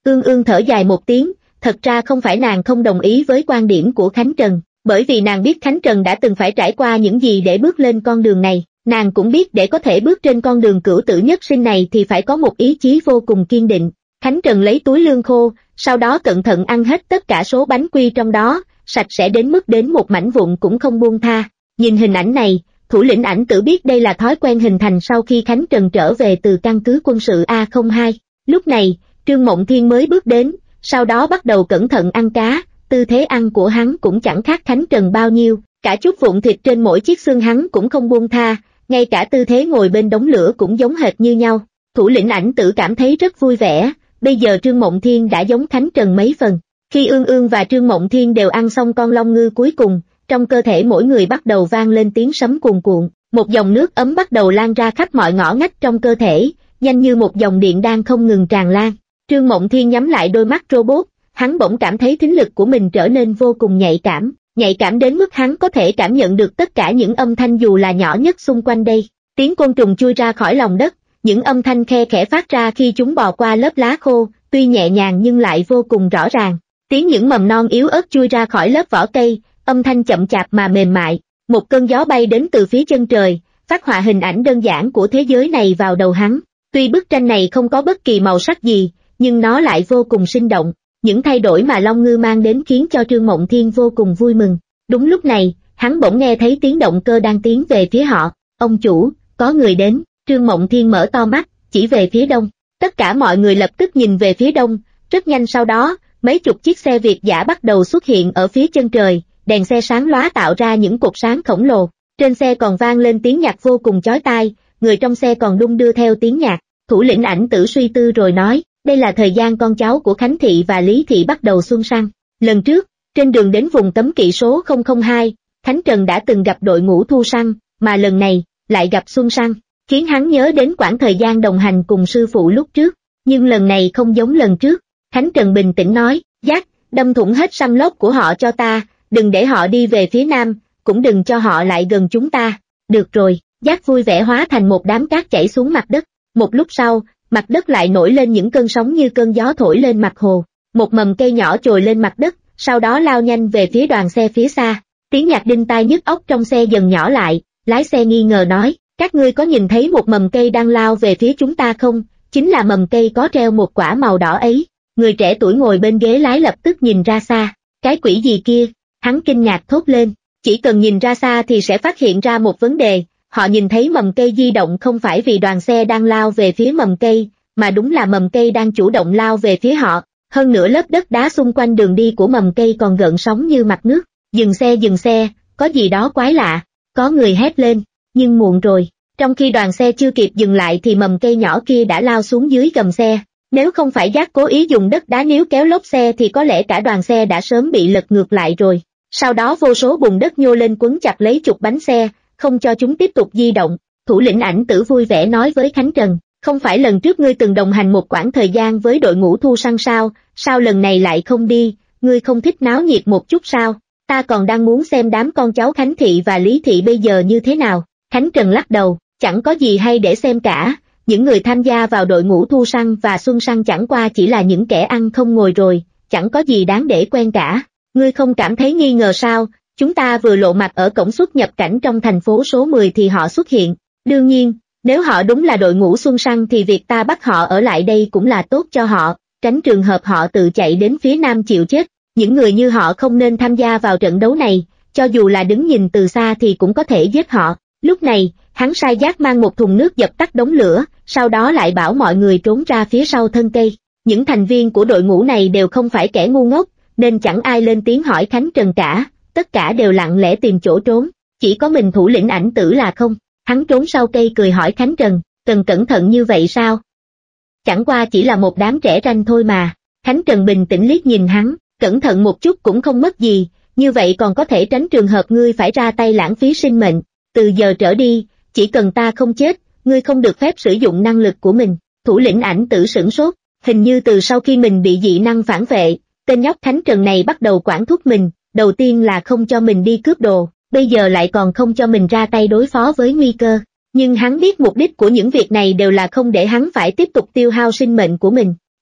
Ương Ương thở dài một tiếng, thật ra không phải nàng không đồng ý với quan điểm của Khánh Trần, bởi vì nàng biết Khánh Trần đã từng phải trải qua những gì để bước lên con đường này, nàng cũng biết để có thể bước trên con đường cửu tử nhất sinh này thì phải có một ý chí vô cùng kiên định. Khánh Trần lấy túi lương khô, sau đó cẩn thận ăn hết tất cả số bánh quy trong đó, sạch sẽ đến mức đến một mảnh vụn cũng không buông tha. Nhìn hình ảnh này, thủ lĩnh Ảnh Tử biết đây là thói quen hình thành sau khi Khánh Trần trở về từ căn cứ quân sự A không hai. Lúc này, Trương Mộng Thiên mới bước đến, sau đó bắt đầu cẩn thận ăn cá, tư thế ăn của hắn cũng chẳng khác Khánh Trần bao nhiêu, cả chút vụn thịt trên mỗi chiếc xương hắn cũng không buông tha, ngay cả tư thế ngồi bên đống lửa cũng giống hệt như nhau. Thủ lĩnh Ảnh Tử cảm thấy rất vui vẻ, bây giờ Trương Mộng Thiên đã giống Khánh Trần mấy phần. Khi Ương Ương và Trương Mộng Thiên đều ăn xong con long ngư cuối cùng, trong cơ thể mỗi người bắt đầu vang lên tiếng sấm cuồn cuộn, một dòng nước ấm bắt đầu lan ra khắp mọi ngõ ngách trong cơ thể, nhanh như một dòng điện đang không ngừng tràn lan. Trương Mộng Thiên nhắm lại đôi mắt robot, hắn bỗng cảm thấy thính lực của mình trở nên vô cùng nhạy cảm, nhạy cảm đến mức hắn có thể cảm nhận được tất cả những âm thanh dù là nhỏ nhất xung quanh đây. Tiếng côn trùng chui ra khỏi lòng đất, những âm thanh khe khẽ phát ra khi chúng bò qua lớp lá khô, tuy nhẹ nhàng nhưng lại vô cùng rõ ràng. Tiếng những mầm non yếu ớt chui ra khỏi lớp vỏ cây, âm thanh chậm chạp mà mềm mại. Một cơn gió bay đến từ phía chân trời, phát họa hình ảnh đơn giản của thế giới này vào đầu hắn. Tuy bức tranh này không có bất kỳ màu sắc gì, nhưng nó lại vô cùng sinh động. Những thay đổi mà Long Ngư mang đến khiến cho Trương Mộng Thiên vô cùng vui mừng. Đúng lúc này, hắn bỗng nghe thấy tiếng động cơ đang tiến về phía họ. Ông chủ, có người đến. Trương Mộng Thiên mở to mắt, chỉ về phía đông. Tất cả mọi người lập tức nhìn về phía đông. Rất nhanh sau đó, mấy chục chiếc xe Việt dã bắt đầu xuất hiện ở phía chân trời, đèn xe sáng lóa tạo ra những cột sáng khổng lồ. Trên xe còn vang lên tiếng nhạc vô cùng chói tai, người trong xe còn đung đưa theo tiếng nhạc. Thủ lĩnh Ảnh Tử suy tư rồi nói, đây là thời gian con cháu của Khánh Thị và Lý Thị bắt đầu xuân săn. Lần trước, trên đường đến vùng cấm kỵ số không không hai, Khánh Trần đã từng gặp đội ngũ thu săn, mà lần này, lại gặp xuân săn, khiến hắn nhớ đến quãng thời gian đồng hành cùng sư phụ lúc trước. Nhưng lần này không giống lần trước. Khánh Trần bình tĩnh nói, Jack, đâm thủng hết xăm lốp của họ cho ta, đừng để họ đi về phía nam, cũng đừng cho họ lại gần chúng ta. Được rồi, Jack vui vẻ hóa thành một đám cát chảy xuống mặt đất. Một lúc sau, mặt đất lại nổi lên những cơn sóng như cơn gió thổi lên mặt hồ. Một mầm cây nhỏ trồi lên mặt đất, sau đó lao nhanh về phía đoàn xe phía xa. Tiếng nhạc đinh tai nhức óc trong xe dần nhỏ lại, lái xe nghi ngờ nói, các ngươi có nhìn thấy một mầm cây đang lao về phía chúng ta không? Chính là mầm cây có treo một quả màu đỏ ấy. Người trẻ tuổi ngồi bên ghế lái lập tức nhìn ra xa. Cái quỷ gì kia? Hắn kinh ngạc thốt lên. Chỉ cần nhìn ra xa thì sẽ phát hiện ra một vấn đề. Họ nhìn thấy mầm cây di động không phải vì đoàn xe đang lao về phía mầm cây, mà đúng là mầm cây đang chủ động lao về phía họ. Hơn nữa lớp đất đá xung quanh đường đi của mầm cây còn gợn sóng như mặt nước. Dừng xe dừng xe, có gì đó quái lạ. Có người hét lên, nhưng muộn rồi. Trong khi đoàn xe chưa kịp dừng lại thì mầm cây nhỏ kia đã lao xuống dưới gầm xe. Nếu không phải Jack cố ý dùng đất đá níu kéo lốp xe thì có lẽ cả đoàn xe đã sớm bị lật ngược lại rồi. Sau đó vô số bùn đất nhô lên quấn chặt lấy trục bánh xe, không cho chúng tiếp tục di động. Thủ lĩnh Ảnh Tử vui vẻ nói với Khánh Trần, không phải lần trước ngươi từng đồng hành một quãng thời gian với đội ngũ thu săn sao, sao lần này lại không đi, ngươi không thích náo nhiệt một chút sao? Ta còn đang muốn xem đám con cháu Khánh Thị và Lý Thị bây giờ như thế nào. Khánh Trần lắc đầu, chẳng có gì hay để xem cả. Những người tham gia vào đội ngũ thu săn và xuân săn chẳng qua chỉ là những kẻ ăn không ngồi rồi, chẳng có gì đáng để quen cả. Ngươi không cảm thấy nghi ngờ sao? Chúng ta vừa lộ mặt ở cổng xuất nhập cảnh trong thành phố số mười thì họ xuất hiện. Đương nhiên, nếu họ đúng là đội ngũ xuân săn thì việc ta bắt họ ở lại đây cũng là tốt cho họ, tránh trường hợp họ tự chạy đến phía nam chịu chết. Những người như họ không nên tham gia vào trận đấu này, cho dù là đứng nhìn từ xa thì cũng có thể giết họ. Lúc này, hắn sai Jack mang một thùng nước dập tắt đống lửa, sau đó lại bảo mọi người trốn ra phía sau thân cây. Những thành viên của đội ngũ này đều không phải kẻ ngu ngốc, nên chẳng ai lên tiếng hỏi Khánh Trần cả, tất cả đều lặng lẽ tìm chỗ trốn. Chỉ có mình thủ lĩnh Ảnh Tử là không. Hắn trốn sau cây cười hỏi Khánh Trần, cần cẩn thận như vậy sao? Chẳng qua chỉ là một đám trẻ ranh thôi mà. Khánh Trần bình tĩnh liếc nhìn hắn, cẩn thận một chút cũng không mất gì, như vậy còn có thể tránh trường hợp ngươi phải ra tay lãng phí sinh mệnh. Từ giờ trở đi, chỉ cần ta không chết, ngươi không được phép sử dụng năng lực của mình. Thủ lĩnh Ảnh Tử sửng sốt, hình như từ sau khi mình bị dị năng phản vệ, tên nhóc Khánh Trần này bắt đầu quản thúc mình, đầu tiên là không cho mình đi cướp đồ, bây giờ lại còn không cho mình ra tay đối phó với nguy cơ. Nhưng hắn biết mục đích của những việc này đều là không để hắn phải tiếp tục tiêu hao sinh mệnh của mình.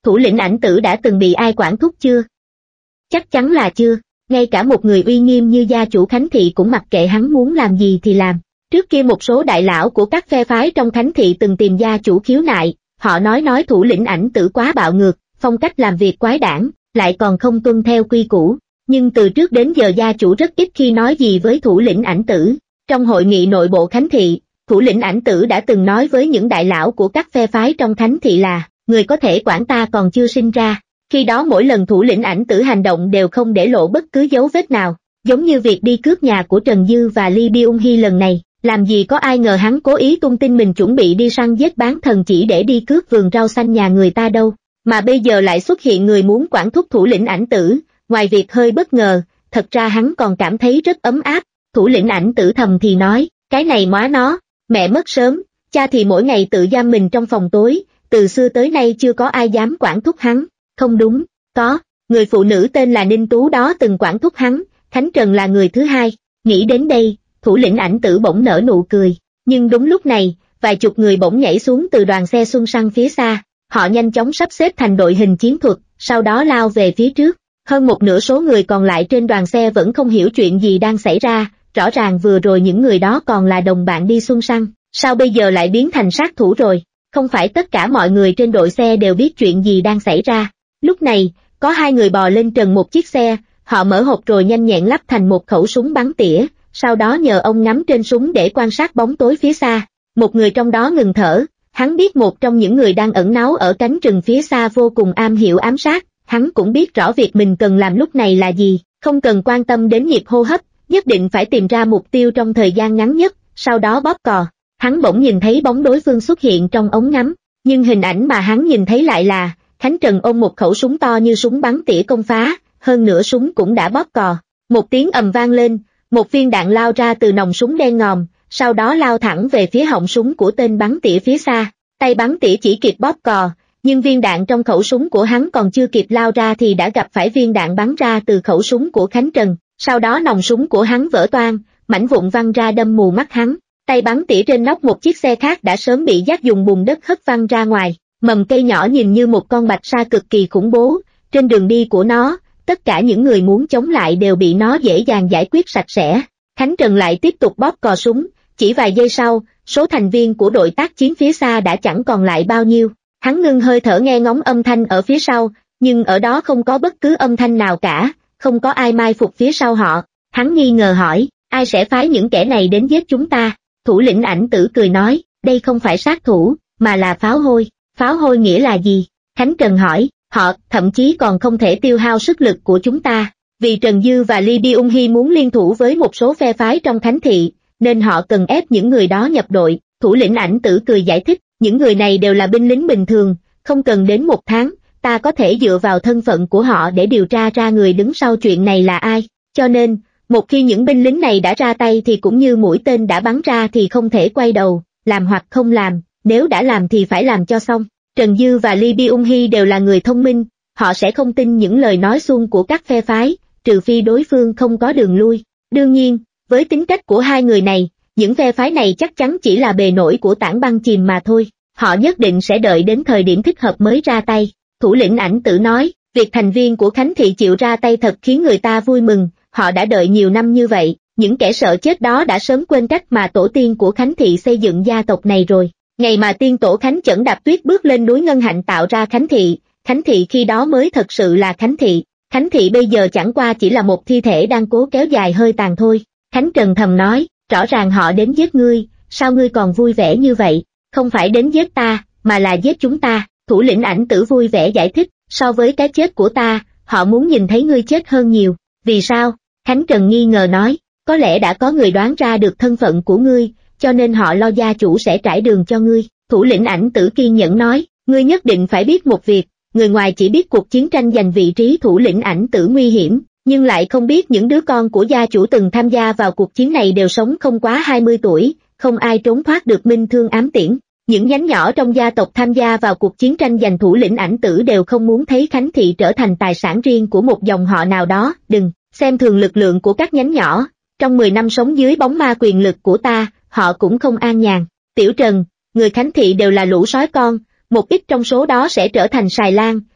Thủ lĩnh Ảnh Tử đã từng bị ai quản thúc chưa? Chắc chắn là chưa, ngay cả một người uy nghiêm như gia chủ Khánh Thị cũng mặc kệ hắn muốn làm gì thì làm. Trước kia một số đại lão của các phe phái trong Khánh Thị từng tìm gia chủ khiếu nại, họ nói nói thủ lĩnh Ảnh Tử quá bạo ngược, phong cách làm việc quái đản, lại còn không tuân theo quy củ. Nhưng từ trước đến giờ gia chủ rất ít khi nói gì với thủ lĩnh Ảnh Tử. Trong hội nghị nội bộ Khánh Thị, thủ lĩnh Ảnh Tử đã từng nói với những đại lão của các phe phái trong Khánh Thị là, người có thể quản ta còn chưa sinh ra. Khi đó mỗi lần thủ lĩnh Ảnh Tử hành động đều không để lộ bất cứ dấu vết nào, giống như việc đi cướp nhà của Trần Dư và Ly Byung-hee lần này, làm gì có ai ngờ hắn cố ý tung tin mình chuẩn bị đi săn giết bán thần chỉ để đi cướp vườn rau xanh nhà người ta đâu, mà bây giờ lại xuất hiện người muốn quản thúc thủ lĩnh Ảnh Tử, ngoài việc hơi bất ngờ, thật ra hắn còn cảm thấy rất ấm áp. Thủ lĩnh Ảnh Tử thầm thì nói, cái này móa nó, mẹ mất sớm, cha thì mỗi ngày tự giam mình trong phòng tối, từ xưa tới nay chưa có ai dám quản thúc hắn. Không đúng, có, người phụ nữ tên là Ninh Tú đó từng quản thúc hắn, Khánh Trần là người thứ hai. Nghĩ đến đây, thủ lĩnh Ảnh Tử bỗng nở nụ cười, nhưng đúng lúc này, vài chục người bỗng nhảy xuống từ đoàn xe xuân săn phía xa, họ nhanh chóng sắp xếp thành đội hình chiến thuật, sau đó lao về phía trước. Hơn một nửa số người còn lại trên đoàn xe vẫn không hiểu chuyện gì đang xảy ra, rõ ràng vừa rồi những người đó còn là đồng bạn đi xuân săn, sao bây giờ lại biến thành sát thủ rồi? Không phải tất cả mọi người trên đội xe đều biết chuyện gì đang xảy ra. Lúc này, có hai người bò lên trần một chiếc xe, họ mở hộp rồi nhanh nhẹn lắp thành một khẩu súng bắn tỉa, sau đó nhờ ông ngắm trên súng để quan sát bóng tối phía xa. Một người trong đó ngừng thở, hắn biết một trong những người đang ẩn náu ở cánh rừng phía xa vô cùng am hiểu ám sát, hắn cũng biết rõ việc mình cần làm lúc này là gì, không cần quan tâm đến nhịp hô hấp, nhất định phải tìm ra mục tiêu trong thời gian ngắn nhất, sau đó bóp cò. Hắn bỗng nhìn thấy bóng đối phương xuất hiện trong ống ngắm, nhưng hình ảnh mà hắn nhìn thấy lại là Khánh Trần ôm một khẩu súng to như súng bắn tỉa công phá, hơn nữa súng cũng đã bóp cò. Một tiếng ầm vang lên, một viên đạn lao ra từ nòng súng đen ngòm, sau đó lao thẳng về phía họng súng của tên bắn tỉa phía xa. Tay bắn tỉa chỉ kịp bóp cò, nhưng viên đạn trong khẩu súng của hắn còn chưa kịp lao ra thì đã gặp phải viên đạn bắn ra từ khẩu súng của Khánh Trần. Sau đó nòng súng của hắn vỡ toang, mảnh vụn văng ra đâm mù mắt hắn. Tay bắn tỉa trên nóc một chiếc xe khác đã sớm bị Giác dùng bùn đất hất văng ra ngoài. Mầm cây nhỏ nhìn như một con bạch sa cực kỳ khủng bố, trên đường đi của nó, tất cả những người muốn chống lại đều bị nó dễ dàng giải quyết sạch sẽ. Khánh Trần lại tiếp tục bóp cò súng, chỉ vài giây sau, số thành viên của đội tác chiến phía xa đã chẳng còn lại bao nhiêu. Hắn ngưng hơi thở nghe ngóng âm thanh ở phía sau, nhưng ở đó không có bất cứ âm thanh nào cả, không có ai mai phục phía sau họ. Hắn nghi ngờ hỏi, ai sẽ phái những kẻ này đến giết chúng ta? Thủ lĩnh Ảnh Tử cười nói, đây không phải sát thủ, mà là pháo hôi. Pháo hôi nghĩa là gì? Khánh Trần hỏi, họ thậm chí còn không thể tiêu hao sức lực của chúng ta. Vì Trần Dư và Ly Byung-hee muốn liên thủ với một số phe phái trong Khánh Thị, nên họ cần ép những người đó nhập đội. Thủ lĩnh Ảnh Tử cười giải thích, những người này đều là binh lính bình thường, không cần đến một tháng, ta có thể dựa vào thân phận của họ để điều tra ra người đứng sau chuyện này là ai. Cho nên, một khi những binh lính này đã ra tay thì cũng như mũi tên đã bắn ra thì không thể quay đầu, làm hoặc không làm, nếu đã làm thì phải làm cho xong. Trần Dư và Ly Byung-hee đều là người thông minh, họ sẽ không tin những lời nói suông của các phe phái, trừ phi đối phương không có đường lui. Đương nhiên, với tính cách của hai người này, những phe phái này chắc chắn chỉ là bề nổi của tảng băng chìm mà thôi, họ nhất định sẽ đợi đến thời điểm thích hợp mới ra tay. Thủ lĩnh Ảnh Tử nói, việc thành viên của Khánh Thị chịu ra tay thật khiến người ta vui mừng, họ đã đợi nhiều năm như vậy, những kẻ sợ chết đó đã sớm quên cách mà tổ tiên của Khánh Thị xây dựng gia tộc này rồi. Ngày mà tiên tổ Khánh Chẩn đạp tuyết bước lên núi Ngân Hạnh tạo ra Khánh Thị, Khánh Thị khi đó mới thật sự là Khánh Thị, Khánh Thị bây giờ chẳng qua chỉ là một thi thể đang cố kéo dài hơi tàn thôi. Khánh Trần thầm nói, rõ ràng họ đến giết ngươi, sao ngươi còn vui vẻ như vậy? Không phải đến giết ta, mà là giết chúng ta. Thủ lĩnh Ảnh Tử vui vẻ giải thích, so với cái chết của ta, họ muốn nhìn thấy ngươi chết hơn nhiều. Vì sao? Khánh Trần nghi ngờ nói, có lẽ đã có người đoán ra được thân phận của ngươi, cho nên họ lo gia chủ sẽ trải đường cho ngươi. Thủ lĩnh Ảnh Tử kiên nhẫn nói, ngươi nhất định phải biết một việc, người ngoài chỉ biết cuộc chiến tranh giành vị trí thủ lĩnh Ảnh Tử nguy hiểm, nhưng lại không biết những đứa con của gia chủ từng tham gia vào cuộc chiến này đều sống không quá hai mươi tuổi, không ai trốn thoát được minh thương ám tiễn. Những nhánh nhỏ trong gia tộc tham gia vào cuộc chiến tranh giành thủ lĩnh Ảnh Tử đều không muốn thấy Khánh Thị trở thành tài sản riêng của một dòng họ nào đó. Đừng xem thường lực lượng của các nhánh nhỏ, trong mười năm sống dưới bóng ma quyền lực của ta, họ cũng không an nhàn. Tiểu Trần, người Khánh Thị đều là lũ sói con, một ít trong số đó sẽ trở thành sài lan,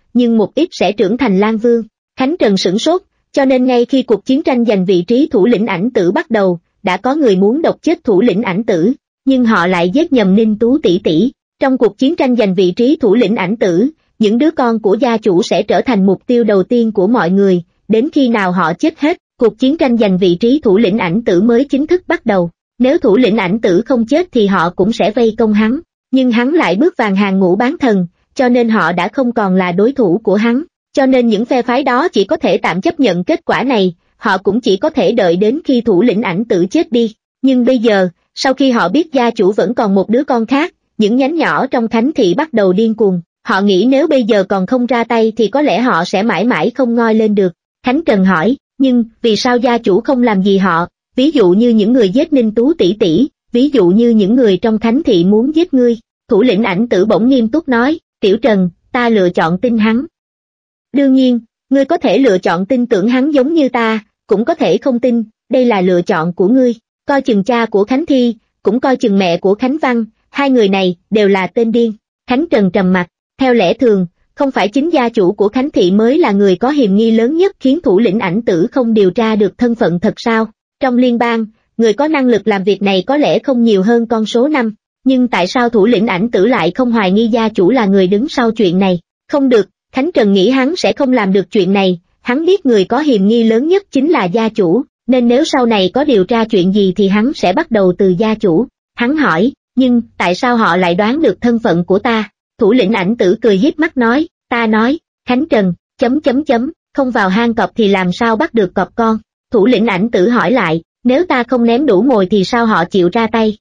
nhưng một ít sẽ trưởng thành Lang Vương. Khánh Trần sửng sốt, cho nên ngay khi cuộc chiến tranh giành vị trí thủ lĩnh ảnh tử bắt đầu, đã có người muốn độc chết thủ lĩnh ảnh tử, nhưng họ lại giết nhầm Ninh Tú tỷ tỷ. Trong cuộc chiến tranh giành vị trí thủ lĩnh ảnh tử, những đứa con của gia chủ sẽ trở thành mục tiêu đầu tiên của mọi người, đến khi nào họ chết hết, cuộc chiến tranh giành vị trí thủ lĩnh ảnh tử mới chính thức bắt đầu. Nếu thủ lĩnh ảnh tử không chết thì họ cũng sẽ vây công hắn, nhưng hắn lại bước vào hàng ngũ bán thần, cho nên họ đã không còn là đối thủ của hắn, cho nên những phe phái đó chỉ có thể tạm chấp nhận kết quả này, họ cũng chỉ có thể đợi đến khi thủ lĩnh ảnh tử chết đi. Nhưng bây giờ, sau khi họ biết gia chủ vẫn còn một đứa con khác, những nhánh nhỏ trong thánh thị bắt đầu điên cuồng, họ nghĩ nếu bây giờ còn không ra tay thì có lẽ họ sẽ mãi mãi không ngoi lên được. Khánh Trần hỏi, nhưng vì sao gia chủ không làm gì họ, ví dụ như những người giết Ninh Tú tỷ tỷ, ví dụ như những người trong thánh thị muốn giết ngươi? Thủ lĩnh ảnh tử bỗng nghiêm túc nói, Tiểu Trần, ta lựa chọn tin hắn. Đương nhiên, ngươi có thể lựa chọn tin tưởng hắn giống như ta, cũng có thể không tin, đây là lựa chọn của ngươi. Coi chừng cha của Khánh Thi, cũng coi chừng mẹ của Khánh Văn, hai người này đều là tên điên. Khánh Trần trầm mặt, theo lẽ thường, không phải chính gia chủ của Khánh Thị mới là người có hiềm nghi lớn nhất khiến thủ lĩnh ảnh tử không điều tra được thân phận thật sao? Trong liên bang, người có năng lực làm việc này có lẽ không nhiều hơn con số năm, nhưng tại sao thủ lĩnh ảnh tử lại không hoài nghi gia chủ là người đứng sau chuyện này? Không được, Khánh Trần nghĩ hắn sẽ không làm được chuyện này, hắn biết người có hiềm nghi lớn nhất chính là gia chủ, nên nếu sau này có điều tra chuyện gì thì hắn sẽ bắt đầu từ gia chủ. Hắn hỏi, nhưng tại sao họ lại đoán được thân phận của ta? Thủ lĩnh ảnh tử cười híp mắt nói, ta nói, Khánh Trần, chấm chấm chấm, không vào hang cọp thì làm sao bắt được cọp con? Thủ lĩnh ảnh tử hỏi lại, nếu ta không ném đủ mồi thì sao họ chịu ra tay?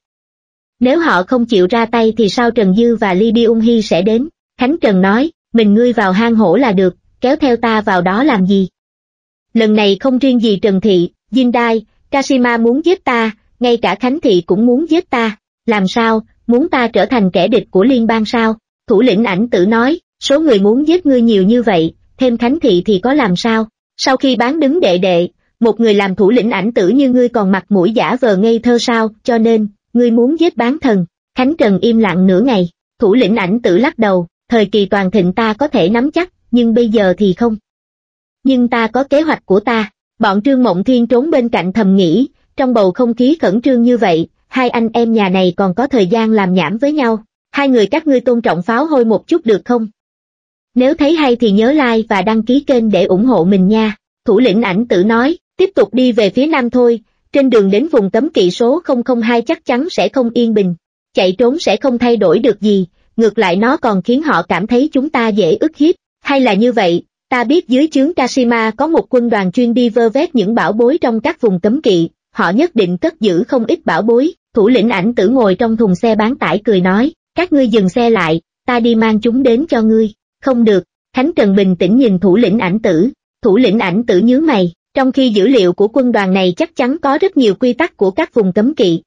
Nếu họ không chịu ra tay thì sao Trần Dư và Ly Đi Ung Hy sẽ đến? Khánh Trần nói, mình ngươi vào hang hổ là được, kéo theo ta vào đó làm gì? Lần này không riêng gì Trần Thị, Jindai, Kashima muốn giết ta, ngay cả Khánh Thị cũng muốn giết ta. Làm sao, muốn ta trở thành kẻ địch của liên bang sao? Thủ lĩnh ảnh tử nói, số người muốn giết ngươi nhiều như vậy, thêm Khánh Thị thì có làm sao? Sau khi bán đứng đệ đệ, một người làm thủ lĩnh ảnh tử như ngươi còn mặt mũi giả vờ ngây thơ sao? Cho nên, ngươi muốn giết bán thần. Khánh Trần im lặng nửa ngày, thủ lĩnh ảnh tử lắc đầu, thời kỳ toàn thịnh ta có thể nắm chắc, nhưng bây giờ thì không. Nhưng ta có kế hoạch của ta. Bọn Trương Mộng Thiên trốn bên cạnh thầm nghĩ, trong bầu không khí khẩn trương như vậy, hai anh em nhà này còn có thời gian làm nhảm với nhau. Hai người các ngươi tôn trọng pháo hôi một chút được không? Nếu thấy hay thì nhớ like và đăng ký kênh để ủng hộ mình nha. Thủ lĩnh ảnh tử nói, tiếp tục đi về phía nam thôi, trên đường đến vùng cấm kỵ số không không hai chắc chắn sẽ không yên bình. Chạy trốn sẽ không thay đổi được gì, ngược lại nó còn khiến họ cảm thấy chúng ta dễ ức hiếp. Hay là như vậy, ta biết dưới trướng Kashima có một quân đoàn chuyên đi vơ vét những bảo bối trong các vùng cấm kỵ, họ nhất định cất giữ không ít bảo bối. Thủ lĩnh ảnh tử ngồi trong thùng xe bán tải cười nói, các ngươi dừng xe lại, ta đi mang chúng đến cho ngươi. Không được, Khánh Trần bình tĩnh nhìn thủ lĩnh ảnh tử. Thủ lĩnh ảnh tử nhướng mày, trong khi dữ liệu của quân đoàn này chắc chắn có rất nhiều quy tắc của các vùng cấm kỵ.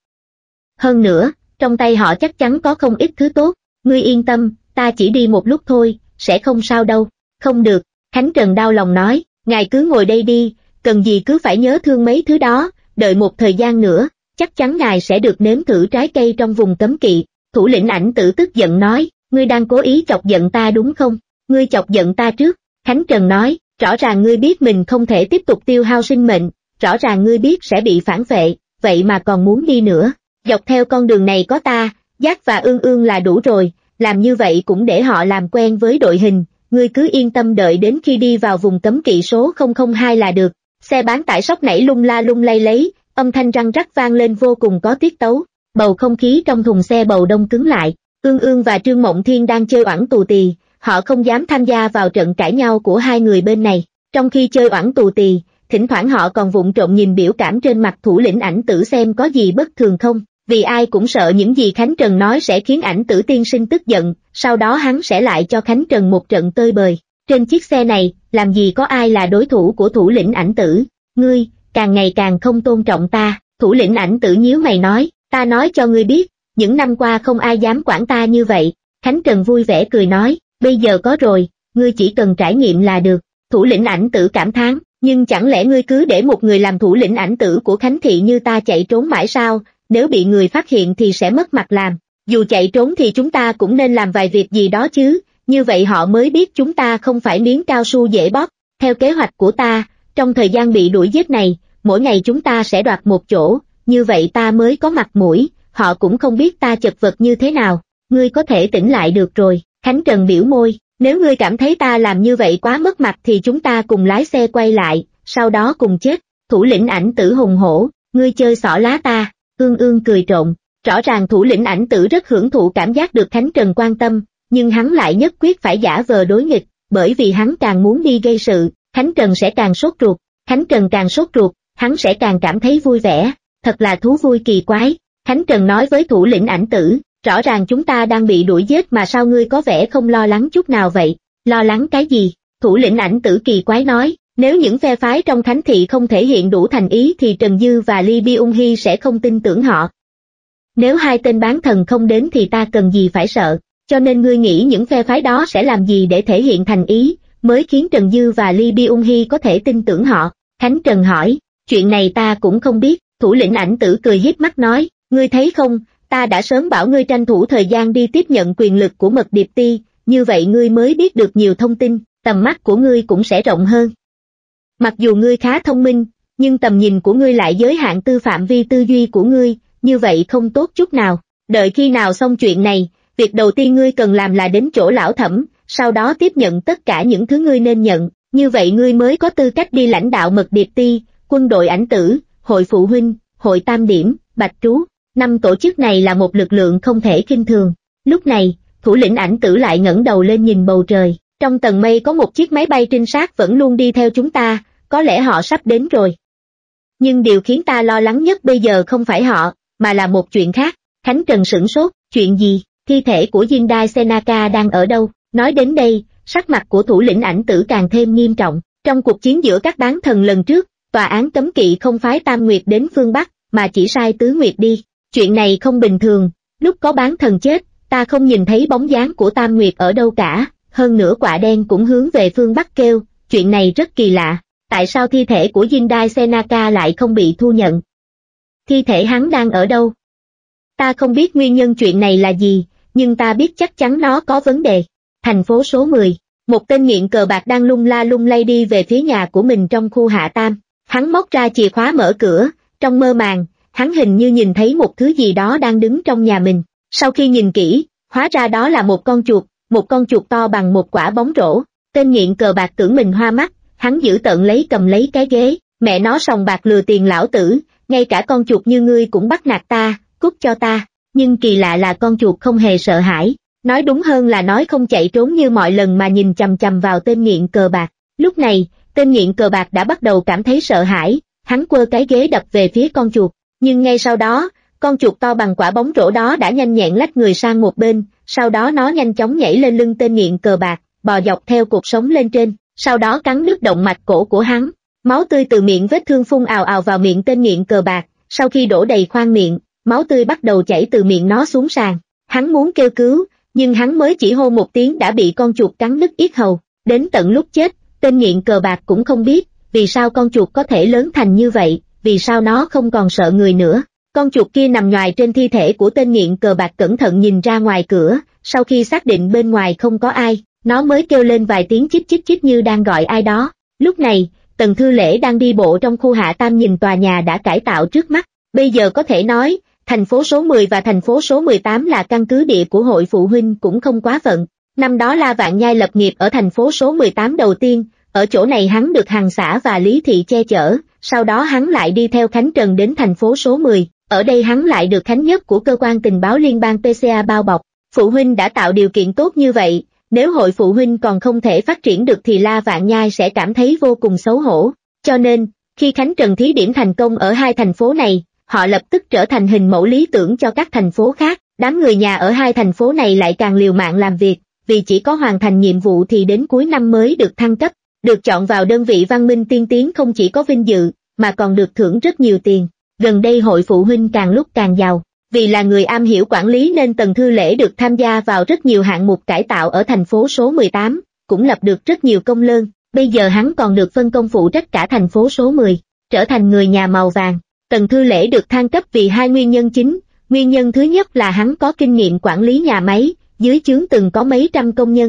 Hơn nữa, trong tay họ chắc chắn có không ít thứ tốt, ngươi yên tâm, ta chỉ đi một lúc thôi, sẽ không sao đâu. Không được, Khánh Trần đau lòng nói, ngài cứ ngồi đây đi, cần gì cứ phải nhớ thương mấy thứ đó, đợi một thời gian nữa, chắc chắn ngài sẽ được nếm thử trái cây trong vùng cấm kỵ. Thủ lĩnh ảnh tử tức giận nói, ngươi đang cố ý chọc giận ta đúng không? Ngươi chọc giận ta trước. Khánh Trần nói, rõ ràng ngươi biết mình không thể tiếp tục tiêu hao sinh mệnh, rõ ràng ngươi biết sẽ bị phản vệ, vậy mà còn muốn đi nữa. Dọc theo con đường này có ta, Giác và Ương Ương là đủ rồi, làm như vậy cũng để họ làm quen với đội hình, ngươi cứ yên tâm đợi đến khi đi vào vùng cấm kỵ số không không hai là được. Xe bán tải sóc nảy lung la lung lay lấy, âm thanh răng rắc vang lên vô cùng có tiết tấu, bầu không khí trong thùng xe bầu đông cứng lại. Ương Ương và Trương Mộng Thiên đang chơi oẳn tù tì, họ không dám tham gia vào trận cãi nhau của hai người bên này. Trong khi chơi oẳn tù tì, thỉnh thoảng họ còn vụng trộm nhìn biểu cảm trên mặt thủ lĩnh ảnh tử xem có gì bất thường không, vì ai cũng sợ những gì Khánh Trần nói sẽ khiến ảnh tử tiên sinh tức giận, sau đó hắn sẽ lại cho Khánh Trần một trận tơi bời. Trên chiếc xe này, làm gì có ai là đối thủ của thủ lĩnh ảnh tử? Ngươi, càng ngày càng không tôn trọng ta. Thủ lĩnh ảnh tử nhíu mày nói, ta nói cho ngươi biết, những năm qua không ai dám quản ta như vậy. Khánh Trần vui vẻ cười nói, bây giờ có rồi, ngươi chỉ cần trải nghiệm là được. Thủ lĩnh ảnh tử cảm thán, nhưng chẳng lẽ ngươi cứ để một người làm thủ lĩnh ảnh tử của Khánh Thị như ta chạy trốn mãi sao? Nếu bị người phát hiện thì sẽ mất mặt làm. Dù chạy trốn thì chúng ta cũng nên làm vài việc gì đó chứ, như vậy họ mới biết chúng ta không phải miếng cao su dễ bóp. Theo kế hoạch của ta, trong thời gian bị đuổi giết này, mỗi ngày chúng ta sẽ đoạt một chỗ, như vậy ta mới có mặt mũi, họ cũng không biết ta chật vật như thế nào. Ngươi có thể tỉnh lại được rồi. Khánh Trần biểu môi, nếu ngươi cảm thấy ta làm như vậy quá mất mặt thì chúng ta cùng lái xe quay lại, sau đó cùng chết. Thủ lĩnh Ảnh Tử hùng hổ, ngươi chơi xỏ lá ta. Ương Ương cười trộn, rõ ràng thủ lĩnh Ảnh Tử rất hưởng thụ cảm giác được Khánh Trần quan tâm, nhưng hắn lại nhất quyết phải giả vờ đối nghịch, bởi vì hắn càng muốn đi gây sự, Khánh Trần sẽ càng sốt ruột, Khánh Trần càng sốt ruột, hắn sẽ càng cảm thấy vui vẻ, thật là thú vui kỳ quái. Khánh Trần nói với thủ lĩnh Ảnh Tử, rõ ràng chúng ta đang bị đuổi giết mà sao ngươi có vẻ không lo lắng chút nào vậy? Lo lắng cái gì? Thủ lĩnh Ảnh Tử kỳ quái nói, nếu những phe phái trong Khánh thị không thể hiện đủ thành ý thì Trần Dư và Ly Byung Hy sẽ không tin tưởng họ. Nếu hai tên bán thần không đến thì ta cần gì phải sợ, cho nên ngươi nghĩ những phe phái đó sẽ làm gì để thể hiện thành ý, mới khiến Trần Dư và Ly Byung Hy có thể tin tưởng họ? Khánh Trần hỏi, chuyện này ta cũng không biết. Thủ lĩnh Ảnh Tử cười híp mắt nói, ngươi thấy không, ta đã sớm bảo ngươi tranh thủ thời gian đi tiếp nhận quyền lực của Mật Điệp Ti, như vậy ngươi mới biết được nhiều thông tin, tầm mắt của ngươi cũng sẽ rộng hơn. Mặc dù ngươi khá thông minh, nhưng tầm nhìn của ngươi lại giới hạn tư phạm vi tư duy của ngươi, như vậy không tốt chút nào. Đợi khi nào xong chuyện này, việc đầu tiên ngươi cần làm là đến chỗ lão Thẩm, sau đó tiếp nhận tất cả những thứ ngươi nên nhận, như vậy ngươi mới có tư cách đi lãnh đạo Mật Điệp Ti, quân đội Ảnh Tử, hội phụ huynh, hội Tam Điểm, Bạch Trú. Năm tổ chức này là một lực lượng không thể khinh thường. Lúc này, thủ lĩnh Ảnh Tử lại ngẩng đầu lên nhìn bầu trời, trong tầng mây có một chiếc máy bay trinh sát vẫn luôn đi theo chúng ta, có lẽ họ sắp đến rồi. Nhưng điều khiến ta lo lắng nhất bây giờ không phải họ, mà là một chuyện khác. Khánh Trần sửng sốt, chuyện gì? Thi thể của Jindai Senaka đang ở đâu? Nói đến đây, sắc mặt của thủ lĩnh Ảnh Tử càng thêm nghiêm trọng. Trong cuộc chiến giữa các bán thần lần trước, tòa án cấm kỵ không phái Tam Nguyệt đến phương Bắc, mà chỉ sai Tứ Nguyệt đi. Chuyện này không bình thường, lúc có bán thần chết, ta không nhìn thấy bóng dáng của Tam Nguyệt ở đâu cả, hơn nữa quạ đen cũng hướng về phương Bắc kêu, chuyện này rất kỳ lạ, tại sao thi thể của Jindai Senaka lại không bị thu nhận? Thi thể hắn đang ở đâu? Ta không biết nguyên nhân chuyện này là gì, nhưng ta biết chắc chắn nó có vấn đề. Thành phố số mười, một tên nghiện cờ bạc đang lung la lung lay đi về phía nhà của mình trong khu Hạ Tam, hắn móc ra chìa khóa mở cửa, trong mơ màng, hắn hình như nhìn thấy một thứ gì đó đang đứng trong nhà mình. Sau khi nhìn kỹ, hóa ra đó là một con chuột, một con chuột to bằng một quả bóng rổ. Tên nghiện cờ bạc tưởng mình hoa mắt, hắn giữ tợn lấy cầm lấy cái ghế, mẹ nó sòng bạc lừa tiền lão tử, ngay cả con chuột như ngươi cũng bắt nạt ta, cút cho ta. Nhưng kỳ lạ là con chuột không hề sợ hãi, nói đúng hơn là nói không chạy trốn như mọi lần mà nhìn chằm chằm vào tên nghiện cờ bạc. Lúc này, tên nghiện cờ bạc đã bắt đầu cảm thấy sợ hãi, hắn quơ cái ghế đập về phía con chuột. Nhưng ngay sau đó, con chuột to bằng quả bóng rổ đó đã nhanh nhẹn lách người sang một bên, sau đó nó nhanh chóng nhảy lên lưng tên nghiện cờ bạc, bò dọc theo cột sống lên trên, sau đó cắn đứt động mạch cổ của hắn. Máu tươi từ miệng vết thương phun ào ào vào miệng tên nghiện cờ bạc, sau khi đổ đầy khoang miệng, máu tươi bắt đầu chảy từ miệng nó xuống sàn. Hắn muốn kêu cứu, nhưng hắn mới chỉ hô một tiếng đã bị con chuột cắn đứt yết hầu. Đến tận lúc chết, tên nghiện cờ bạc cũng không biết, vì sao con chuột có thể lớn thành như vậy, vì sao nó không còn sợ người nữa. Con chuột kia nằm nhoài trên thi thể của tên nghiện cờ bạc cẩn thận nhìn ra ngoài cửa, sau khi xác định bên ngoài không có ai, nó mới kêu lên vài tiếng chích chích chích như đang gọi ai đó. Lúc này, Tần Thư Lễ đang đi bộ trong khu Hạ Tam nhìn tòa nhà đã cải tạo trước mắt. Bây giờ có thể nói, thành phố số mười và thành phố số mười tám là căn cứ địa của hội phụ huynh cũng không quá phận. Năm đó La Vạn Nhai lập nghiệp ở thành phố số mười tám đầu tiên, ở chỗ này hắn được Hằng xã và Lý Thị che chở, sau đó hắn lại đi theo Khánh Trần đến thành phố số mười, ở đây hắn lại được Khánh Nhất của cơ quan tình báo liên bang pê xê a bao bọc. Phụ huynh đã tạo điều kiện tốt như vậy, nếu hội phụ huynh còn không thể phát triển được thì La Vạn Nhai sẽ cảm thấy vô cùng xấu hổ. Cho nên, khi Khánh Trần thí điểm thành công ở hai thành phố này, họ lập tức trở thành hình mẫu lý tưởng cho các thành phố khác. Đám người nhà ở hai thành phố này lại càng liều mạng làm việc, vì chỉ có hoàn thành nhiệm vụ thì đến cuối năm mới được thăng cấp. Được chọn vào đơn vị văn minh tiên tiến không chỉ có vinh dự, mà còn được thưởng rất nhiều tiền. Gần đây hội phụ huynh càng lúc càng giàu. Vì là người am hiểu quản lý nên Tần Thư Lễ được tham gia vào rất nhiều hạng mục cải tạo ở thành phố số mười tám, cũng lập được rất nhiều công lớn. Bây giờ hắn còn được phân công phụ trách cả thành phố số mười, trở thành người nhà màu vàng. Tần Thư Lễ được thăng cấp vì hai nguyên nhân chính. Nguyên nhân thứ nhất là hắn có kinh nghiệm quản lý nhà máy, dưới trướng từng có mấy trăm công nhân.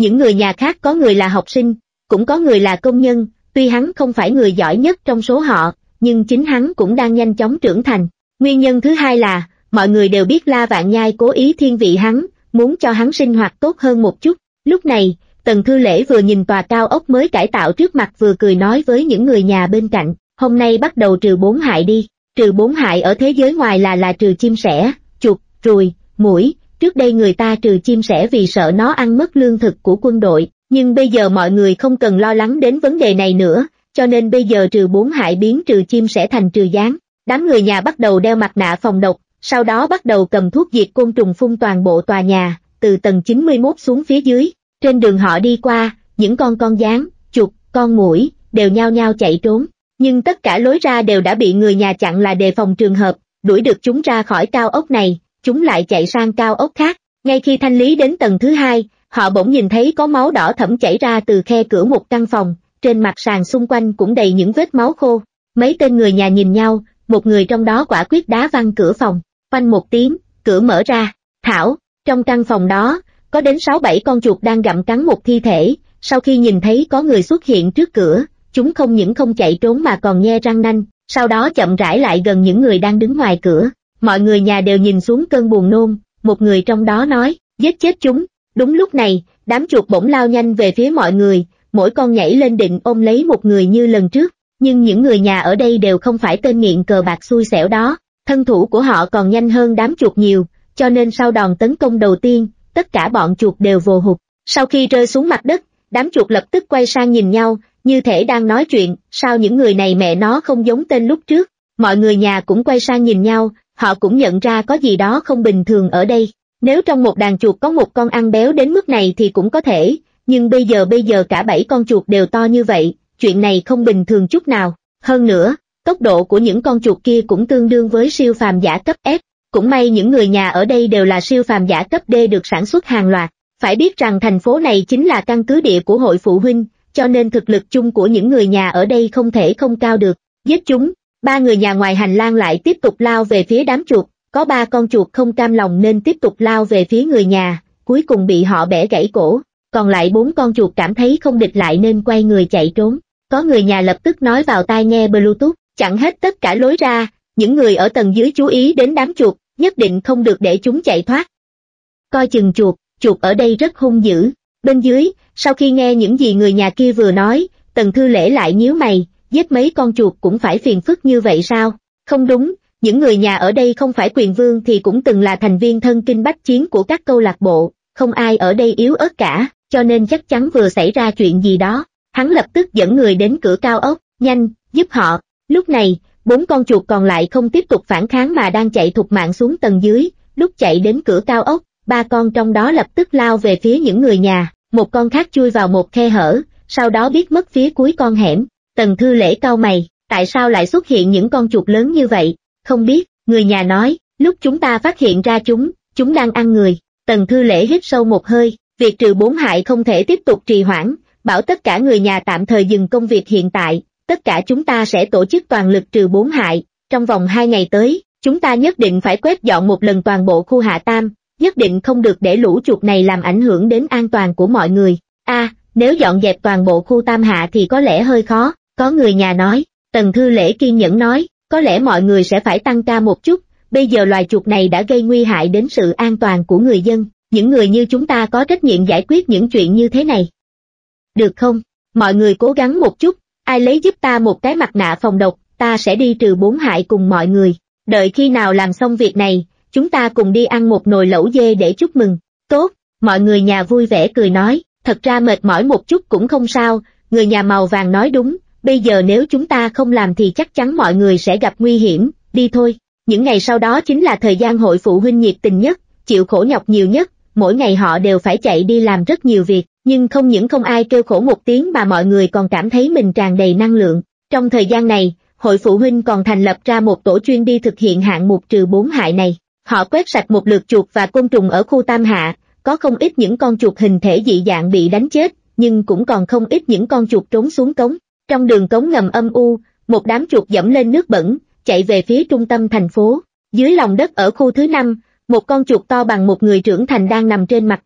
Những người nhà khác có người là học sinh, cũng có người là công nhân, tuy hắn không phải người giỏi nhất trong số họ, nhưng chính hắn cũng đang nhanh chóng trưởng thành. Nguyên nhân thứ hai là, mọi người đều biết La Vạn Nhai cố ý thiên vị hắn, muốn cho hắn sinh hoạt tốt hơn một chút. Lúc này, Tần Thư Lễ vừa nhìn tòa cao ốc mới cải tạo trước mặt vừa cười nói với những người nhà bên cạnh, hôm nay bắt đầu trừ bốn hại đi. Trừ bốn hại ở thế giới ngoài là là trừ chim sẻ, chuột, ruồi, muỗi. Trước đây người ta trừ chim sẻ vì sợ nó ăn mất lương thực của quân đội, nhưng bây giờ mọi người không cần lo lắng đến vấn đề này nữa, cho nên bây giờ trừ bốn hại biến trừ chim sẻ thành trừ gián. Đám người nhà bắt đầu đeo mặt nạ phòng độc, sau đó bắt đầu cầm thuốc diệt côn trùng phun toàn bộ tòa nhà, từ tầng chín mươi mốt xuống phía dưới. Trên đường họ đi qua, những con con gián, chuột, con muỗi đều nhao nhao chạy trốn, nhưng tất cả lối ra đều đã bị người nhà chặn là đề phòng trường hợp, đuổi được chúng ra khỏi cao ốc này, chúng lại chạy sang cao ốc khác. Ngay khi thanh lý đến tầng thứ hai, họ bỗng nhìn thấy có máu đỏ thẫm chảy ra từ khe cửa một căn phòng, trên mặt sàn xung quanh cũng đầy những vết máu khô. Mấy tên người nhà nhìn nhau, một người trong đó quả quyết đá văng cửa phòng, phanh một tiếng, cửa mở ra. Thảo, trong căn phòng đó, có đến sáu bảy con chuột đang gặm cắn một thi thể. Sau khi nhìn thấy có người xuất hiện trước cửa, chúng không những không chạy trốn mà còn nhe răng nanh, sau đó chậm rãi lại gần những người đang đứng ngoài cửa. Mọi người nhà đều nhìn xuống cơn buồn nôn, một người trong đó nói, giết chết chúng. Đúng lúc này, đám chuột bỗng lao nhanh về phía mọi người, mỗi con nhảy lên định ôm lấy một người như lần trước, nhưng những người nhà ở đây đều không phải tên nghiện cờ bạc xui xẻo đó, thân thủ của họ còn nhanh hơn đám chuột nhiều, cho nên sau đòn tấn công đầu tiên, tất cả bọn chuột đều vồ hụt. Sau khi rơi xuống mặt đất, đám chuột lập tức quay sang nhìn nhau, như thể đang nói chuyện, sao những người này mẹ nó không giống tên lúc trước. Mọi người nhà cũng quay sang nhìn nhau, họ cũng nhận ra có gì đó không bình thường ở đây. Nếu trong một đàn chuột có một con ăn béo đến mức này thì cũng có thể, nhưng bây giờ bây giờ cả bảy con chuột đều to như vậy, chuyện này không bình thường chút nào. Hơn nữa, tốc độ của những con chuột kia cũng tương đương với siêu phàm giả cấp F. Cũng may những người nhà ở đây đều là siêu phàm giả cấp D được sản xuất hàng loạt. Phải biết rằng thành phố này chính là căn cứ địa của hội phụ huynh, cho nên thực lực chung của những người nhà ở đây không thể không cao được. Giết chúng, ba người nhà ngoài hành lang lại tiếp tục lao về phía đám chuột, có ba con chuột không cam lòng nên tiếp tục lao về phía người nhà, cuối cùng bị họ bẻ gãy cổ, còn lại bốn con chuột cảm thấy không địch lại nên quay người chạy trốn. Có người nhà lập tức nói vào tai nghe Bluetooth, chặn hết tất cả lối ra, những người ở tầng dưới chú ý đến đám chuột, nhất định không được để chúng chạy thoát. Coi chừng chuột, chuột ở đây rất hung dữ. Bên dưới, sau khi nghe những gì người nhà kia vừa nói, Tần Thư Lễ lại nhíu mày, giết mấy con chuột cũng phải phiền phức như vậy sao? Không đúng, những người nhà ở đây không phải quyền vương thì cũng từng là thành viên thân kinh bách chiến của các câu lạc bộ, không ai ở đây yếu ớt cả, cho nên chắc chắn vừa xảy ra chuyện gì đó. Hắn lập tức dẫn người đến cửa cao ốc, nhanh, giúp họ. Lúc này, bốn con chuột còn lại không tiếp tục phản kháng mà đang chạy thục mạng xuống tầng dưới. Lúc chạy đến cửa cao ốc, ba con trong đó lập tức lao về phía những người nhà, một con khác chui vào một khe hở, sau đó biết mất phía cuối con hẻm. Tần Thư Lễ cau mày, tại sao lại xuất hiện những con chuột lớn như vậy? Không biết, người nhà nói, lúc chúng ta phát hiện ra chúng, chúng đang ăn người. Tần Thư Lễ hít sâu một hơi, việc trừ bốn hại không thể tiếp tục trì hoãn, bảo tất cả người nhà tạm thời dừng công việc hiện tại, tất cả chúng ta sẽ tổ chức toàn lực trừ bốn hại, trong vòng hai ngày tới, chúng ta nhất định phải quét dọn một lần toàn bộ khu Hạ Tam, nhất định không được để lũ chuột này làm ảnh hưởng đến an toàn của mọi người. A, à, nếu dọn dẹp toàn bộ khu Tam Hạ thì có lẽ hơi khó, có người nhà nói. Tần Thư Lễ kiên nhẫn nói, có lẽ mọi người sẽ phải tăng ca một chút, bây giờ loài chuột này đã gây nguy hại đến sự an toàn của người dân, những người như chúng ta có trách nhiệm giải quyết những chuyện như thế này. Được không? Mọi người cố gắng một chút, ai lấy giúp ta một cái mặt nạ phòng độc, ta sẽ đi trừ bốn hại cùng mọi người. Đợi khi nào làm xong việc này, chúng ta cùng đi ăn một nồi lẩu dê để chúc mừng. Tốt, mọi người nhà vui vẻ cười nói, thật ra mệt mỏi một chút cũng không sao, người nhà màu vàng nói đúng, bây giờ nếu chúng ta không làm thì chắc chắn mọi người sẽ gặp nguy hiểm, đi thôi. Những ngày sau đó chính là thời gian hội phụ huynh nhiệt tình nhất, chịu khổ nhọc nhiều nhất, mỗi ngày họ đều phải chạy đi làm rất nhiều việc, nhưng không những không ai kêu khổ một tiếng mà mọi người còn cảm thấy mình tràn đầy năng lượng. Trong thời gian này, hội phụ huynh còn thành lập ra một tổ chuyên đi thực hiện hạng mục trừ bốn hại này. Họ quét sạch một lượt chuột và côn trùng ở khu Tam Hạ, có không ít những con chuột hình thể dị dạng bị đánh chết, nhưng cũng còn không ít những con chuột trốn xuống cống. Trong đường cống ngầm âm u, một đám chuột dẫm lên nước bẩn, chạy về phía trung tâm thành phố. Dưới lòng đất ở khu thứ năm, một con chuột to bằng một người trưởng thành đang nằm trên mặt đất,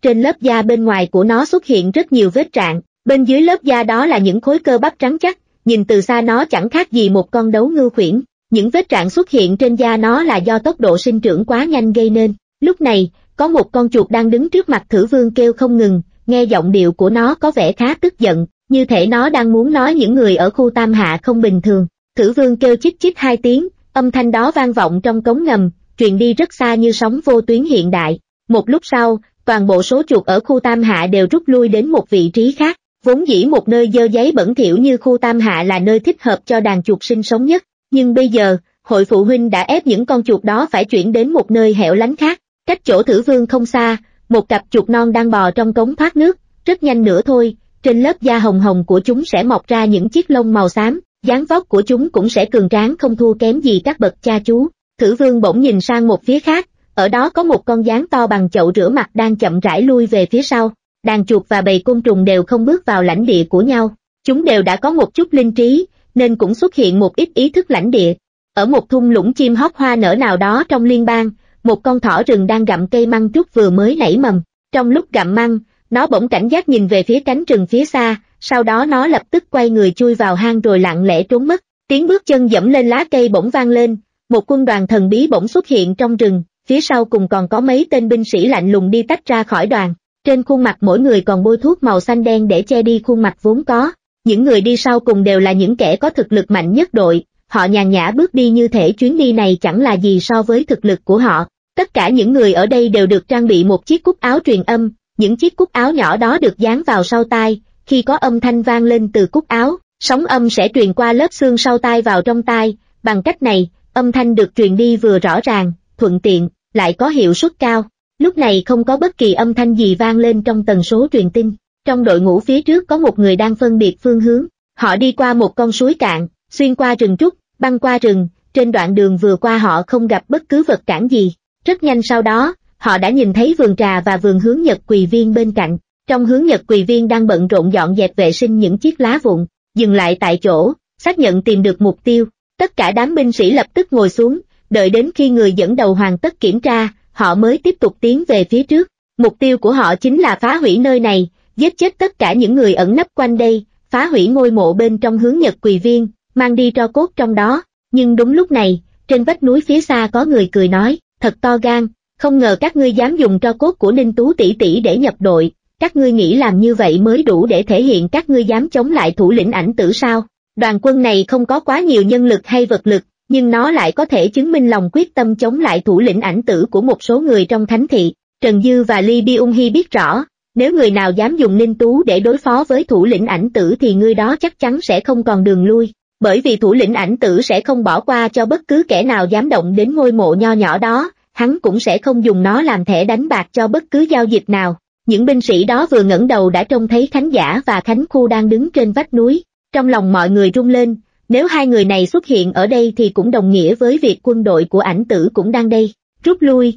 trên lớp da bên ngoài của nó xuất hiện rất nhiều vết rạn, bên dưới lớp da đó là những khối cơ bắp trắng chắc, nhìn từ xa nó chẳng khác gì một con đấu ngưu khuyển. Những vết rạn xuất hiện trên da nó là do tốc độ sinh trưởng quá nhanh gây nên. Lúc này, có một con chuột đang đứng trước mặt Thử Vương kêu không ngừng, nghe giọng điệu của nó có vẻ khá tức giận, như thể nó đang muốn nói những người ở khu Tam Hạ không bình thường. Thử Vương kêu chích chích hai tiếng, âm thanh đó vang vọng trong cống ngầm, truyền đi rất xa như sóng vô tuyến hiện đại. Một lúc sau, toàn bộ số chuột ở khu Tam Hạ đều rút lui đến một vị trí khác. Vốn dĩ một nơi dơ giấy bẩn thỉu như khu Tam Hạ là nơi thích hợp cho đàn chuột sinh sống nhất, nhưng bây giờ, hội phụ huynh đã ép những con chuột đó phải chuyển đến một nơi hẻo lánh khác. Cách chỗ Thử Vương không xa, một cặp chuột non đang bò trong cống thoát nước, rất nhanh nữa thôi, trên lớp da hồng hồng của chúng sẽ mọc ra những chiếc lông màu xám, dáng vóc của chúng cũng sẽ cường tráng không thua kém gì các bậc cha chú. Thử Vương bỗng nhìn sang một phía khác, ở đó có một con gián to bằng chậu rửa mặt đang chậm rãi lui về phía sau. Đàn chuột và bầy côn trùng đều không bước vào lãnh địa của nhau, chúng đều đã có một chút linh trí, nên cũng xuất hiện một ít ý thức lãnh địa. Ở một thung lũng chim hót hoa nở nào đó trong liên bang, một con thỏ rừng đang gặm cây măng trúc vừa mới nảy mầm. Trong lúc gặm măng, nó bỗng cảnh giác nhìn về phía cánh rừng phía xa, sau đó nó lập tức quay người chui vào hang rồi lặng lẽ trốn mất. Tiếng bước chân dẫm lên lá cây bỗng vang lên, một quân đoàn thần bí bỗng xuất hiện trong rừng, phía sau cùng còn có mấy tên binh sĩ lạnh lùng đi tách ra khỏi đoàn. Trên khuôn mặt mỗi người còn bôi thuốc màu xanh đen để che đi khuôn mặt vốn có. Những người đi sau cùng đều là những kẻ có thực lực mạnh nhất đội, họ nhàn nhã bước đi như thể chuyến đi này chẳng là gì so với thực lực của họ. Tất cả những người ở đây đều được trang bị một chiếc cúc áo truyền âm, những chiếc cúc áo nhỏ đó được dán vào sau tai, khi có âm thanh vang lên từ cúc áo, sóng âm sẽ truyền qua lớp xương sau tai vào trong tai, bằng cách này, âm thanh được truyền đi vừa rõ ràng, thuận tiện, lại có hiệu suất cao. Lúc này không có bất kỳ âm thanh gì vang lên trong tần số truyền tin. Trong đội ngũ phía trước có một người đang phân biệt phương hướng, họ đi qua một con suối cạn, xuyên qua rừng trúc, băng qua rừng, trên đoạn đường vừa qua họ không gặp bất cứ vật cản gì. Rất nhanh sau đó, họ đã nhìn thấy vườn trà và vườn hướng nhật quỳ viên bên cạnh. Trong hướng nhật quỳ viên đang bận rộn dọn dẹp vệ sinh những chiếc lá vụn, dừng lại tại chỗ, xác nhận tìm được mục tiêu. Tất cả đám binh sĩ lập tức ngồi xuống, đợi đến khi người dẫn đầu hoàn tất kiểm tra, họ mới tiếp tục tiến về phía trước. Mục tiêu của họ chính là phá hủy nơi này, giết chết tất cả những người ẩn nấp quanh đây, phá hủy ngôi mộ bên trong hướng nhật quỳ viên, mang đi tro cốt trong đó. Nhưng đúng lúc này, trên vách núi phía xa có người cười nói, thật to gan, không ngờ các ngươi dám dùng tro cốt của Ninh Tú tỷ tỷ để nhập đội, các ngươi nghĩ làm như vậy mới đủ để thể hiện các ngươi dám chống lại thủ lĩnh Ảnh Tử sao? Đoàn quân này không có quá nhiều nhân lực hay vật lực, nhưng nó lại có thể chứng minh lòng quyết tâm chống lại thủ lĩnh Ảnh Tử của một số người trong thánh thị. Trần Dư và Ly Bi-ung Hy biết rõ, nếu người nào dám dùng Ninh Tú để đối phó với thủ lĩnh Ảnh Tử thì người đó chắc chắn sẽ không còn đường lui, bởi vì thủ lĩnh Ảnh Tử sẽ không bỏ qua cho bất cứ kẻ nào dám động đến ngôi mộ nho nhỏ đó, hắn cũng sẽ không dùng nó làm thẻ đánh bạc cho bất cứ giao dịch nào. Những binh sĩ đó vừa ngẩng đầu đã trông thấy Khánh Giả và Khánh Khu đang đứng trên vách núi, trong lòng mọi người rung lên, nếu hai người này xuất hiện ở đây thì cũng đồng nghĩa với việc quân đội của Ảnh Tử cũng đang đây. Rút lui!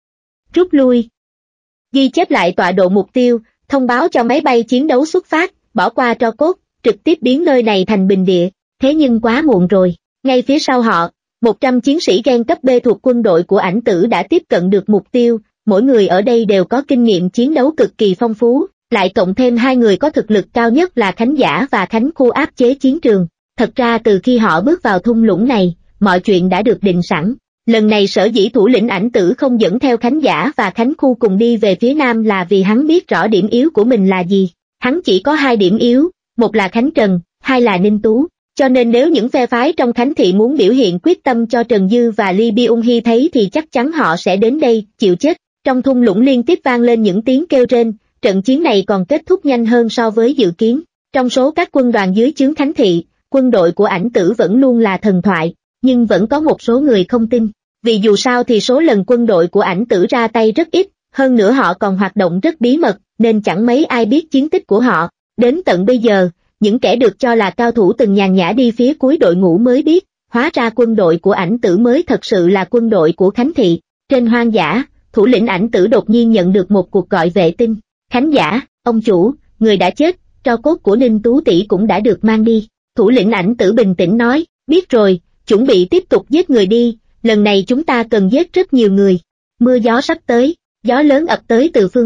Rút lui! Ghi chép lại tọa độ mục tiêu, thông báo cho máy bay chiến đấu xuất phát, bỏ qua tro cốt, trực tiếp biến nơi này thành bình địa. Thế nhưng quá muộn rồi, ngay phía sau họ, một trăm chiến sĩ gen cấp B thuộc quân đội của Ảnh Tử đã tiếp cận được mục tiêu, mỗi người ở đây đều có kinh nghiệm chiến đấu cực kỳ phong phú, lại cộng thêm hai người có thực lực cao nhất là Khánh Giả và Khánh Khu áp chế chiến trường. Thật ra từ khi họ bước vào thung lũng này, mọi chuyện đã được định sẵn. Lần này sở dĩ thủ lĩnh Ảnh Tử không dẫn theo Khánh Giả và Khánh Khu cùng đi về phía nam là vì hắn biết rõ điểm yếu của mình là gì. Hắn chỉ có hai điểm yếu, một là Khánh Trần, hai là Ninh Tú. Cho nên nếu những phe phái trong thánh thị muốn biểu hiện quyết tâm cho Trần Dư và Ly Bi-ung Hy thấy thì chắc chắn họ sẽ đến đây, chịu chết. Trong thung lũng liên tiếp vang lên những tiếng kêu rên, trận chiến này còn kết thúc nhanh hơn so với dự kiến. Trong số các quân đoàn dưới trướng thánh thị, quân đội của Ảnh Tử vẫn luôn là thần thoại, nhưng vẫn có một số người không tin. Vì dù sao thì số lần quân đội của Ảnh Tử ra tay rất ít, hơn nữa họ còn hoạt động rất bí mật, nên chẳng mấy ai biết chiến tích của họ. Đến tận bây giờ, những kẻ được cho là cao thủ từng nhàn nhã đi phía cuối đội ngũ mới biết, hóa ra quân đội của Ảnh Tử mới thật sự là quân đội của Khánh thị. Trên hoang dã, thủ lĩnh Ảnh Tử đột nhiên nhận được một cuộc gọi vệ tinh. Khánh Giả, ông chủ, người đã chết, tro cốt của Ninh Tú tỷ cũng đã được mang đi. Thủ lĩnh Ảnh Tử bình tĩnh nói, biết rồi, chuẩn bị tiếp tục giết người đi, lần này chúng ta cần giết rất nhiều người. Mưa gió sắp tới, gió lớn ập tới từ phương Bắc,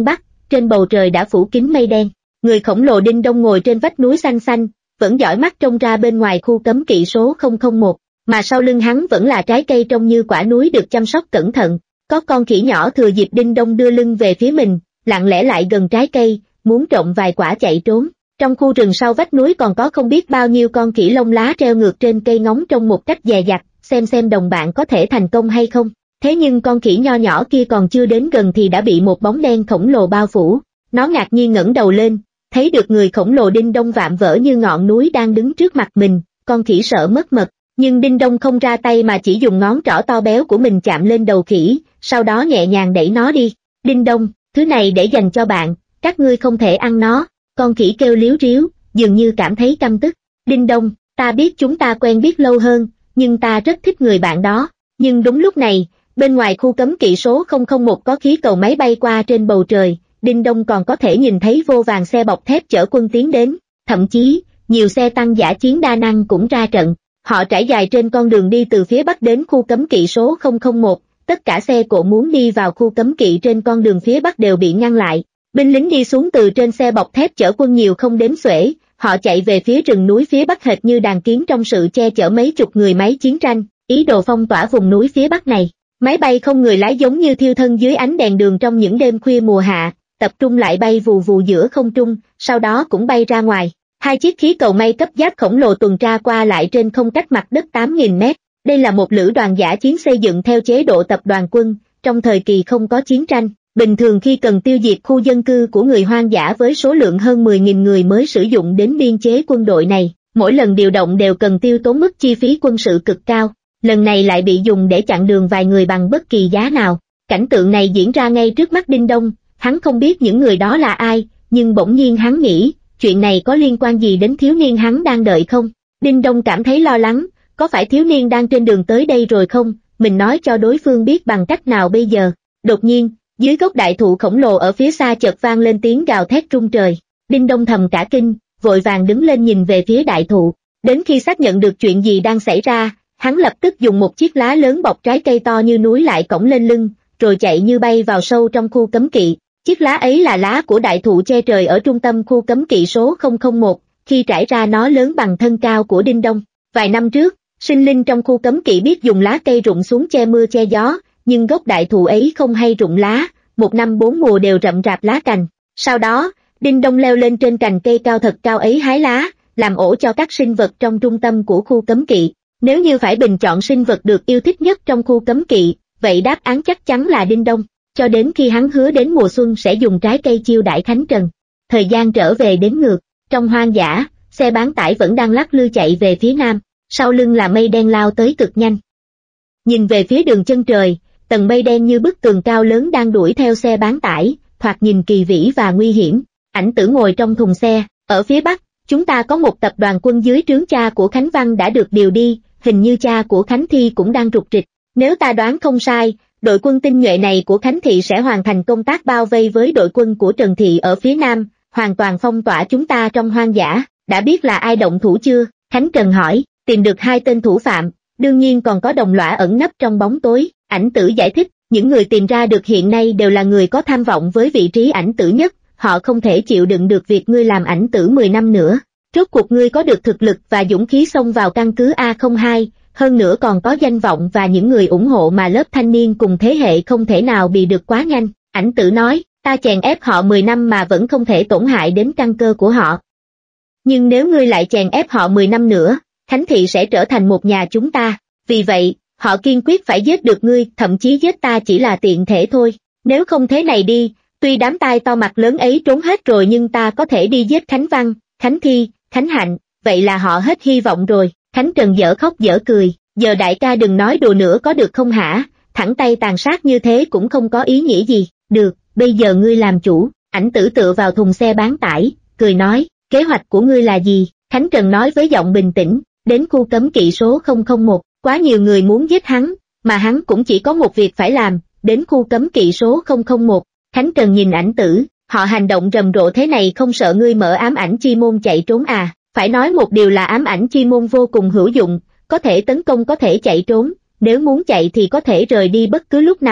trên bầu trời đã phủ kín mây đen. Người khổng lồ Đinh Đông ngồi trên vách núi xanh xanh, vẫn dõi mắt trông ra bên ngoài khu cấm kỵ số không không một, mà sau lưng hắn vẫn là trái cây trông như quả núi được chăm sóc cẩn thận. Có con khỉ nhỏ thừa dịp Đinh Đông đưa lưng về phía mình, lặng lẽ lại gần trái cây, muốn trộm vài quả chạy trốn. Trong khu rừng sau vách núi còn có không biết bao nhiêu con khỉ lông lá treo ngược trên cây ngóng trông một cách dè dặt, xem xem đồng bạn có thể thành công hay không. Thế nhưng con khỉ nho nhỏ kia còn chưa đến gần thì đã bị một bóng đen khổng lồ bao phủ. Nó ngạc nhiên ngẩng đầu lên, thấy được người khổng lồ Đinh Đông vạm vỡ như ngọn núi đang đứng trước mặt mình. Con khỉ sợ mất mật, nhưng Đinh Đông không ra tay mà chỉ dùng ngón trỏ to béo của mình chạm lên đầu khỉ, sau đó nhẹ nhàng đẩy nó đi. Đinh Đông, thứ này để dành cho bạn, các ngươi không thể ăn nó. Con khỉ kêu líu ríu, dường như cảm thấy căm tức. Đinh Đông, ta biết chúng ta quen biết lâu hơn, nhưng ta rất thích người bạn đó. Nhưng đúng lúc này, bên ngoài khu cấm kỵ số không không một có khí cầu máy bay qua trên bầu trời, Đinh Đông còn có thể nhìn thấy vô vàn xe bọc thép chở quân tiến đến, thậm chí, nhiều xe tăng dã chiến đa năng cũng ra trận. Họ trải dài trên con đường đi từ phía bắc đến khu cấm kỵ số không không một, tất cả xe cộ muốn đi vào khu cấm kỵ trên con đường phía bắc đều bị ngăn lại. Binh lính đi xuống từ trên xe bọc thép chở quân nhiều không đếm xuể, họ chạy về phía rừng núi phía bắc hệt như đàn kiến trong sự che chở mấy chục người máy chiến tranh, ý đồ phong tỏa vùng núi phía bắc này. Máy bay không người lái giống như thiêu thân dưới ánh đèn đường trong những đêm khuya mùa hạ, tập trung lại bay vù vù giữa không trung, sau đó cũng bay ra ngoài. Hai chiếc khí cầu may cấp giáp khổng lồ tuần tra qua lại trên không cách mặt đất tám nghìn mét. Đây là một lữ đoàn dã chiến xây dựng theo chế độ tập đoàn quân, trong thời kỳ không có chiến tranh. Bình thường khi cần tiêu diệt khu dân cư của người hoang dã với số lượng hơn mười nghìn người mới sử dụng đến biên chế quân đội này, mỗi lần điều động đều cần tiêu tốn mức chi phí quân sự cực cao. Lần này lại bị dùng để chặn đường vài người bằng bất kỳ giá nào. Cảnh tượng này diễn ra ngay trước mắt Đinh Đông, hắn không biết những người đó là ai, nhưng bỗng nhiên hắn nghĩ, chuyện này có liên quan gì đến thiếu niên hắn đang đợi không? Đinh Đông cảm thấy lo lắng, có phải thiếu niên đang trên đường tới đây rồi không? Mình nói cho đối phương biết bằng cách nào bây giờ? Đột nhiên, dưới gốc đại thụ khổng lồ ở phía xa chợt vang lên tiếng gào thét rung trời. Đinh Đông thầm cả kinh, vội vàng đứng lên nhìn về phía đại thụ. Đến khi xác nhận được chuyện gì đang xảy ra, hắn lập tức dùng một chiếc lá lớn bọc trái cây to như núi lại cõng lên lưng, rồi chạy như bay vào sâu trong khu cấm kỵ. Chiếc lá ấy là lá của đại thụ che trời ở trung tâm khu cấm kỵ số không không một, khi trải ra nó lớn bằng thân cao của Đinh Đông. Vài năm trước, sinh linh trong khu cấm kỵ biết dùng lá cây rụng xuống che mưa che gió, nhưng gốc đại thụ ấy không hay rụng lá, một năm bốn mùa đều rậm rạp lá cành. Sau đó, Đinh Đông leo lên trên cành cây cao thật cao ấy hái lá, làm ổ cho các sinh vật trong trung tâm của khu cấm kỵ. Nếu như phải bình chọn sinh vật được yêu thích nhất trong khu cấm kỵ, vậy đáp án chắc chắn là Đinh Đông, cho đến khi hắn hứa đến mùa xuân sẽ dùng trái cây chiêu đãi Khánh Trần. Thời gian trở về đến ngược, trong hoang dã, xe bán tải vẫn đang lắc lư chạy về phía nam, sau lưng là mây đen lao tới cực nhanh. Nhìn về phía đường chân trời, tầng mây đen như bức tường cao lớn đang đuổi theo xe bán tải, thoạt nhìn kỳ vĩ và nguy hiểm. Ảnh Tử ngồi trong thùng xe, ở phía bắc, chúng ta có một tập đoàn quân dưới trướng cha của Khánh Văn đã được điều đi, hình như cha của Khánh Thi cũng đang rục rịch. Nếu ta đoán không sai, đội quân tinh nhuệ này của Khánh Thị sẽ hoàn thành công tác bao vây với đội quân của Trần Thị ở phía nam, hoàn toàn phong tỏa chúng ta trong hoang dã. Đã biết là ai động thủ chưa? Khánh Trần hỏi. Tìm được hai tên thủ phạm, đương nhiên còn có đồng lõa ẩn nấp trong bóng tối. Ảnh Tử giải thích, những người tìm ra được hiện nay đều là người có tham vọng với vị trí ảnh tử nhất, họ không thể chịu đựng được việc ngươi làm ảnh tử mười năm nữa. Rốt cuộc ngươi có được thực lực và dũng khí xông vào căn cứ A không hai, hơn nữa còn có danh vọng và những người ủng hộ mà lớp thanh niên cùng thế hệ không thể nào bị được quá nhanh. Ảnh Tử nói, ta chèn ép họ mười năm mà vẫn không thể tổn hại đến căn cơ của họ. Nhưng nếu ngươi lại chèn ép họ mười năm nữa, Khánh Thị sẽ trở thành một nhà chúng ta, vì vậy, họ kiên quyết phải giết được ngươi, thậm chí giết ta chỉ là tiện thể thôi. Nếu không thế này đi, tuy đám tai to mặt lớn ấy trốn hết rồi nhưng ta có thể đi giết Khánh Văn, Khánh Thi, Khánh Hạnh, vậy là họ hết hy vọng rồi. Khánh Trần dở khóc dở cười, giờ đại ca đừng nói đùa nữa có được không hả, thẳng tay tàn sát như thế cũng không có ý nghĩa gì. Được, bây giờ ngươi làm chủ. Ảnh Tử tựa vào thùng xe bán tải, cười nói, kế hoạch của ngươi là gì? Khánh Trần nói với giọng bình tĩnh, đến khu cấm kỵ số không không một, quá nhiều người muốn giết hắn, mà hắn cũng chỉ có một việc phải làm, đến khu cấm kỵ số không không một. Khánh Trần nhìn Ảnh Tử, họ hành động rầm rộ thế này không sợ ngươi mở ám ảnh chi môn chạy trốn à? Phải nói một điều là ám ảnh chi môn vô cùng hữu dụng, có thể tấn công có thể chạy trốn, nếu muốn chạy thì có thể rời đi bất cứ lúc nào.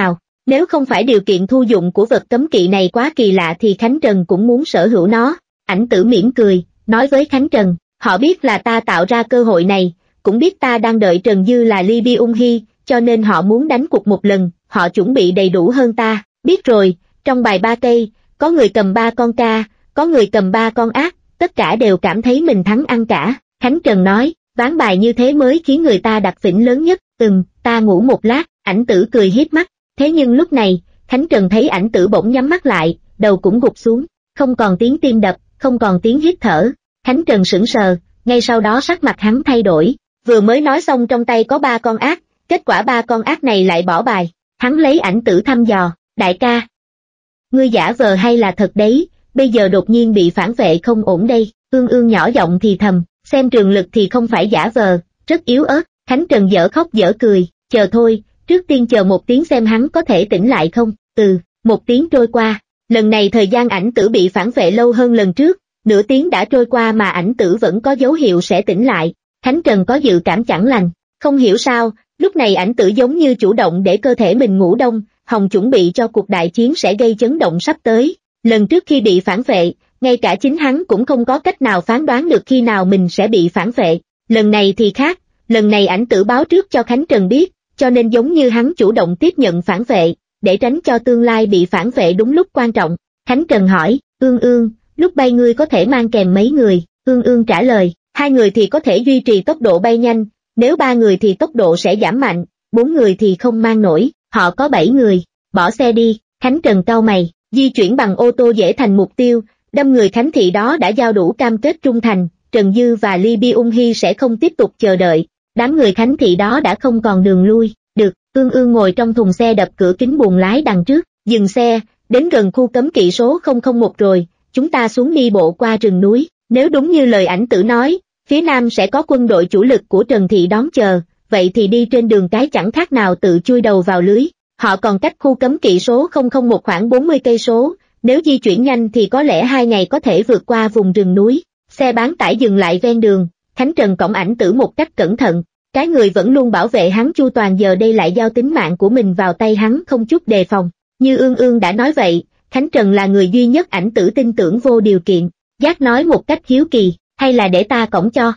Nếu không phải điều kiện thu dụng của vật cấm kỵ này quá kỳ lạ thì Khánh Trần cũng muốn sở hữu nó. Ảnh Tử mỉm cười, nói với Khánh Trần, họ biết là ta tạo ra cơ hội này, cũng biết ta đang đợi Trần Dư là Ly Bi Ung Hy, cho nên họ muốn đánh cuộc một lần, họ chuẩn bị đầy đủ hơn ta. Biết rồi, trong bài ba cây, có người cầm ba con ca, có người cầm ba con ác, tất cả đều cảm thấy mình thắng ăn cả. Khánh Trần nói, ván bài như thế mới khiến người ta đặt phỉnh lớn nhất. Ừm, ta ngủ một lát. Ảnh Tử cười hiếp mắt. Thế nhưng lúc này, Khánh Trần thấy Ảnh Tử bỗng nhắm mắt lại, đầu cũng gục xuống, không còn tiếng tim đập, không còn tiếng hít thở. Khánh Trần sững sờ, ngay sau đó sắc mặt hắn thay đổi, vừa mới nói xong trong tay có ba con ác, kết quả ba con ác này lại bỏ bài. Hắn lấy Ảnh Tử thăm dò, đại ca, ngươi giả vờ hay là thật đấy, bây giờ đột nhiên bị phản vệ không ổn đây. Ương Ương nhỏ giọng thì thầm, xem trường lực thì không phải giả vờ, rất yếu ớt. Khánh Trần dở khóc dở cười, chờ thôi, trước tiên chờ một tiếng xem hắn có thể tỉnh lại không. Từ, một tiếng trôi qua, lần này thời gian Ảnh Tử bị phản vệ lâu hơn lần trước, nửa tiếng đã trôi qua mà Ảnh Tử vẫn có dấu hiệu sẽ tỉnh lại. Khánh Trần có dự cảm chẳng lành, không hiểu sao, lúc này Ảnh Tử giống như chủ động để cơ thể mình ngủ đông, hòng chuẩn bị cho cuộc đại chiến sẽ gây chấn động sắp tới. Lần trước khi bị phản vệ, ngay cả chính hắn cũng không có cách nào phán đoán được khi nào mình sẽ bị phản vệ. Lần này thì khác, lần này Ảnh Tử báo trước cho Khánh Trần biết, cho nên giống như hắn chủ động tiếp nhận phản vệ, để tránh cho tương lai bị phản vệ đúng lúc quan trọng. Khánh Trần hỏi, Ương Ương, lúc bay ngươi có thể mang kèm mấy người? Ương Ương trả lời, hai người thì có thể duy trì tốc độ bay nhanh, nếu ba người thì tốc độ sẽ giảm mạnh, bốn người thì không mang nổi, họ có bảy người, bỏ xe đi. Khánh Trần cau mày, di chuyển bằng ô tô dễ thành mục tiêu, đâm người Khánh Thị đó đã giao đủ cam kết trung thành, Trần Dư và Ly Bi Ung Hy sẽ không tiếp tục chờ đợi, đám người Khánh Thị đó đã không còn đường lui. Được, Ương Ương ngồi trong thùng xe đập cửa kính buồng lái đằng trước, dừng xe, đến gần khu cấm kỵ số không không một rồi, chúng ta xuống đi bộ qua rừng núi, nếu đúng như lời Ảnh Tử nói, phía nam sẽ có quân đội chủ lực của Trần Thị đón chờ, vậy thì đi trên đường cái chẳng khác nào tự chui đầu vào lưới. Họ còn cách khu cấm kỵ số không không một khoảng bốn mươi cây số, nếu di chuyển nhanh thì có lẽ hai ngày có thể vượt qua vùng rừng núi. Xe bán tải dừng lại ven đường, Khánh Trần cõng Ảnh Tử một cách cẩn thận, cái người vẫn luôn bảo vệ hắn chu toàn giờ đây lại giao tính mạng của mình vào tay hắn không chút đề phòng. Như Ương Ương đã nói vậy, Khánh Trần là người duy nhất Ảnh Tử tin tưởng vô điều kiện. Giác nói một cách hiếu kỳ, hay là để ta cõng cho?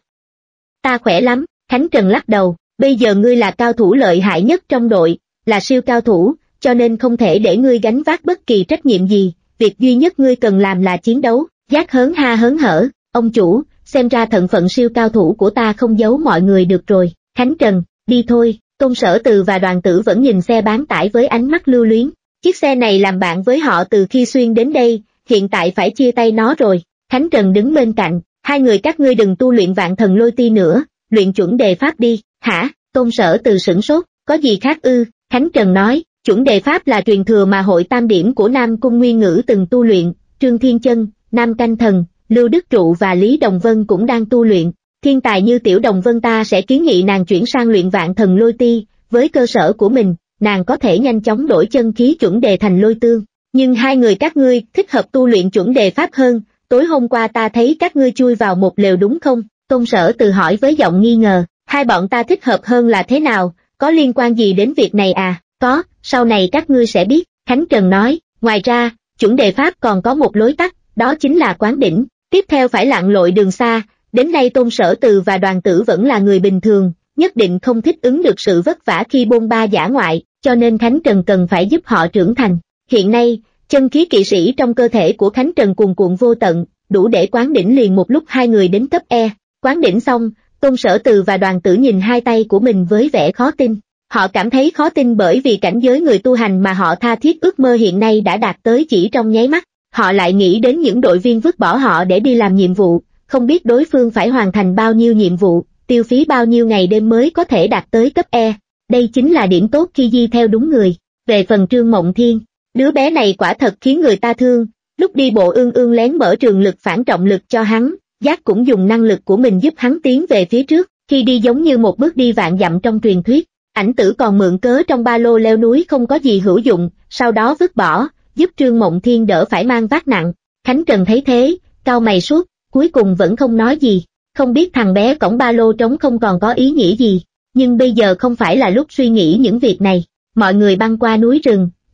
Ta khỏe lắm. Khánh Trần lắc đầu, bây giờ ngươi là cao thủ lợi hại nhất trong đội, là siêu cao thủ, cho nên không thể để ngươi gánh vác bất kỳ trách nhiệm gì, việc duy nhất ngươi cần làm là chiến đấu. Giác hớn ha hớn hở, ông chủ, xem ra thân phận siêu cao thủ của ta không giấu mọi người được rồi. Khánh Trần, đi thôi. Tôn Sở Từ và Đoàn Tử vẫn nhìn xe bán tải với ánh mắt lưu luyến. Chiếc xe này làm bạn với họ từ khi xuyên đến đây, hiện tại phải chia tay nó rồi. Khánh Trần đứng bên cạnh, hai người các ngươi đừng tu luyện Vạn Thần Lôi Ti nữa, luyện chuẩn đề pháp đi. Hả? Tôn Sở Từ sửng sốt, có gì khác ư? Khánh Trần nói, chuẩn đề pháp là truyền thừa mà hội tam điểm của Nam Cung Nguyên Ngữ từng tu luyện, Trương Thiên Chân, Nam Canh Thần, Lưu Đức Trụ và Lý Đồng Vân cũng đang tu luyện. Thiên tài như Tiểu Đồng Vân ta sẽ kiến nghị nàng chuyển sang luyện Vạn Thần Lôi Ti, với cơ sở của mình, nàng có thể nhanh chóng đổi chân khí chuẩn đề thành lôi tương. Nhưng hai người các ngươi thích hợp tu luyện chuẩn đề pháp hơn, tối hôm qua ta thấy các ngươi chui vào một lều đúng không? Tôn Sở Từ hỏi với giọng nghi ngờ, hai bọn ta thích hợp hơn là thế nào, có liên quan gì đến việc này à? Có, sau này các ngươi sẽ biết. Khánh Trần nói, ngoài ra, chuẩn đề pháp còn có một lối tắt, đó chính là quán đỉnh, tiếp theo phải lặn lội đường xa. Đến nay Tôn Sở Từ và Đoàn Tử vẫn là người bình thường, nhất định không thích ứng được sự vất vả khi bôn ba dã ngoại, cho nên Khánh Trần cần phải giúp họ trưởng thành. Hiện nay, chân khí kỵ sĩ trong cơ thể của Khánh Trần cuồn cuộn vô tận, đủ để quán đỉnh liền một lúc hai người đến cấp E. Quán đỉnh xong, Tôn Sở Từ và Đoàn Tử nhìn hai tay của mình với vẻ khó tin. Họ cảm thấy khó tin bởi vì cảnh giới người tu hành mà họ tha thiết ước mơ hiện nay đã đạt tới chỉ trong nháy mắt. Họ lại nghĩ đến những đội viên vứt bỏ họ để đi làm nhiệm vụ, không biết đối phương phải hoàn thành bao nhiêu nhiệm vụ, tiêu phí bao nhiêu ngày đêm mới có thể đạt tới cấp E. Đây chính là điểm tốt khi di theo đúng người. Về phần Trương Mộng Thiên, đứa bé này quả thật khiến người ta thương, lúc đi bộ Ương Ương lén mở trường lực phản trọng lực cho hắn, Giác cũng dùng năng lực của mình giúp hắn tiến về phía trước, khi đi giống như một bước đi vạn dặm trong truyền thuyết. Ảnh Tử còn mượn cớ trong ba lô leo núi không có gì hữu dụng, sau đó vứt bỏ, giúp Trương Mộng Thiên đỡ phải mang vác nặng. Khánh Trần thấy thế, cau mày suốt, cuối cùng vẫn không nói gì, không biết thằng bé cõng ba lô trống không còn có ý nghĩa gì, nhưng bây giờ không phải là lúc suy nghĩ những việc này. Mọi người băng qua núi rừng, chạy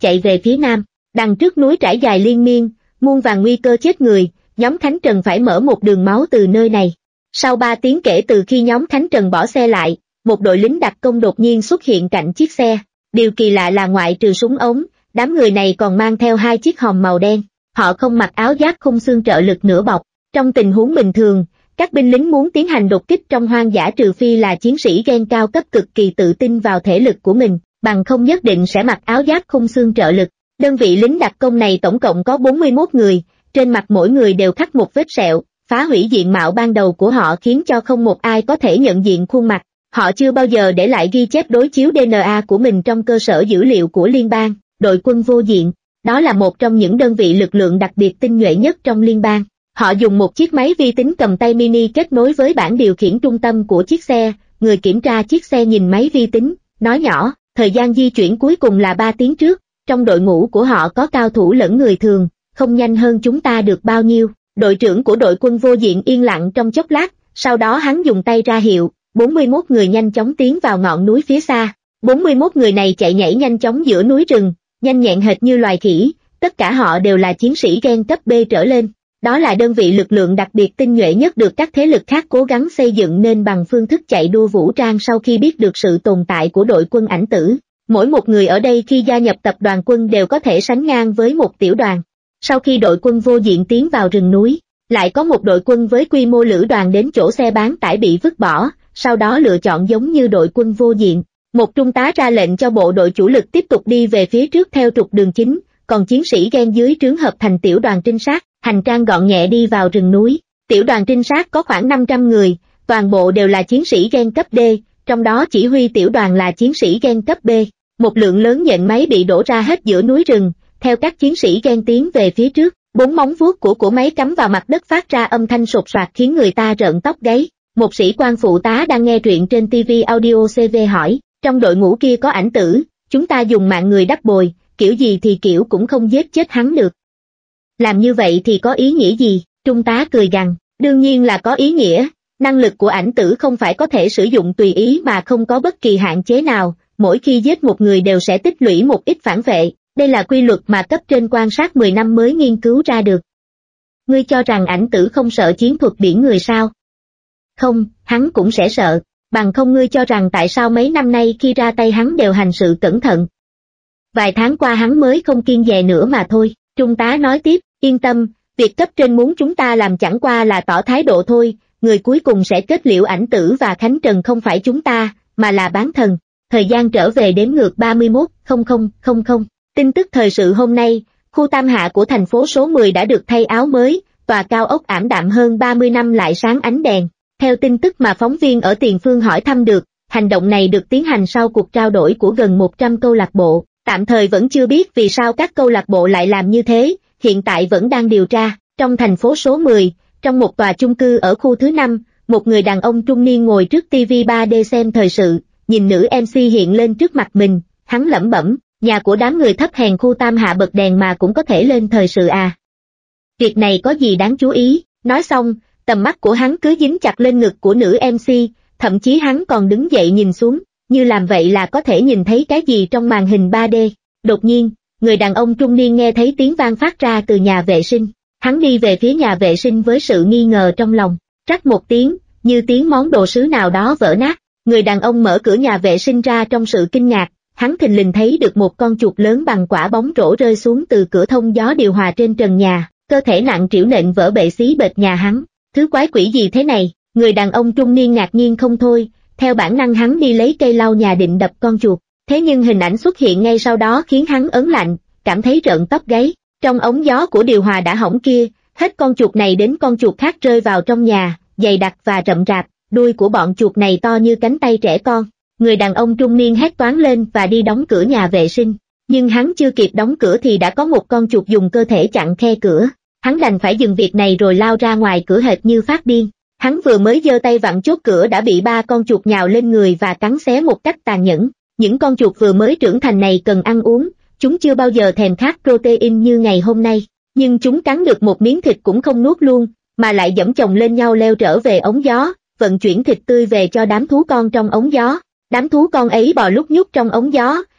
chạy về phía nam. Đằng trước núi trải dài liên miên, muôn vàn nguy cơ chết người, nhóm Khánh Trần phải mở một đường máu từ nơi này. Sau ba tiếng kể từ khi nhóm Khánh Trần bỏ xe lại, một đội lính đặc công đột nhiên xuất hiện cạnh chiếc xe. Điều kỳ lạ là ngoại trừ súng ống, đám người này còn mang theo hai chiếc hòm màu đen. Họ không mặc áo giáp khung xương trợ lực nửa bọc. Trong tình huống bình thường, các binh lính muốn tiến hành đột kích trong hoang dã trừ phi là chiến sĩ gen cao cấp cực kỳ tự tin vào thể lực của mình, bằng không nhất định sẽ mặc áo giáp khung xương trợ lực. Đơn vị lính đặc công này tổng cộng có bốn mươi mốt người, trên mặt mỗi người đều khắc một vết sẹo, phá hủy diện mạo ban đầu của họ khiến cho không một ai có thể nhận diện khuôn mặt. Họ chưa bao giờ để lại ghi chép đối chiếu đê en a của mình trong cơ sở dữ liệu của liên bang. Đội quân vô diện, đó là một trong những đơn vị lực lượng đặc biệt tinh nhuệ nhất trong liên bang. Họ dùng một chiếc máy vi tính cầm tay mini kết nối với bảng điều khiển trung tâm của chiếc xe. Người kiểm tra chiếc xe nhìn máy vi tính, nói nhỏ, thời gian di chuyển cuối cùng là ba tiếng trước. Trong đội ngũ của họ có cao thủ lẫn người thường, không nhanh hơn chúng ta được bao nhiêu. Đội trưởng của đội quân vô diện yên lặng trong chốc lát, sau đó hắn dùng tay ra hiệu, bốn mươi mốt người nhanh chóng tiến vào ngọn núi phía xa. bốn mươi mốt người này chạy nhảy nhanh chóng giữa núi rừng, nhanh nhẹn hệt như loài khỉ, tất cả họ đều là chiến sĩ gen cấp B trở lên. Đó là đơn vị lực lượng đặc biệt tinh nhuệ nhất được các thế lực khác cố gắng xây dựng nên bằng phương thức chạy đua vũ trang sau khi biết được sự tồn tại của đội quân ảnh tử. Mỗi một người ở đây khi gia nhập tập đoàn quân đều có thể sánh ngang với một tiểu đoàn. Sau khi đội quân vô diện tiến vào rừng núi, lại có một đội quân với quy mô lữ đoàn đến chỗ xe bán tải bị vứt bỏ, sau đó lựa chọn giống như đội quân vô diện. Một trung tá ra lệnh cho bộ đội chủ lực tiếp tục đi về phía trước theo trục đường chính, còn chiến sĩ gen dưới trướng hợp thành tiểu đoàn trinh sát, hành trang gọn nhẹ đi vào rừng núi. Tiểu đoàn trinh sát có khoảng năm trăm người, toàn bộ đều là chiến sĩ gen cấp D, trong đó chỉ huy tiểu đoàn là chiến sĩ gen cấp B. Một lượng lớn nhện máy bị đổ ra hết giữa núi rừng, theo các chiến sĩ gen tiến về phía trước, bốn móng vuốt của cổ máy cắm vào mặt đất phát ra âm thanh sột soạt khiến người ta rợn tóc gáy. Một sĩ quan phụ tá đang nghe truyện trên ti vi audio xê vê hỏi, trong đội ngũ kia có ảnh tử, chúng ta dùng mạng người đắp bồi, kiểu gì thì kiểu cũng không giết chết hắn được. Làm như vậy thì có ý nghĩa gì? Trung tá cười gằn, đương nhiên là có ý nghĩa, năng lực của ảnh tử không phải có thể sử dụng tùy ý mà không có bất kỳ hạn chế nào, mỗi khi giết một người đều sẽ tích lũy một ít phản vệ, đây là quy luật mà cấp trên quan sát mười năm mới nghiên cứu ra được. Ngươi cho rằng ảnh tử không sợ chiến thuật biển người sao? Không, hắn cũng sẽ sợ, bằng không ngươi cho rằng tại sao mấy năm nay khi ra tay hắn đều hành sự cẩn thận. Vài tháng qua hắn mới không kiêng dè nữa mà thôi, trung tá nói tiếp, yên tâm, việc cấp trên muốn chúng ta làm chẳng qua là tỏ thái độ thôi, người cuối cùng sẽ kết liễu ảnh tử và Khánh Trần không phải chúng ta, mà là bán thần. Thời gian trở về đếm ngược ba mươi mốt nghìn. Tin tức thời sự hôm nay, khu Tam Hạ của thành phố số mười đã được thay áo mới, tòa cao ốc ảm đạm hơn ba mươi năm lại sáng ánh đèn. Theo tin tức mà phóng viên ở tiền phương hỏi thăm được, hành động này được tiến hành sau cuộc trao đổi của gần một trăm câu lạc bộ. Tạm thời vẫn chưa biết vì sao các câu lạc bộ lại làm như thế, hiện tại vẫn đang điều tra. Trong thành phố số mười, trong một tòa chung cư ở khu thứ năm, một người đàn ông trung niên ngồi trước ti vi ba D xem thời sự, nhìn nữ em xê hiện lên trước mặt mình, hắn lẩm bẩm, nhà của đám người thấp hèn khu Tam Hạ bật đèn mà cũng có thể lên thời sự à. Việc này có gì đáng chú ý, nói xong, tầm mắt của hắn cứ dính chặt lên ngực của nữ em xê, thậm chí hắn còn đứng dậy nhìn xuống, như làm vậy là có thể nhìn thấy cái gì trong màn hình ba D. Đột nhiên, người đàn ông trung niên nghe thấy tiếng vang phát ra từ nhà vệ sinh, hắn đi về phía nhà vệ sinh với sự nghi ngờ trong lòng, rắc một tiếng, như tiếng món đồ sứ nào đó vỡ nát. Người đàn ông mở cửa nhà vệ sinh ra trong sự kinh ngạc, hắn thình lình thấy được một con chuột lớn bằng quả bóng rổ rơi xuống từ cửa thông gió điều hòa trên trần nhà, cơ thể nặng trĩu nện vỡ bệ xí bệt nhà hắn. Thứ quái quỷ gì thế này? Người đàn ông trung niên ngạc nhiên không thôi, theo bản năng hắn đi lấy cây lau nhà định đập con chuột, thế nhưng hình ảnh xuất hiện ngay sau đó khiến hắn ớn lạnh, cảm thấy rợn tóc gáy. Trong ống gió của điều hòa đã hỏng kia, hết con chuột này đến con chuột khác rơi vào trong nhà, dày đặc và rậm rạp. Đuôi của bọn chuột này to như cánh tay trẻ con. Người đàn ông trung niên hét toáng lên và đi đóng cửa nhà vệ sinh. Nhưng hắn chưa kịp đóng cửa thì đã có một con chuột dùng cơ thể chặn khe cửa. Hắn đành phải dừng việc này rồi lao ra ngoài cửa hệt như phát điên. Hắn vừa mới giơ tay vặn chốt cửa đã bị ba con chuột nhào lên người và cắn xé một cách tàn nhẫn. Những con chuột vừa mới trưởng thành này cần ăn uống, chúng chưa bao giờ thèm khát protein như ngày hôm nay. Nhưng chúng cắn được một miếng thịt cũng không nuốt luôn, mà lại giẫm chồng lên nhau leo trở về ống gió, vận chuyển thịt tươi về cho đám thú con trong ống gió. Đám thú con ấy bò lúc nhúc trong ống gió,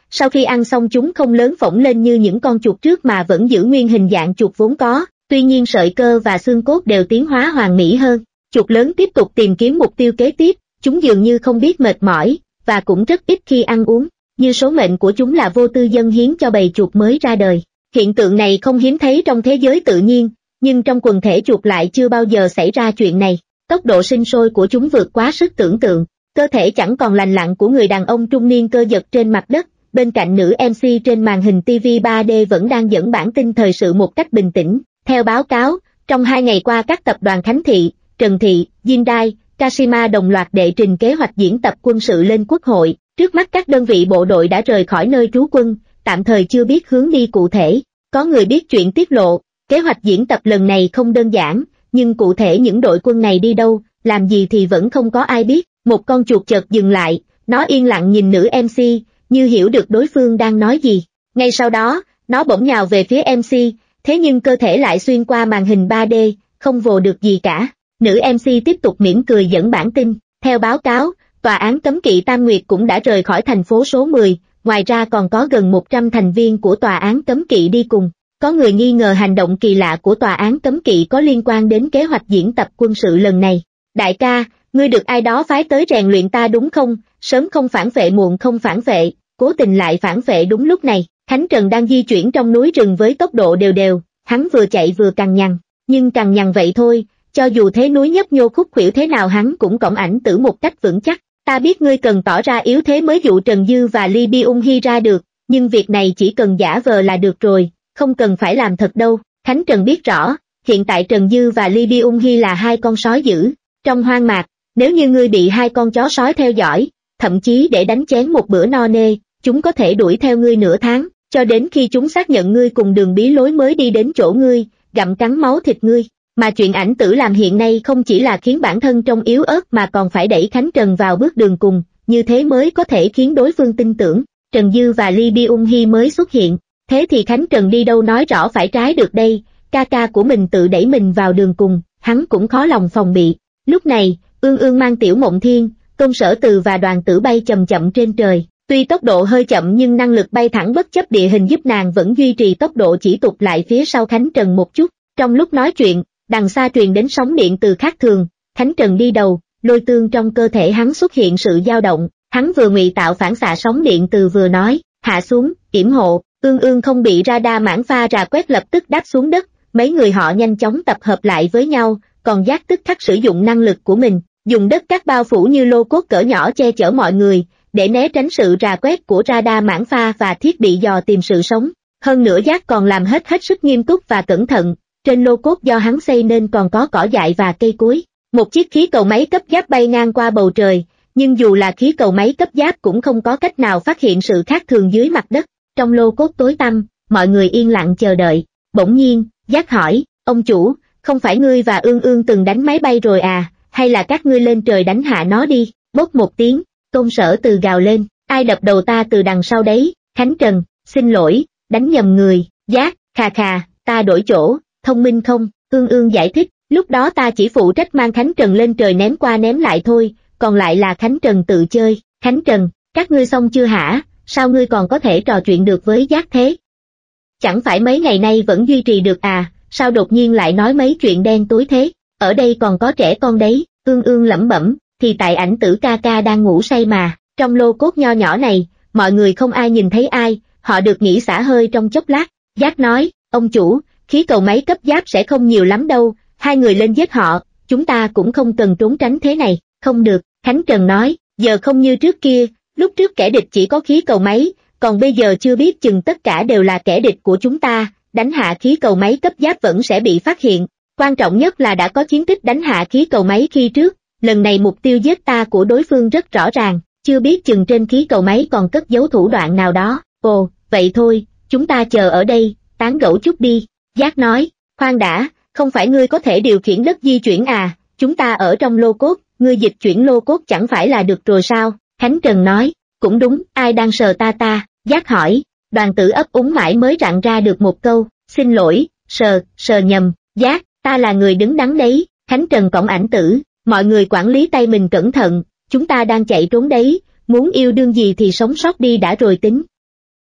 sau khi ăn xong chúng không lớn phổng lên như những con chuột trước mà vẫn giữ nguyên hình dạng chuột vốn có, tuy nhiên sợi cơ và xương cốt đều tiến hóa hoàn mỹ hơn. Chuột lớn tiếp tục tìm kiếm mục tiêu kế tiếp, chúng dường như không biết mệt mỏi, và cũng rất ít khi ăn uống, như số mệnh của chúng là vô tư dâng hiến cho bầy chuột mới ra đời. Hiện tượng này không hiếm thấy trong thế giới tự nhiên, nhưng trong quần thể chuột lại chưa bao giờ xảy ra chuyện này. Tốc độ sinh sôi của chúng vượt quá sức tưởng tượng, cơ thể chẳng còn lành lặn của người đàn ông trung niên cơ giật trên mặt đất, bên cạnh nữ em xê trên màn hình ti vi ba D vẫn đang dẫn bản tin thời sự một cách bình tĩnh. Theo báo cáo, trong hai ngày qua các tập đoàn Khánh Thị, Trần Thị, Hyundai, Kashima đồng loạt đệ trình kế hoạch diễn tập quân sự lên Quốc hội. Trước mắt các đơn vị bộ đội đã rời khỏi nơi trú quân, tạm thời chưa biết hướng đi cụ thể. Có người biết chuyện tiết lộ, kế hoạch diễn tập lần này không đơn giản, nhưng cụ thể những đội quân này đi đâu, làm gì thì vẫn không có ai biết. Một con chuột chợt dừng lại, nó yên lặng nhìn nữ em xê, như hiểu được đối phương đang nói gì. Ngay sau đó, nó bỗng nhào về phía em xê, thế nhưng cơ thể lại xuyên qua màn hình ba D, không vồ được gì cả. Nữ em xê tiếp tục mỉm cười dẫn bản tin. Theo báo cáo, tòa án cấm kỵ Tam Nguyệt cũng đã rời khỏi thành phố số mười, ngoài ra còn có gần một trăm thành viên của tòa án cấm kỵ đi cùng. Có người nghi ngờ hành động kỳ lạ của tòa án cấm kỵ có liên quan đến kế hoạch diễn tập quân sự lần này. Đại ca, ngươi được ai đó phái tới rèn luyện ta đúng không? Sớm không phản vệ muộn không phản vệ, cố tình lại phản vệ đúng lúc này. Khánh Trần đang di chuyển trong núi rừng với tốc độ đều đều, hắn vừa chạy vừa cằn nhằn, nhưng cằn nhằn vậy thôi, cho dù thế núi nhấp nhô khúc khuỷu thế nào hắn cũng cõng ảnh tử một cách vững chắc. Ta biết ngươi cần tỏ ra yếu thế mới dụ Trần Dư và Lee Byung-hee ra được, nhưng việc này chỉ cần giả vờ là được rồi, không cần phải làm thật đâu. Khánh Trần biết rõ, hiện tại Trần Dư và Lee Byung-hee là hai con sói dữ trong hoang mạc, nếu như ngươi bị hai con chó sói theo dõi, thậm chí để đánh chén một bữa no nê, chúng có thể đuổi theo ngươi nửa tháng, cho đến khi chúng xác nhận ngươi cùng đường bí lối mới đi đến chỗ ngươi, gặm cắn máu thịt ngươi. Mà chuyện ảnh tử làm hiện nay không chỉ là khiến bản thân trông yếu ớt mà còn phải đẩy Khánh Trần vào bước đường cùng, như thế mới có thể khiến đối phương tin tưởng. Trần Dư và Lee Byung-hee mới xuất hiện, thế thì Khánh Trần đi đâu nói rõ phải trái được đây, ca ca của mình tự đẩy mình vào đường cùng, hắn cũng khó lòng phòng bị. Lúc này, Ương Ương mang Tiểu Mộng Thiên, Tôn Sở Từ và Đoàn Tử bay chậm chậm trên trời. Tuy tốc độ hơi chậm nhưng năng lực bay thẳng bất chấp địa hình giúp nàng vẫn duy trì tốc độ chỉ tụt lại phía sau Khánh Trần một chút. Trong lúc nói chuyện, đằng xa truyền đến sóng điện từ khác thường, Khánh Trần đi đầu, lôi tương trong cơ thể hắn xuất hiện sự dao động, hắn vừa ngụy tạo phản xạ sóng điện từ vừa nói, hạ xuống, yểm hộ. Ương Ương không bị radar mãn pha rà quét lập tức đáp xuống đất, mấy người họ nhanh chóng tập hợp lại với nhau, còn Giác tức khắc sử dụng năng lực của mình, dùng đất cát bao phủ như lô cốt cỡ nhỏ che chở mọi người, để né tránh sự rà quét của radar mãn pha và thiết bị dò tìm sự sống. Hơn nữa Giác còn làm hết hết sức nghiêm túc và cẩn thận, trên lô cốt do hắn xây nên còn có cỏ dại và cây cối. Một chiếc khí cầu máy cấp giáp bay ngang qua bầu trời, nhưng dù là khí cầu máy cấp giáp cũng không có cách nào phát hiện sự khác thường dưới mặt đất. Trong lô cốt tối tăm, mọi người yên lặng chờ đợi. Bỗng nhiên, Giác hỏi, ông chủ, không phải ngươi và Ương Ương từng đánh máy bay rồi à, hay là các ngươi lên trời đánh hạ nó đi? Bốp một tiếng, Tôn Sở Từ gào lên, ai đập đầu ta từ đằng sau đấy? Khánh Trần, xin lỗi, đánh nhầm người. Giác, khà khà, ta đổi chỗ, thông minh không? Ương Ương giải thích, lúc đó ta chỉ phụ trách mang Khánh Trần lên trời ném qua ném lại thôi, còn lại là Khánh Trần tự chơi. Khánh Trần, các ngươi xong chưa hả? Sao ngươi còn có thể trò chuyện được với Giác thế? Chẳng phải mấy ngày nay vẫn duy trì được à, sao đột nhiên lại nói mấy chuyện đen tối thế? Ở đây còn có trẻ con đấy. Ương Ương lẩm bẩm, thì tại ảnh tử ca ca đang ngủ say mà. Trong lô cốt nho nhỏ này, mọi người không ai nhìn thấy ai, họ được nghỉ xả hơi trong chốc lát. Giác nói, ông chủ, khí cầu máy cấp giáp sẽ không nhiều lắm đâu, hai người lên giết họ, chúng ta cũng không cần trốn tránh thế này. Không được, Khánh Trần nói, giờ không như trước kia, lúc trước kẻ địch chỉ có khí cầu máy, còn bây giờ chưa biết chừng tất cả đều là kẻ địch của chúng ta, đánh hạ khí cầu máy cấp giáp vẫn sẽ bị phát hiện. Quan trọng nhất là đã có chiến tích đánh hạ khí cầu máy khi trước, lần này mục tiêu giết ta của đối phương rất rõ ràng, chưa biết chừng trên khí cầu máy còn cất giấu thủ đoạn nào đó. Ồ, vậy thôi, chúng ta chờ ở đây, tán gẫu chút đi. Giác nói, khoan đã, không phải ngươi có thể điều khiển đất di chuyển à, chúng ta ở trong lô cốt, ngươi dịch chuyển lô cốt chẳng phải là được rồi sao? Khánh Trần nói, cũng đúng, ai đang sờ ta ta? Giác hỏi, Đoàn Tử ấp úng mãi mới rặn ra được một câu, xin lỗi, sờ, sờ nhầm. Giác, ta là người đứng đắn đấy. Khánh Trần cõng ảnh tử, mọi người quản lý tay mình cẩn thận, chúng ta đang chạy trốn đấy, muốn yêu đương gì thì sống sót đi đã rồi tính.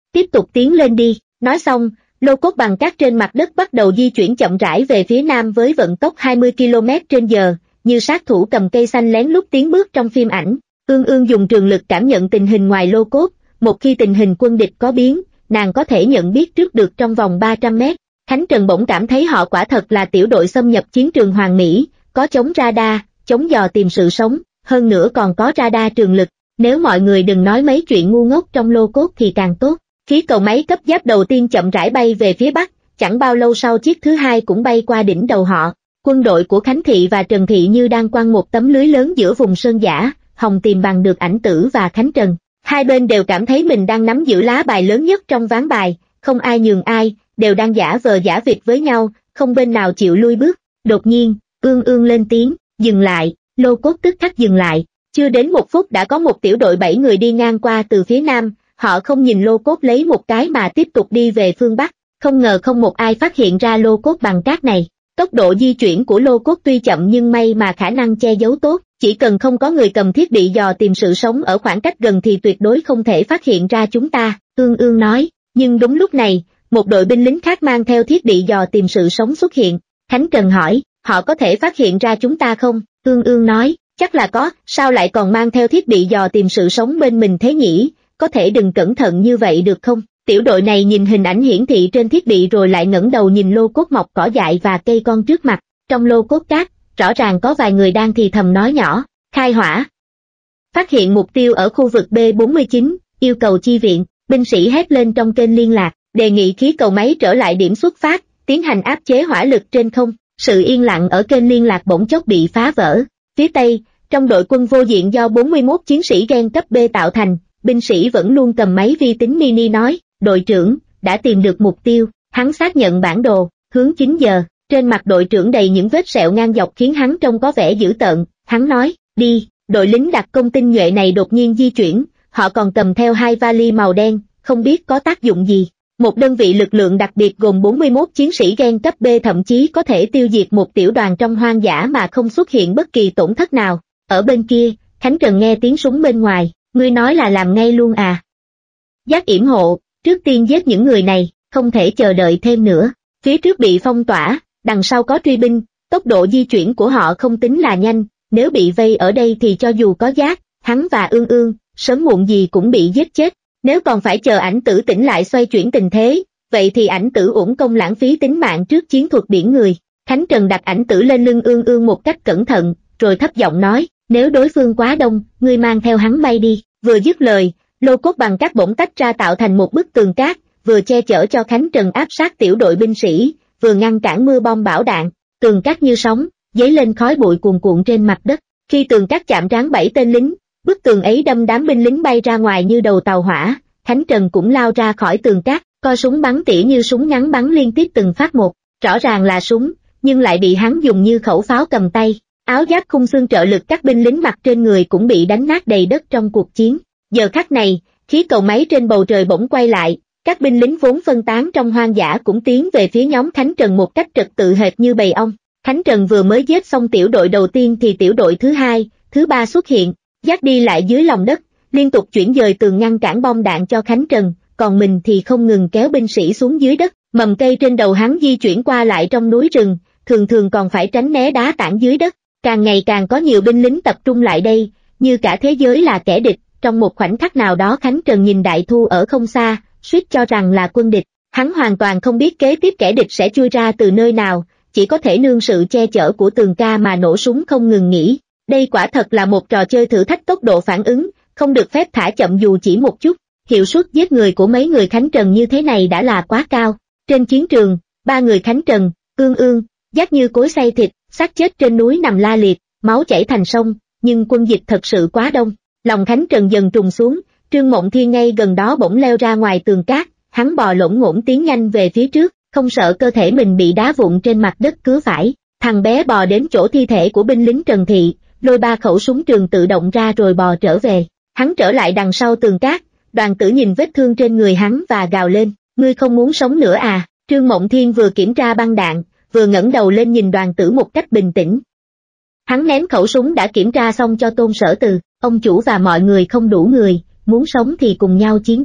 tiếp tục tiến lên đi, nói xong, lô cốt bằng cát trên mặt đất bắt đầu di chuyển chậm rãi về phía nam với vận tốc hai mươi ki lô mét trên giờ, như sát thủ cầm cây xanh lén lút tiến bước trong phim ảnh. Ương Ương dùng trường lực cảm nhận tình hình ngoài lô cốt, một khi tình hình quân địch có biến, nàng có thể nhận biết trước được trong vòng ba trăm mét. Khánh Trần bỗng cảm thấy họ quả thật là tiểu đội xâm nhập chiến trường Hoàng Mỹ, có chống radar, chống dò tìm sự sống, hơn nữa còn có radar trường lực. Nếu mọi người đừng nói mấy chuyện ngu ngốc trong lô cốt thì càng tốt. Khí cầu máy cấp giáp đầu tiên chậm rãi bay về phía bắc, chẳng bao lâu sau chiếc thứ hai cũng bay qua đỉnh đầu họ. Quân đội của Khánh Thị và Trần Thị như đang quăng một tấm lưới lớn giữa vùng sơn dã. Hồng tìm bằng được Ảnh Tử và Khánh Trần. Hai bên đều cảm thấy mình đang nắm giữ lá bài lớn nhất trong ván bài, không ai nhường ai, đều đang giả vờ giả vịt với nhau, không bên nào chịu lui bước. Đột nhiên, Ương Ương lên tiếng, dừng lại, lô cốt tức khắc dừng lại. Chưa đến một phút đã có một tiểu đội bảy người đi ngang qua từ phía nam, họ không nhìn lô cốt lấy một cái mà tiếp tục đi về phương bắc. Không ngờ không một ai phát hiện ra lô cốt bằng cát này. Tốc độ di chuyển của lô cốt tuy chậm nhưng may mà khả năng che giấu tốt, chỉ cần không có người cầm thiết bị dò tìm sự sống ở khoảng cách gần thì tuyệt đối không thể phát hiện ra chúng ta, Ương Ương nói. Nhưng đúng lúc này, một đội binh lính khác mang theo thiết bị dò tìm sự sống xuất hiện. Khánh Trần hỏi, họ có thể phát hiện ra chúng ta không? Ương Ương nói, chắc là có, sao lại còn mang theo thiết bị dò tìm sự sống bên mình thế nhỉ, có thể đừng cẩn thận như vậy được không? Tiểu đội này nhìn hình ảnh hiển thị trên thiết bị rồi lại ngẩng đầu nhìn lô cốt mọc cỏ dại và cây con trước mặt. Trong lô cốt cát, rõ ràng có vài người đang thì thầm nói nhỏ, khai hỏa. Phát hiện mục tiêu ở khu vực B bốn mươi chín, yêu cầu chi viện, binh sĩ hét lên trong kênh liên lạc, đề nghị khí cầu máy trở lại điểm xuất phát, tiến hành áp chế hỏa lực trên không. Sự yên lặng ở kênh liên lạc bỗng chốc bị phá vỡ. Phía Tây, trong đội quân vô diện do bốn mươi mốt chiến sĩ gen cấp B tạo thành, binh sĩ vẫn luôn cầm máy vi tính mini nói, đội trưởng, đã tìm được mục tiêu, hắn xác nhận bản đồ, hướng chín giờ, trên mặt đội trưởng đầy những vết sẹo ngang dọc khiến hắn trông có vẻ dữ tợn, hắn nói, đi, đội lính đặc công tinh nhuệ này đột nhiên di chuyển, họ còn cầm theo hai vali màu đen, không biết có tác dụng gì. Một đơn vị lực lượng đặc biệt gồm bốn mươi mốt chiến sĩ gen cấp B thậm chí có thể tiêu diệt một tiểu đoàn trong hoang dã mà không xuất hiện bất kỳ tổn thất nào. Ở bên kia, Khánh Trần nghe tiếng súng bên ngoài, ngươi nói là làm ngay luôn à? Giác yểm hộ, trước tiên giết những người này, không thể chờ đợi thêm nữa. Phía trước bị phong tỏa, đằng sau có truy binh, tốc độ di chuyển của họ không tính là nhanh, nếu bị vây ở đây thì cho dù có giác, hắn và Ương Ương, sớm muộn gì cũng bị giết chết. Nếu còn phải chờ Ảnh Tử tỉnh lại xoay chuyển tình thế, vậy thì Ảnh Tử uổng công lãng phí tính mạng trước chiến thuật biển người. Khánh Trần đặt Ảnh Tử lên lưng Ương Ương một cách cẩn thận, rồi thấp giọng nói, nếu đối phương quá đông, ngươi mang theo hắn bay đi. Vừa dứt lời, lô cốt bằng cát bỗng tách ra tạo thành một bức tường cát, vừa che chở cho Khánh Trần áp sát tiểu đội binh sĩ, vừa ngăn cản mưa bom bão đạn. Tường cát như sóng, dấy lên khói bụi cuồn cuộn trên mặt đất. Khi tường cát chạm trán bảy tên lính, bức tường ấy đâm đám binh lính bay ra ngoài như đầu tàu hỏa. Khánh Trần cũng lao ra khỏi tường cát, coi súng bắn tỉa như súng ngắn bắn liên tiếp từng phát một, rõ ràng là súng, nhưng lại bị hắn dùng như khẩu pháo cầm tay. Áo giáp khung xương trợ lực các binh lính mặc trên người cũng bị đánh nát đầy đất trong cuộc chiến. Giờ khắc này, khí cầu máy trên bầu trời bỗng quay lại, các binh lính vốn phân tán trong hoang dã cũng tiến về phía nhóm Khánh Trần một cách trật tự hệt như bầy ong. Khánh Trần vừa mới giết xong tiểu đội đầu tiên thì tiểu đội thứ hai, thứ ba xuất hiện, dắt đi lại dưới lòng đất, liên tục chuyển dời tường ngăn cản bom đạn cho Khánh Trần, còn mình thì không ngừng kéo binh sĩ xuống dưới đất. Mầm cây trên đầu hắn di chuyển qua lại trong núi rừng, thường thường còn phải tránh né đá tảng dưới đất. Càng ngày càng có nhiều binh lính tập trung lại đây, như cả thế giới là kẻ địch. Trong một khoảnh khắc nào đó Khánh Trần nhìn Đại Thu ở không xa, suýt cho rằng là quân địch. Hắn hoàn toàn không biết kế tiếp kẻ địch sẽ chui ra từ nơi nào, chỉ có thể nương sự che chở của tường ca mà nổ súng không ngừng nghỉ. Đây quả thật là một trò chơi thử thách tốc độ phản ứng, không được phép thả chậm dù chỉ một chút. Hiệu suất giết người của mấy người Khánh Trần như thế này đã là quá cao. Trên chiến trường, ba người Khánh Trần, Ương Ương, giác như cối xay thịt, xác chết trên núi nằm la liệt, máu chảy thành sông, nhưng quân dịch thật sự quá đông. Lòng Khánh Trần dần trùng xuống, Trương Mộng Thiên ngay gần đó bỗng leo ra ngoài tường cát, hắn bò lổn ngổn tiến nhanh về phía trước, không sợ cơ thể mình bị đá vụn trên mặt đất cứa phải. Thằng bé bò đến chỗ thi thể của binh lính Trần Thị, lôi ba khẩu súng trường tự động ra rồi bò trở về. Hắn trở lại đằng sau tường cát, Đoàn Tử nhìn vết thương trên người hắn và gào lên, ngươi không muốn sống nữa à? Trương Mộng Thiên vừa kiểm tra băng đạn, vừa ngẩng đầu lên nhìn Đoàn Tử một cách bình tĩnh. Hắn ném khẩu súng đã kiểm tra xong cho Tôn Sở Từ, ông chủ và mọi người không đủ người, muốn sống thì cùng nhau chiến đấu.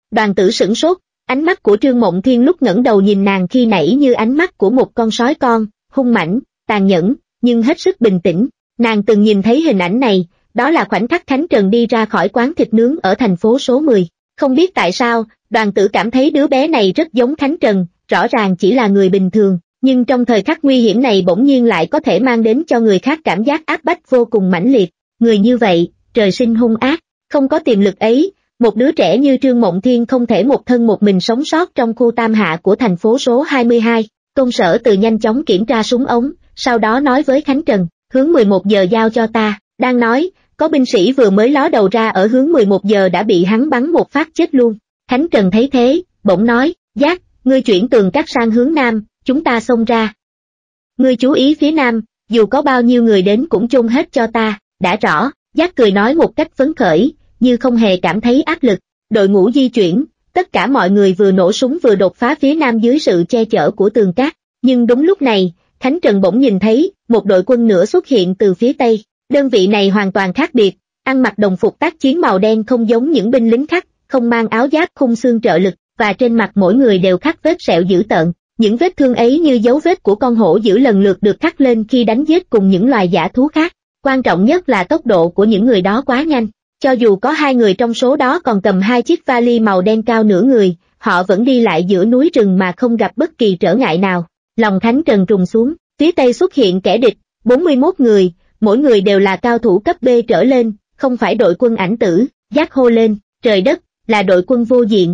Đoàn Tử sửng sốt, ánh mắt của Trương Mộng Thiên lúc ngẩng đầu nhìn nàng khi nãy như ánh mắt của một con sói con, hung mãnh, tàn nhẫn, nhưng hết sức bình tĩnh. Nàng từng nhìn thấy hình ảnh này, đó là khoảnh khắc Khánh Trần đi ra khỏi quán thịt nướng ở thành phố số mười. Không biết tại sao, Đoàn Tử cảm thấy đứa bé này rất giống Khánh Trần, rõ ràng chỉ là người bình thường, nhưng trong thời khắc nguy hiểm này bỗng nhiên lại có thể mang đến cho người khác cảm giác áp bách vô cùng mãnh liệt. Người như vậy, trời sinh hung ác, không có tiềm lực ấy, một đứa trẻ như Trương Mộng Thiên không thể một thân một mình sống sót trong khu Tam Hạ của thành phố số hai mươi hai. Công Sở Từ nhanh chóng kiểm tra súng ống, sau đó nói với Khánh Trần, hướng mười một giờ giao cho ta, đang nói, có binh sĩ vừa mới ló đầu ra ở hướng mười một giờ đã bị hắn bắn một phát chết luôn. Khánh Trần thấy thế, bỗng nói, Giác, ngươi chuyển tường cắt sang hướng nam, chúng ta xông ra. Ngươi chú ý phía nam, dù có bao nhiêu người đến cũng chôn hết cho ta, đã rõ. Giác cười nói một cách phấn khởi, như không hề cảm thấy áp lực. Đội ngũ di chuyển, tất cả mọi người vừa nổ súng vừa đột phá phía nam dưới sự che chở của tường cát. Nhưng đúng lúc này, Khánh Trần bỗng nhìn thấy, một đội quân nữa xuất hiện từ phía tây. Đơn vị này hoàn toàn khác biệt, ăn mặc đồng phục tác chiến màu đen không giống những binh lính khác, không mang áo giáp khung xương trợ lực, và trên mặt mỗi người đều khắc vết sẹo dữ tợn. Những vết thương ấy như dấu vết của con hổ dữ lần lượt được khắc lên khi đánh giết cùng những loài dã thú khác. Quan trọng nhất là tốc độ của những người đó quá nhanh. Cho dù có hai người trong số đó còn cầm hai chiếc vali màu đen cao nửa người, họ vẫn đi lại giữa núi rừng mà không gặp bất kỳ trở ngại nào. Lòng Khánh Trần trùng xuống, phía tây xuất hiện kẻ địch, bốn mươi mốt người, mỗi người đều là cao thủ cấp B trở lên, không phải đội quân Ảnh Tử. Giác hô lên, trời đất, là đội quân Vô Diện.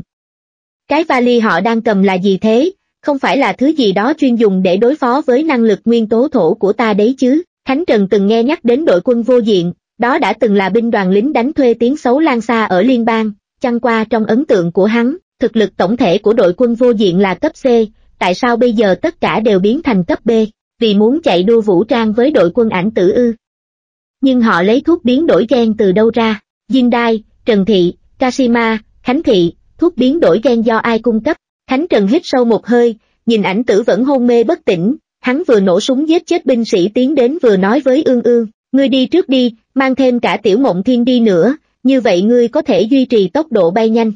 Cái vali họ đang cầm là gì thế, không phải là thứ gì đó chuyên dùng để đối phó với năng lực nguyên tố thổ của ta đấy chứ. Khánh Trần từng nghe nhắc đến đội quân Vô Diện, đó đã từng là binh đoàn lính đánh thuê tiếng xấu lan xa ở liên bang, chẳng qua trong ấn tượng của hắn, thực lực tổng thể của đội quân Vô Diện là cấp C, tại sao bây giờ tất cả đều biến thành cấp B, vì muốn chạy đua vũ trang với đội quân Ảnh Tử ư? Nhưng họ lấy thuốc biến đổi gen từ đâu ra? Jindai, Trần Thị, Kashima, Khánh Thị, thuốc biến đổi gen do ai cung cấp? Khánh Trần hít sâu một hơi, nhìn Ảnh Tử vẫn hôn mê bất tỉnh, hắn vừa nổ súng giết chết binh sĩ tiến đến vừa nói với Ương Ương, ngươi đi trước đi, mang thêm cả Tiểu Mộng Thiên đi nữa, như vậy ngươi có thể duy trì tốc độ bay nhanh.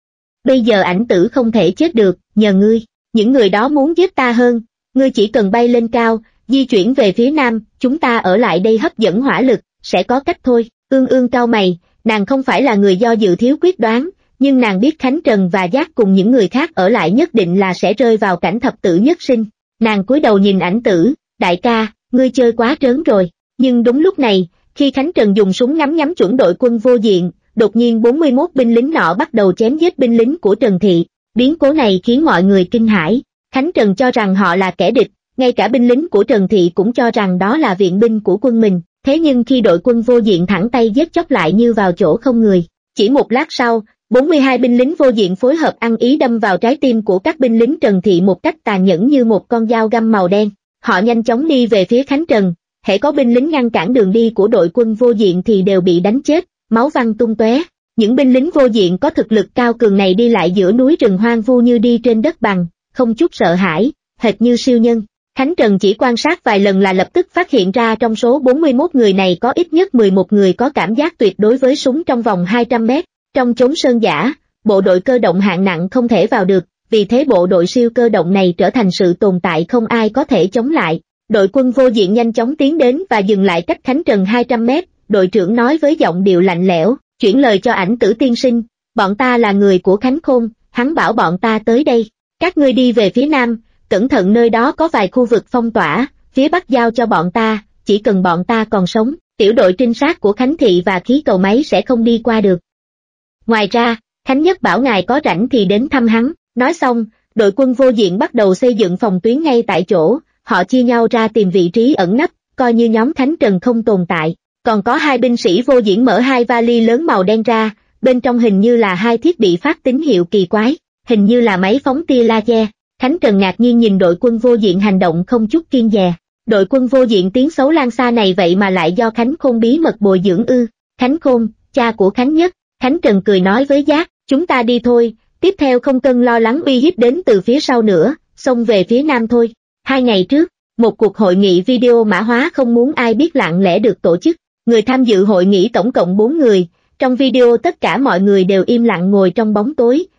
Bây giờ Ảnh Tử không thể chết được, nhờ ngươi, những người đó muốn giết ta hơn, ngươi chỉ cần bay lên cao, di chuyển về phía nam, chúng ta ở lại đây hấp dẫn hỏa lực, sẽ có cách thôi. Ương Ương cau mày, nàng không phải là người do dự thiếu quyết đoán, nhưng nàng biết Khánh Trần và Giác cùng những người khác ở lại nhất định là sẽ rơi vào cảnh thập tử nhất sinh. Nàng cúi đầu nhìn Ảnh Tử, đại ca, ngươi chơi quá trớn rồi. Nhưng đúng lúc này, khi Khánh Trần dùng súng ngắm nhắm chuẩn đội quân Vô Diện, đột nhiên bốn mươi mốt binh lính nọ bắt đầu chém giết binh lính của Trần Thị. Biến cố này khiến mọi người kinh hãi. Khánh Trần cho rằng họ là kẻ địch, ngay cả binh lính của Trần Thị cũng cho rằng đó là viện binh của quân mình. Thế nhưng khi đội quân Vô Diện thẳng tay giết chóc lại như vào chỗ không người. Chỉ một lát sau, bốn mươi hai binh lính Vô Diện phối hợp ăn ý đâm vào trái tim của các binh lính Trần Thị một cách tàn nhẫn như một con dao găm màu đen. Họ nhanh chóng đi về phía Khánh Trần, hễ có binh lính ngăn cản đường đi của đội quân Vô Diện thì đều bị đánh chết, máu văng tung tóe. Những binh lính Vô Diện có thực lực cao cường này đi lại giữa núi rừng hoang vu như đi trên đất bằng, không chút sợ hãi, hệt như siêu nhân. Khánh Trần chỉ quan sát vài lần là lập tức phát hiện ra trong số bốn mươi mốt người này có ít nhất mười một người có cảm giác tuyệt đối với súng trong vòng hai trăm mét. Trong chốn sơn dã, bộ đội cơ động hạng nặng không thể vào được, vì thế bộ đội siêu cơ động này trở thành sự tồn tại không ai có thể chống lại. Đội quân Vô Diện nhanh chóng tiến đến và dừng lại cách Khánh Trần hai trăm mét, đội trưởng nói với giọng điệu lạnh lẽo, chuyển lời cho Ảnh Tử tiên sinh, bọn ta là người của Khánh Khôn, hắn bảo bọn ta tới đây, các ngươi đi về phía nam, cẩn thận nơi đó có vài khu vực phong tỏa, phía bắc giao cho bọn ta, chỉ cần bọn ta còn sống, tiểu đội trinh sát của Khánh Thị và khí cầu máy sẽ không đi qua được. Ngoài ra, Khánh Nhất bảo ngài có rảnh thì đến thăm hắn. Nói xong, đội quân Vô Diện bắt đầu xây dựng phòng tuyến ngay tại chỗ, họ chia nhau ra tìm vị trí ẩn nấp, coi như nhóm Khánh Trần không tồn tại. Còn có hai binh sĩ Vô Diện mở hai vali lớn màu đen ra, bên trong hình như là hai thiết bị phát tín hiệu kỳ quái, hình như là máy phóng tia laser. Khánh Trần ngạc nhiên nhìn đội quân Vô Diện hành động không chút kiêng dè. Đội quân Vô Diện tiếng xấu lan xa này vậy mà lại do Khánh Khôn bí mật bồi dưỡng ư? Khánh Khôn, cha của Khánh Nhất. Khánh Trần cười nói với Giác, chúng ta đi thôi, tiếp theo không cần lo lắng uy hiếp đến từ phía sau nữa, xông về phía nam thôi. Hai ngày trước, một cuộc hội nghị video mã hóa không muốn ai biết lặng lẽ được tổ chức. Người tham dự hội nghị tổng cộng bốn người, trong video tất cả mọi người đều im lặng ngồi trong bóng tối,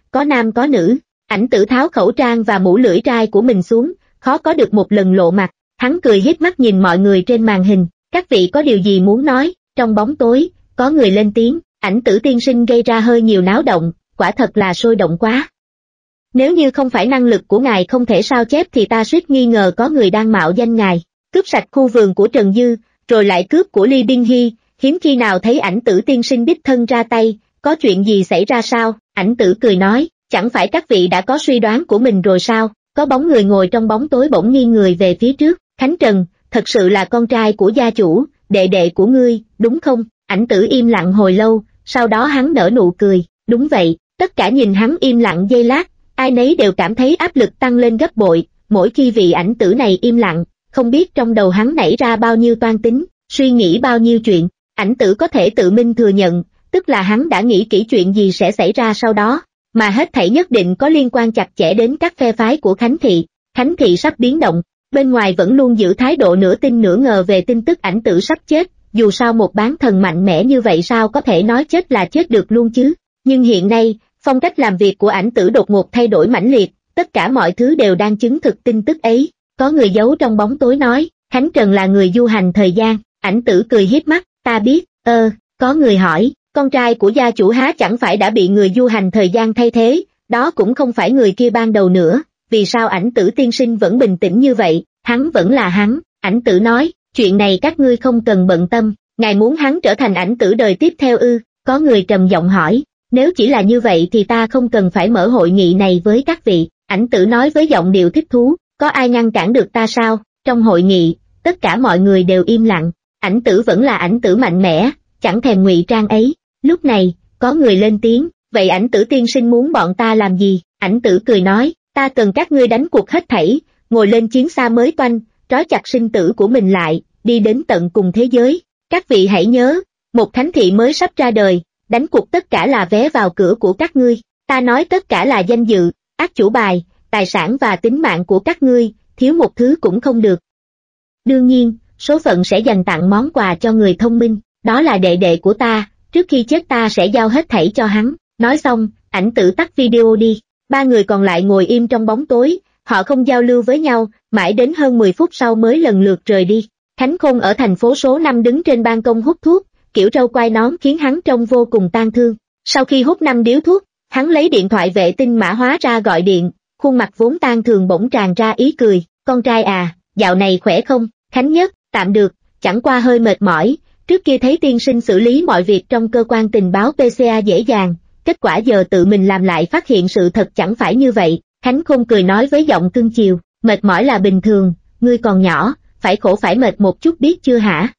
có nam có nữ. Ảnh Tử tháo khẩu trang và mũ lưỡi trai của mình xuống, khó có được một lần lộ mặt, hắn cười híp mắt nhìn mọi người trên màn hình, các vị có điều gì muốn nói? Trong bóng tối, có người lên tiếng, Ảnh Tử tiên sinh gây ra hơi nhiều náo động, quả thật là sôi động quá. Nếu như không phải năng lực của ngài không thể sao chép thì ta suýt nghi ngờ có người đang mạo danh ngài, cướp sạch khu vườn của Trần Dư, rồi lại cướp của Ly Biên Hy, hiếm khi nào thấy Ảnh Tử tiên sinh đích thân ra tay, có chuyện gì xảy ra sao? Ảnh Tử cười nói, chẳng phải các vị đã có suy đoán của mình rồi sao? Có bóng người ngồi trong bóng tối bỗng nghiêng người về phía trước, Khánh Trần, thật sự là con trai của gia chủ, đệ đệ của ngươi, đúng không? Ảnh Tử im lặng hồi lâu, sau đó hắn nở nụ cười, đúng vậy. Tất cả nhìn hắn im lặng giây lát, ai nấy đều cảm thấy áp lực tăng lên gấp bội, mỗi khi vị Ảnh Tử này im lặng, không biết trong đầu hắn nảy ra bao nhiêu toan tính, suy nghĩ bao nhiêu chuyện. Ảnh Tử có thể tự minh thừa nhận, tức là hắn đã nghĩ kỹ chuyện gì sẽ xảy ra sau đó, mà hết thảy nhất định có liên quan chặt chẽ đến các phe phái của Khánh Thị. Khánh Thị sắp biến động, bên ngoài vẫn luôn giữ thái độ nửa tin nửa ngờ về tin tức Ảnh Tử sắp chết, dù sao một bán thần mạnh mẽ như vậy sao có thể nói chết là chết được luôn chứ. Nhưng hiện nay, phong cách làm việc của Ảnh Tử đột ngột thay đổi mãnh liệt, tất cả mọi thứ đều đang chứng thực tin tức ấy. Có người giấu trong bóng tối nói, Khánh Trần là người du hành thời gian. Ảnh Tử cười híp mắt, ta biết. Ơ, có người hỏi, con trai của gia chủ há chẳng phải đã bị người du hành thời gian thay thế, đó cũng không phải người kia ban đầu nữa, vì sao Ảnh Tử tiên sinh vẫn bình tĩnh như vậy? Hắn vẫn là hắn. Ảnh Tử nói, chuyện này các ngươi không cần bận tâm, ngài muốn hắn trở thành Ảnh Tử đời tiếp theo ư? Có người trầm giọng hỏi, nếu chỉ là như vậy thì ta không cần phải mở hội nghị này với các vị. Ảnh Tử nói với giọng điệu thích thú, có ai ngăn cản được ta sao? Trong hội nghị, tất cả mọi người đều im lặng, Ảnh Tử vẫn là Ảnh Tử mạnh mẽ, chẳng thèm ngụy trang ấy. Lúc này, có người lên tiếng, vậy Ảnh Tử tiên sinh muốn bọn ta làm gì? Ảnh Tử cười nói, ta cần các ngươi đánh cuộc hết thảy, ngồi lên chiến xa mới toanh, trói chặt sinh tử của mình lại, đi đến tận cùng thế giới. Các vị hãy nhớ, một thánh thị mới sắp ra đời, đánh cuộc tất cả là vé vào cửa của các ngươi, ta nói tất cả là danh dự, ác chủ bài, tài sản và tính mạng của các ngươi, thiếu một thứ cũng không được. Đương nhiên, số phận sẽ dành tặng món quà cho người thông minh, đó là đệ đệ của ta, trước khi chết ta sẽ giao hết thảy cho hắn. Nói xong, Ảnh Tử tắt video đi, ba người còn lại ngồi im trong bóng tối, họ không giao lưu với nhau, mãi đến hơn mười phút sau mới lần lượt rời đi. Khánh Khôn ở thành phố số năm đứng trên ban công hút thuốc, kiểu râu quai nón khiến hắn trông vô cùng tang thương. Sau khi hút năm điếu thuốc, hắn lấy điện thoại vệ tinh mã hóa ra gọi điện, khuôn mặt vốn tang thường bỗng tràn ra ý cười, con trai à, dạo này khỏe không? Khánh Nhất, tạm được, chẳng qua hơi mệt mỏi, trước kia thấy tiên sinh xử lý mọi việc trong cơ quan tình báo pê xê a dễ dàng, kết quả giờ tự mình làm lại phát hiện sự thật chẳng phải như vậy. Khánh Khôn cười nói với giọng cưng chiều, mệt mỏi là bình thường, ngươi còn nhỏ, phải khổ phải mệt một chút biết chưa hả?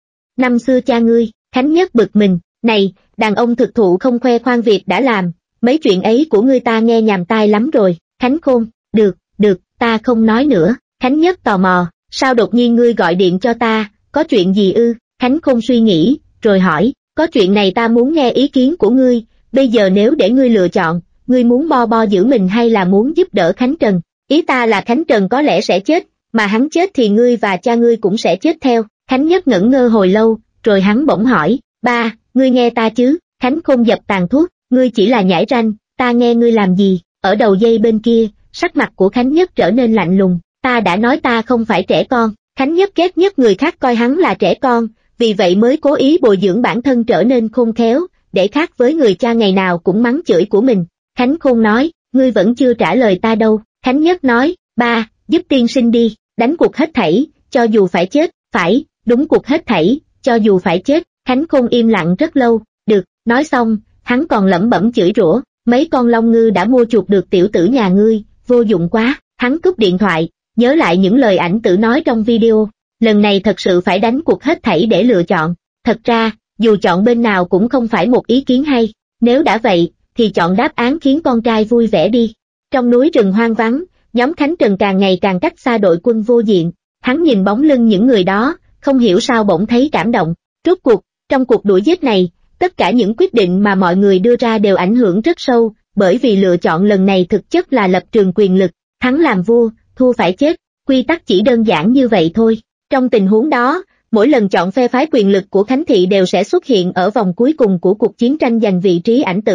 Năm xưa cha ngươi, Khánh Nhất bực mình, này, đàn ông thực thụ không khoe khoang việc đã làm, mấy chuyện ấy của ngươi ta nghe nhàm tai lắm rồi. Khánh Khôn, được, được, ta không nói nữa. Khánh Nhất tò mò, sao đột nhiên ngươi gọi điện cho ta, có chuyện gì ư? Khánh Khôn suy nghĩ, rồi hỏi, có chuyện này ta muốn nghe ý kiến của ngươi, bây giờ nếu để ngươi lựa chọn, ngươi muốn bo bo giữ mình hay là muốn giúp đỡ Khánh Trần? Ý ta là Khánh Trần có lẽ sẽ chết, mà hắn chết thì ngươi và cha ngươi cũng sẽ chết theo. Khánh Nhất ngẩn ngơ hồi lâu, rồi hắn bỗng hỏi, ba, ngươi nghe ta chứ? Khánh Khôn dập tàn thuốc, ngươi chỉ là nhãi ranh, ta nghe ngươi làm gì? Ở đầu dây bên kia, sắc mặt của Khánh Nhất trở nên lạnh lùng, ta đã nói ta không phải trẻ con. Khánh Nhất ghét nhất người khác coi hắn là trẻ con, vì vậy mới cố ý bồi dưỡng bản thân trở nên khôn khéo, để khác với người cha ngày nào cũng mắng chửi của mình. Khánh Khôn nói, ngươi vẫn chưa trả lời ta đâu. Khánh Nhất nói, ba, giúp tiên sinh đi, đánh cuộc hết thảy, cho dù phải chết, phải, đúng cuộc hết thảy, cho dù phải chết. Khánh Khôn im lặng rất lâu, được, nói xong, hắn còn lẩm bẩm chửi rủa, mấy con long ngư đã mua chuộc được tiểu tử nhà ngươi, vô dụng quá. Hắn cúp điện thoại, nhớ lại những lời Ảnh Tử nói trong video, lần này thật sự phải đánh cuộc hết thảy để lựa chọn. Thật ra, dù chọn bên nào cũng không phải một ý kiến hay, nếu đã vậy, thì chọn đáp án khiến con trai vui vẻ đi. Trong núi rừng hoang vắng, nhóm Khánh Trần càng ngày càng cách xa đội quân vô diện, hắn nhìn bóng lưng những người đó, không hiểu sao bỗng thấy cảm động. Rốt cuộc, trong cuộc đuổi giết này, tất cả những quyết định mà mọi người đưa ra đều ảnh hưởng rất sâu, bởi vì lựa chọn lần này thực chất là lập trường quyền lực, thắng làm vua, thua phải chết, quy tắc chỉ đơn giản như vậy thôi. Trong tình huống đó, mỗi lần chọn phe phái quyền lực của Khánh Thị đều sẽ xuất hiện ở vòng cuối cùng của cuộc chiến tranh giành vị trí Ảnh Tử,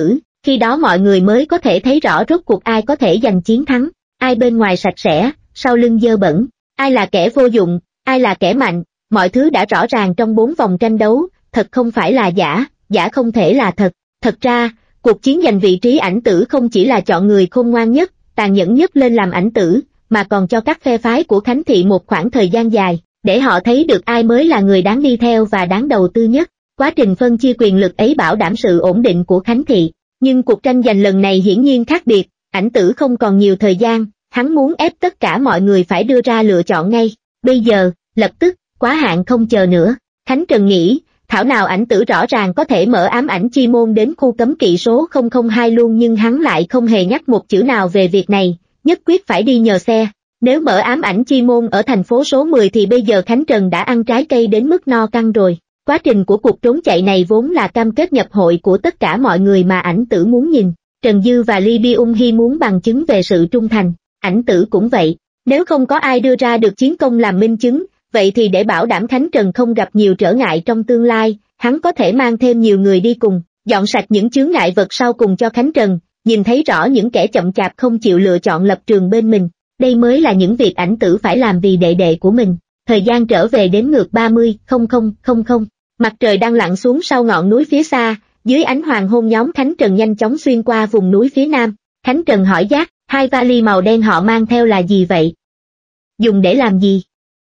Khi đó mọi người mới có thể thấy rõ rốt cuộc ai có thể giành chiến thắng, ai bên ngoài sạch sẽ, sau lưng dơ bẩn, ai là kẻ vô dụng, ai là kẻ mạnh, mọi thứ đã rõ ràng trong bốn vòng tranh đấu, thật không phải là giả, giả không thể là thật. Thật ra, cuộc chiến giành vị trí ảnh tử không chỉ là chọn người khôn ngoan nhất, tàn nhẫn nhất lên làm ảnh tử, mà còn cho các phe phái của Khánh Thị một khoảng thời gian dài, để họ thấy được ai mới là người đáng đi theo và đáng đầu tư nhất. Quá trình phân chia quyền lực ấy bảo đảm sự ổn định của Khánh Thị, nhưng cuộc tranh giành lần này hiển nhiên khác biệt, ảnh tử không còn nhiều thời gian, hắn muốn ép tất cả mọi người phải đưa ra lựa chọn ngay, bây giờ, lập tức, quá hạn không chờ nữa. Khánh Trần nghĩ, thảo nào ảnh tử rõ ràng có thể mở ám ảnh chi môn đến khu cấm kỵ số không không hai luôn, nhưng hắn lại không hề nhắc một chữ nào về việc này, nhất quyết phải đi nhờ xe. Nếu mở ám ảnh chi môn ở thành phố số mười thì bây giờ Khánh Trần đã ăn trái cây đến mức no căng rồi. Quá trình của cuộc trốn chạy này vốn là cam kết nhập hội của tất cả mọi người mà ảnh tử muốn nhìn. Trần Dư và Ly Byung Hy muốn bằng chứng về sự trung thành, ảnh tử cũng vậy. Nếu không có ai đưa ra được chiến công làm minh chứng, vậy thì để bảo đảm Khánh Trần không gặp nhiều trở ngại trong tương lai, hắn có thể mang thêm nhiều người đi cùng, dọn sạch những chướng ngại vật sau cùng cho Khánh Trần, nhìn thấy rõ những kẻ chậm chạp không chịu lựa chọn lập trường bên mình. Đây mới là những việc ảnh tử phải làm vì đệ đệ của mình. Thời gian trở về đếm ngược ba mươi, không không không không. Mặt trời đang lặn xuống sau ngọn núi phía xa, dưới ánh hoàng hôn nhóm Khánh Trần nhanh chóng xuyên qua vùng núi phía nam. Khánh Trần hỏi Giác, hai vali màu đen họ mang theo là gì vậy? Dùng để làm gì?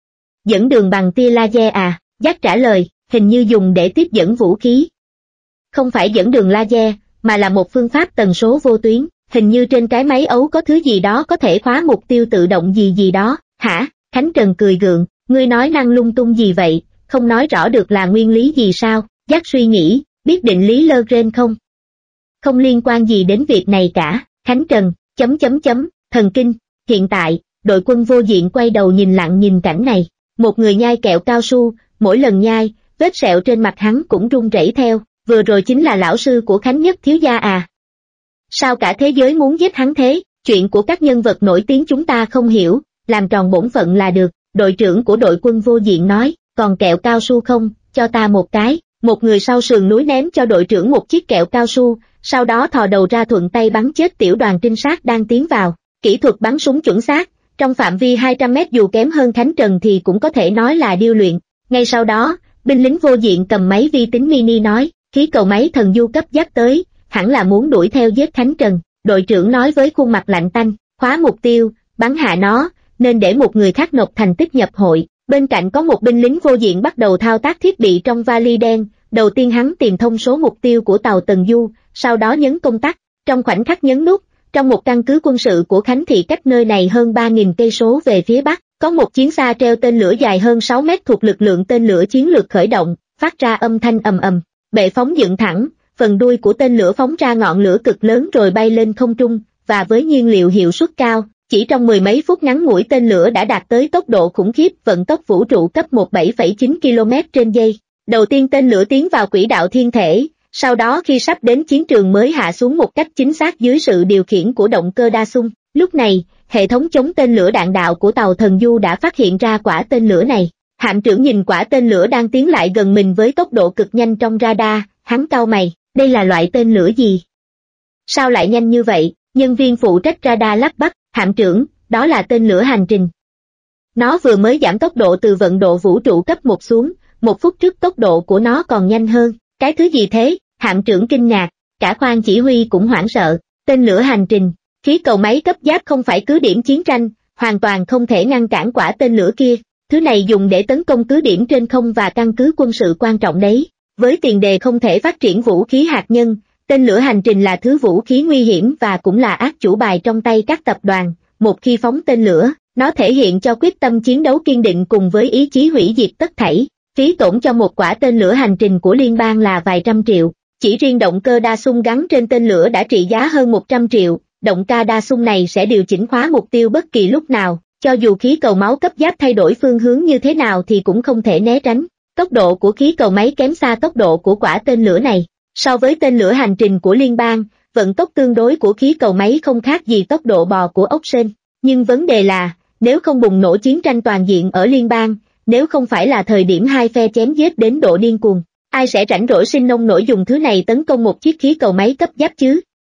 Dẫn đường bằng tia laser à? Giác trả lời, hình như dùng để tiếp dẫn vũ khí. Không phải dẫn đường laser, mà là một phương pháp tần số vô tuyến, hình như trên cái máy ấu có thứ gì đó có thể khóa mục tiêu tự động gì gì đó. Hả? Khánh Trần cười gượng, ngươi nói năng lung tung gì vậy, không nói rõ được là nguyên lý gì sao? Giác suy nghĩ, biết định lý Lagrange không? Không liên quan gì đến việc này cả. Khánh Trần, chấm chấm chấm, thần kinh. Hiện tại, đội quân vô diện quay đầu nhìn lặng nhìn cảnh này. Một người nhai kẹo cao su, mỗi lần nhai, vết sẹo trên mặt hắn cũng run rẩy theo. Vừa rồi chính là lão sư của Khánh Nhất thiếu gia à? Sao cả thế giới muốn giết hắn thế? Chuyện của các nhân vật nổi tiếng chúng ta không hiểu, làm tròn bổn phận là được. Đội trưởng của đội quân vô diện nói, còn kẹo cao su không, cho ta một cái. Một người sau sườn núi ném cho đội trưởng một chiếc kẹo cao su, sau đó thò đầu ra thuận tay bắn chết tiểu đoàn trinh sát đang tiến vào. Kỹ thuật bắn súng chuẩn xác, trong phạm vi hai trăm mét dù kém hơn Khánh Trần thì cũng có thể nói là điêu luyện. Ngay sau đó, binh lính vô diện cầm máy vi tính mini nói, khí cầu máy thần du cấp giáp tới, hẳn là muốn đuổi theo giết Khánh Trần. Đội trưởng nói với khuôn mặt lạnh tanh, khóa mục tiêu, bắn hạ nó, nên để một người khác nộp thành tích nhập hội. Bên cạnh có một binh lính vô diện bắt đầu thao tác thiết bị trong vali đen, đầu tiên hắn tìm thông số mục tiêu của tàu Tần Du, sau đó nhấn công tắc, trong khoảnh khắc nhấn nút, trong một căn cứ quân sự của Khánh Thị cách nơi này hơn ba nghìn cây số về phía bắc, có một chiến xa treo tên lửa dài hơn sáu mét thuộc lực lượng tên lửa chiến lược khởi động, phát ra âm thanh ầm ầm, bệ phóng dựng thẳng, phần đuôi của tên lửa phóng ra ngọn lửa cực lớn rồi bay lên không trung, và với nhiên liệu hiệu suất cao, chỉ trong mười mấy phút ngắn ngủi tên lửa đã đạt tới tốc độ khủng khiếp vận tốc vũ trụ cấp mười bảy phẩy chín ki lô mét trên giây. Đầu tiên tên lửa tiến vào quỹ đạo thiên thể, sau đó khi sắp đến chiến trường mới hạ xuống một cách chính xác dưới sự điều khiển của động cơ đa xung. Lúc này, hệ thống chống tên lửa đạn đạo của tàu Thần Du đã phát hiện ra quả tên lửa này. Hạm trưởng nhìn quả tên lửa đang tiến lại gần mình với tốc độ cực nhanh trong radar, hắn cau mày, đây là loại tên lửa gì? Sao lại nhanh như vậy? Nhân viên phụ trách radar lắp bắp, hạm trưởng, đó là tên lửa hành trình. Nó vừa mới giảm tốc độ từ vận độ vũ trụ cấp một xuống, một phút trước tốc độ của nó còn nhanh hơn. Cái thứ gì thế? Hạm trưởng kinh ngạc, cả khoang chỉ huy cũng hoảng sợ. Tên lửa hành trình, khí cầu máy cấp giáp không phải cứ điểm chiến tranh, hoàn toàn không thể ngăn cản quả tên lửa kia. Thứ này dùng để tấn công cứ điểm trên không và căn cứ quân sự quan trọng đấy. Với tiền đề không thể phát triển vũ khí hạt nhân, tên lửa hành trình là thứ vũ khí nguy hiểm và cũng là ác chủ bài trong tay các tập đoàn. Một khi phóng tên lửa, nó thể hiện cho quyết tâm chiến đấu kiên định cùng với ý chí hủy diệt tất thảy. Phí tổn cho một quả tên lửa hành trình của liên bang là vài trăm triệu. Chỉ riêng động cơ đa xung gắn trên tên lửa đã trị giá hơn một trăm triệu. Động cơ đa xung này sẽ điều chỉnh khóa mục tiêu bất kỳ lúc nào, cho dù khí cầu máu cấp giáp thay đổi phương hướng như thế nào thì cũng không thể né tránh. Tốc độ của khí cầu máy kém xa tốc độ của quả tên lửa này. So với tên lửa hành trình của liên bang, vận tốc tương đối của khí cầu máy không khác gì tốc độ bò của ốc sên. Nhưng vấn đề là, nếu không bùng nổ chiến tranh toàn diện ở liên bang, nếu không phải là thời điểm hai phe chém giết đến độ điên cuồng, ai sẽ rảnh rỗi sinh nông nổi dùng thứ này tấn công một chiếc khí cầu máy cấp giáp chứ?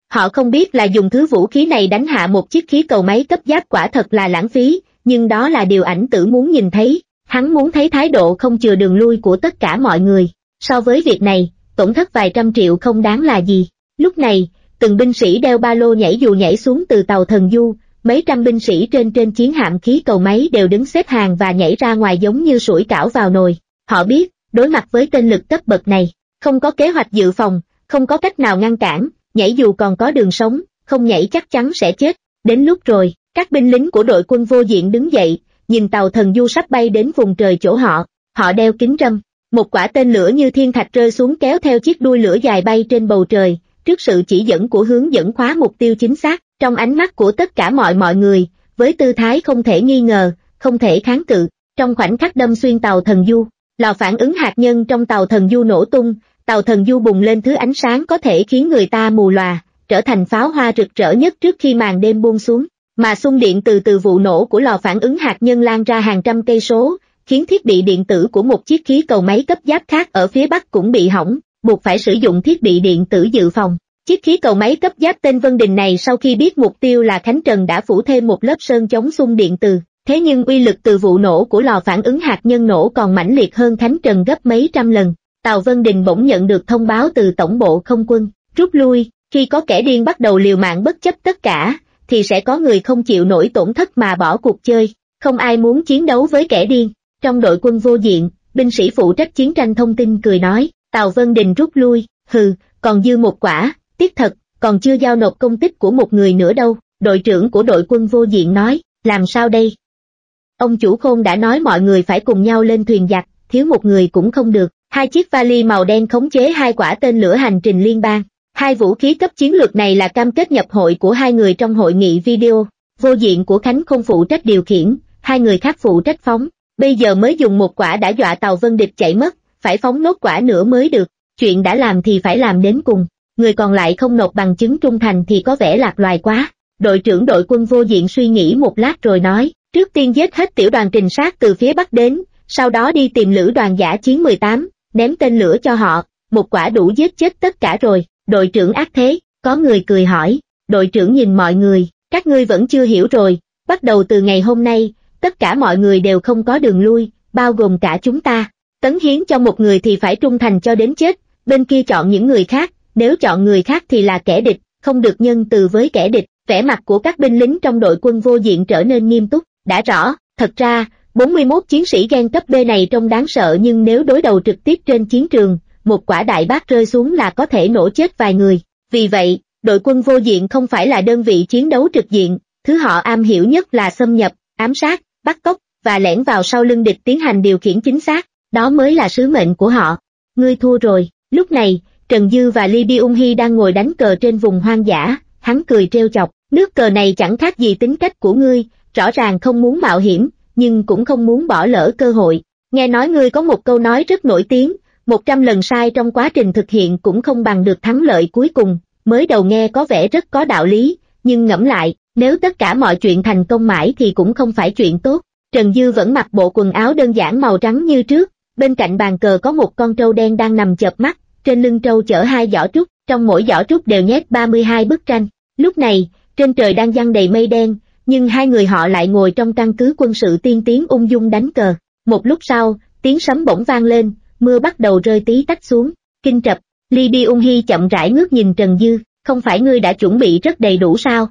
Họ không biết là dùng thứ vũ khí này đánh hạ một chiếc khí cầu máy cấp giáp quả thật là lãng phí, nhưng đó là điều ảnh tử muốn nhìn thấy. Hắn muốn thấy thái độ không chừa đường lui của tất cả mọi người. So với việc này, tổn thất vài trăm triệu không đáng là gì. Lúc này, từng binh sĩ đeo ba lô nhảy dù nhảy xuống từ tàu thần du, mấy trăm binh sĩ trên trên chiến hạm khí cầu máy đều đứng xếp hàng và nhảy ra ngoài giống như sủi cảo vào nồi. Họ biết, đối mặt với tên lực cấp bậc này, không có kế hoạch dự phòng, không có cách nào ngăn cản, nhảy dù còn có đường sống, không nhảy chắc chắn sẽ chết. Đến lúc rồi, các binh lính của đội quân vô diện đứng dậy, nhìn tàu thần du sắp bay đến vùng trời chỗ họ, họ đeo kính râm. Một quả tên lửa như thiên thạch rơi xuống kéo theo chiếc đuôi lửa dài bay trên bầu trời, trước sự chỉ dẫn của hướng dẫn khóa mục tiêu chính xác, trong ánh mắt của tất cả mọi mọi người, với tư thái không thể nghi ngờ, không thể kháng cự, trong khoảnh khắc đâm xuyên tàu thần du, lò phản ứng hạt nhân trong tàu thần du nổ tung, tàu thần du bùng lên thứ ánh sáng có thể khiến người ta mù lòa, trở thành pháo hoa rực rỡ nhất trước khi màn đêm buông xuống, mà xung điện từ từ vụ nổ của lò phản ứng hạt nhân lan ra hàng trăm cây số, khiến thiết bị điện tử của một chiếc khí cầu máy cấp giáp khác ở phía bắc cũng bị hỏng, buộc phải sử dụng thiết bị điện tử dự phòng. Chiếc khí cầu máy cấp giáp tên Vân Đình này sau khi biết mục tiêu là Khánh Trần đã phủ thêm một lớp sơn chống xung điện từ, thế nhưng uy lực từ vụ nổ của lò phản ứng hạt nhân nổ còn mãnh liệt hơn Khánh Trần gấp mấy trăm lần. Tàu Vân Đình bỗng nhận được thông báo từ Tổng bộ Không quân, rút lui, khi có kẻ điên bắt đầu liều mạng bất chấp tất cả, thì sẽ có người không chịu nổi tổn thất mà bỏ cuộc chơi, không ai muốn chiến đấu với kẻ điên. Trong đội quân vô diện, binh sĩ phụ trách chiến tranh thông tin cười nói, tàu Vân Đình rút lui, hừ, còn dư một quả, tiếc thật, còn chưa giao nộp công tích của một người nữa đâu. Đội trưởng của đội quân vô diện nói, làm sao đây? Ông chủ Khôn đã nói mọi người phải cùng nhau lên thuyền giặc, thiếu một người cũng không được. Hai chiếc vali màu đen khống chế hai quả tên lửa hành trình liên bang. Hai vũ khí cấp chiến lược này là cam kết nhập hội của hai người trong hội nghị video. Vô diện của Khánh Khôn phụ trách điều khiển, hai người khác phụ trách phóng. Bây giờ mới dùng một quả đã dọa tàu Vân Địch chạy mất, phải phóng nốt quả nữa mới được. Chuyện đã làm thì phải làm đến cùng. Người còn lại không nộp bằng chứng trung thành thì có vẻ lạc loài quá. Đội trưởng đội quân vô diện suy nghĩ một lát rồi nói, trước tiên giết hết tiểu đoàn trinh sát từ phía bắc đến, sau đó đi tìm lữ đoàn dã chiến mười tám, ném tên lửa cho họ, một quả đủ giết chết tất cả rồi. Đội trưởng ác thế, có người cười hỏi, đội trưởng nhìn mọi người, các ngươi vẫn chưa hiểu rồi, bắt đầu từ ngày hôm nay, tất cả mọi người đều không có đường lui, bao gồm cả chúng ta. Tấn hiến cho một người thì phải trung thành cho đến chết, bên kia chọn những người khác, nếu chọn người khác thì là kẻ địch, không được nhân từ với kẻ địch. Vẻ mặt của các binh lính trong đội quân vô diện trở nên nghiêm túc, đã rõ, thật ra, bốn mươi mốt chiến sĩ gen cấp B này trông đáng sợ nhưng nếu đối đầu trực tiếp trên chiến trường, một quả đại bác rơi xuống là có thể nổ chết vài người. Vì vậy, đội quân vô diện không phải là đơn vị chiến đấu trực diện, thứ họ am hiểu nhất là xâm nhập, ám sát, bắt cóc, và lẻn vào sau lưng địch tiến hành điều khiển chính xác, đó mới là sứ mệnh của họ. Ngươi thua rồi. Lúc này, Trần Dư và Lee Byung-hee đang ngồi đánh cờ trên vùng hoang dã, hắn cười trêu chọc, nước cờ này chẳng khác gì tính cách của ngươi, rõ ràng không muốn mạo hiểm, nhưng cũng không muốn bỏ lỡ cơ hội. Nghe nói ngươi có một câu nói rất nổi tiếng, một trăm lần sai trong quá trình thực hiện cũng không bằng được thắng lợi cuối cùng, mới đầu nghe có vẻ rất có đạo lý, nhưng ngẫm lại, nếu tất cả mọi chuyện thành công mãi thì cũng không phải chuyện tốt. Trần Dư vẫn mặc bộ quần áo đơn giản màu trắng như trước, bên cạnh bàn cờ có một con trâu đen đang nằm chợp mắt, trên lưng trâu chở hai giỏ trúc, trong mỗi giỏ trúc đều nhét ba mươi hai bức tranh. Lúc này, trên trời đang giăng đầy mây đen, nhưng hai người họ lại ngồi trong căn cứ quân sự tiên tiến ung dung đánh cờ. Một lúc sau, tiếng sấm bỗng vang lên, mưa bắt đầu rơi tí tách xuống. Kinh Trập, Lee Byung-hee chậm rãi ngước nhìn Trần Dư, không phải ngươi đã chuẩn bị rất đầy đủ sao?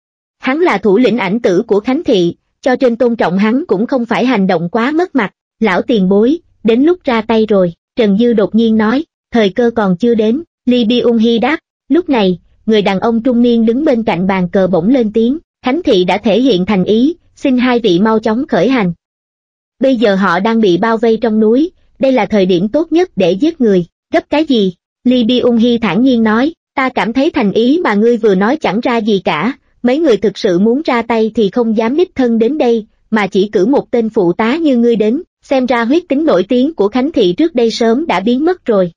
Hắn là thủ lĩnh ảnh tử của Khánh Thị, cho trên tôn trọng hắn cũng không phải hành động quá mất mặt. Lão tiền bối, đến lúc ra tay rồi, Trần Dư đột nhiên nói, thời cơ còn chưa đến. Lee Byung-hee đáp. Lúc này, người đàn ông trung niên đứng bên cạnh bàn cờ bỗng lên tiếng, Khánh Thị đã thể hiện thành ý, xin hai vị mau chóng khởi hành. Bây giờ họ đang bị bao vây trong núi, đây là thời điểm tốt nhất để giết người. Gấp cái gì? Lee Byung-hee thản nhiên nói, ta cảm thấy thành ý mà ngươi vừa nói chẳng ra gì cả, mấy người thực sự muốn ra tay thì không dám đích thân đến đây, mà chỉ cử một tên phụ tá như ngươi đến, xem ra huyết tính nổi tiếng của Khánh Thị trước đây sớm đã biến mất rồi.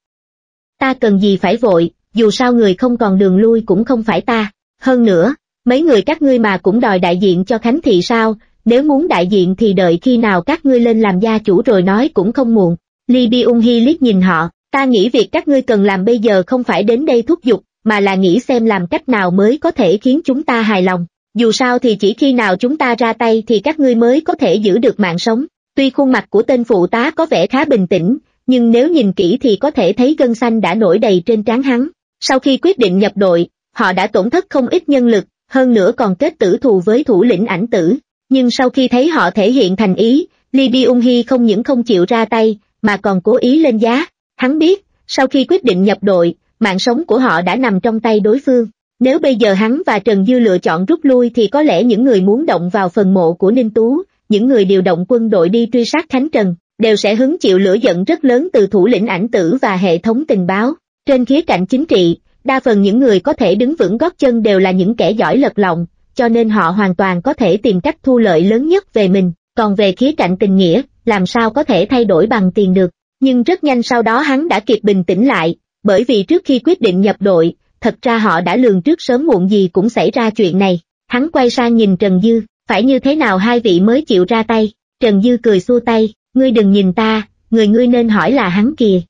Ta cần gì phải vội, dù sao người không còn đường lui cũng không phải ta. Hơn nữa, mấy người các ngươi mà cũng đòi đại diện cho Khánh Thị sao, nếu muốn đại diện thì đợi khi nào các ngươi lên làm gia chủ rồi nói cũng không muộn. Lee Byung-hee liếc nhìn họ, ta nghĩ việc các ngươi cần làm bây giờ không phải đến đây thúc giục, mà là nghĩ xem làm cách nào mới có thể khiến chúng ta hài lòng. Dù sao thì chỉ khi nào chúng ta ra tay thì các ngươi mới có thể giữ được mạng sống. Tuy khuôn mặt của tên phụ tá có vẻ khá bình tĩnh, nhưng nếu nhìn kỹ thì có thể thấy gân xanh đã nổi đầy trên trán hắn. Sau khi quyết định nhập đội, họ đã tổn thất không ít nhân lực, hơn nữa còn kết tử thù với thủ lĩnh Ảnh Tử. Nhưng sau khi thấy họ thể hiện thành ý, Lee Byung-hee không những không chịu ra tay, mà còn cố ý lên giá. Hắn biết, sau khi quyết định nhập đội, mạng sống của họ đã nằm trong tay đối phương. Nếu bây giờ hắn và Trần Dư lựa chọn rút lui thì có lẽ những người muốn động vào phần mộ của Ninh Tú, những người điều động quân đội đi truy sát Khánh Trần, đều sẽ hứng chịu lửa giận rất lớn từ thủ lĩnh Ảnh Tử và hệ thống tình báo. Trên khía cạnh chính trị, đa phần những người có thể đứng vững gót chân đều là những kẻ giỏi lật lọng, cho nên họ hoàn toàn có thể tìm cách thu lợi lớn nhất về mình, còn về khía cạnh tình nghĩa, làm sao có thể thay đổi bằng tiền được. Nhưng rất nhanh sau đó hắn đã kịp bình tĩnh lại, bởi vì trước khi quyết định nhập đội, thật ra họ đã lường trước sớm muộn gì cũng xảy ra chuyện này. Hắn quay sang nhìn Trần Dư, phải như thế nào hai vị mới chịu ra tay? Trần Dư cười xua tay, ngươi đừng nhìn ta, người ngươi nên hỏi là hắn kìa.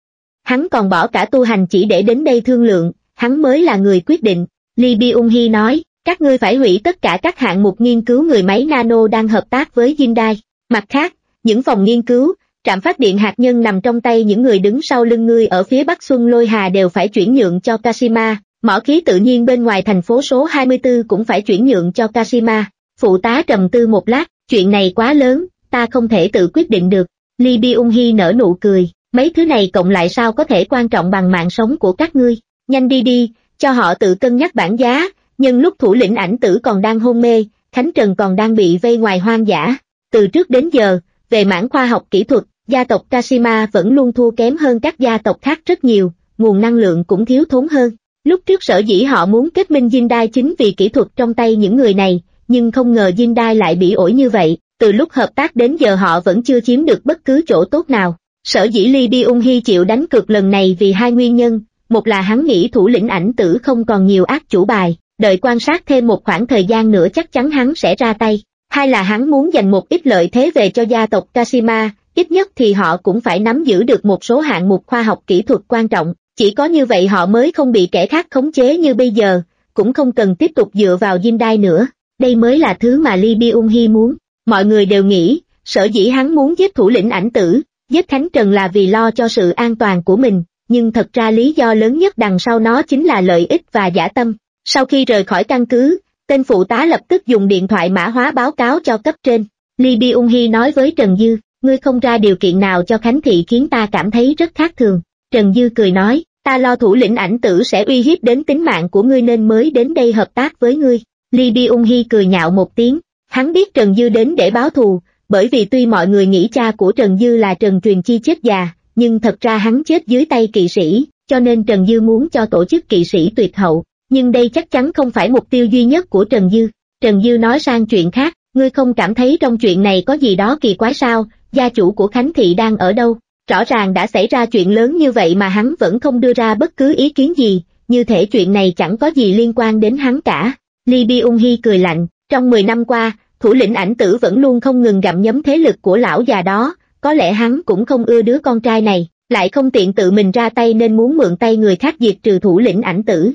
Hắn còn bỏ cả tu hành chỉ để đến đây thương lượng, hắn mới là người quyết định. Lee Byung-hee nói, các ngươi phải hủy tất cả các hạng mục nghiên cứu người máy nano đang hợp tác với Hyundai. Mặt khác, những phòng nghiên cứu, trạm phát điện hạt nhân nằm trong tay những người đứng sau lưng ngươi ở phía Bắc Xuân Lôi Hà đều phải chuyển nhượng cho Kashima, mỏ khí tự nhiên bên ngoài thành phố số hai mươi tư cũng phải chuyển nhượng cho Kashima. Phụ tá trầm tư một lát, chuyện này quá lớn, ta không thể tự quyết định được. Lee Byung-hee nở nụ cười, mấy thứ này cộng lại sao có thể quan trọng bằng mạng sống của các ngươi. Nhanh đi đi, cho họ tự cân nhắc bản giá, nhưng lúc thủ lĩnh Ảnh Tử còn đang hôn mê, Khánh Trần còn đang bị vây ngoài hoang dã. Từ trước đến giờ, về mảng khoa học kỹ thuật, gia tộc Kashima vẫn luôn thua kém hơn các gia tộc khác rất nhiều, nguồn năng lượng cũng thiếu thốn hơn. Lúc trước sở dĩ họ muốn kết minh Hyundai chính vì kỹ thuật trong tay những người này, nhưng không ngờ Hyundai lại bị ổi như vậy, từ lúc hợp tác đến giờ họ vẫn chưa chiếm được bất cứ chỗ tốt nào. Sở dĩ Lee Byung-hee chịu đánh cược lần này vì hai nguyên nhân, một là hắn nghĩ thủ lĩnh Ảnh Tử không còn nhiều ác chủ bài, đợi quan sát thêm một khoảng thời gian nữa chắc chắn hắn sẽ ra tay. Hai là hắn muốn dành một ít lợi thế về cho gia tộc Kashima, ít nhất thì họ cũng phải nắm giữ được một số hạng mục khoa học kỹ thuật quan trọng, chỉ có như vậy họ mới không bị kẻ khác khống chế như bây giờ, cũng không cần tiếp tục dựa vào Hyundai nữa. Đây mới là thứ mà Lee Byung-hee muốn. Mọi người đều nghĩ, sở dĩ hắn muốn giết thủ lĩnh Ảnh Tử, giết Khánh Trần là vì lo cho sự an toàn của mình, nhưng thật ra lý do lớn nhất đằng sau nó chính là lợi ích và dã tâm. Sau khi rời khỏi căn cứ, tên phụ tá lập tức dùng điện thoại mã hóa báo cáo cho cấp trên. Lee Byung-hee nói với Trần Dư, ngươi không ra điều kiện nào cho Khánh Thị khiến ta cảm thấy rất khác thường. Trần Dư cười nói, ta lo thủ lĩnh Ảnh Tử sẽ uy hiếp đến tính mạng của ngươi nên mới đến đây hợp tác với ngươi. Lee Byung-hee cười nhạo một tiếng, hắn biết Trần Dư đến để báo thù, bởi vì tuy mọi người nghĩ cha của Trần Dư là Trần Truyền Chi chết già, nhưng thật ra hắn chết dưới tay kỵ sĩ, cho nên Trần Dư muốn cho tổ chức kỵ sĩ tuyệt hậu, nhưng đây chắc chắn không phải mục tiêu duy nhất của Trần Dư. Trần Dư nói sang chuyện khác, ngươi không cảm thấy trong chuyện này có gì đó kỳ quái sao, gia chủ của Khánh Thị đang ở đâu? Rõ ràng đã xảy ra chuyện lớn như vậy mà hắn vẫn không đưa ra bất cứ ý kiến gì, như thể chuyện này chẳng có gì liên quan đến hắn cả. Lee Byung-hee cười lạnh, trong mười năm qua, thủ lĩnh Ảnh Tử vẫn luôn không ngừng gặm nhấm thế lực của lão già đó, có lẽ hắn cũng không ưa đứa con trai này, lại không tiện tự mình ra tay nên muốn mượn tay người khác diệt trừ thủ lĩnh Ảnh Tử.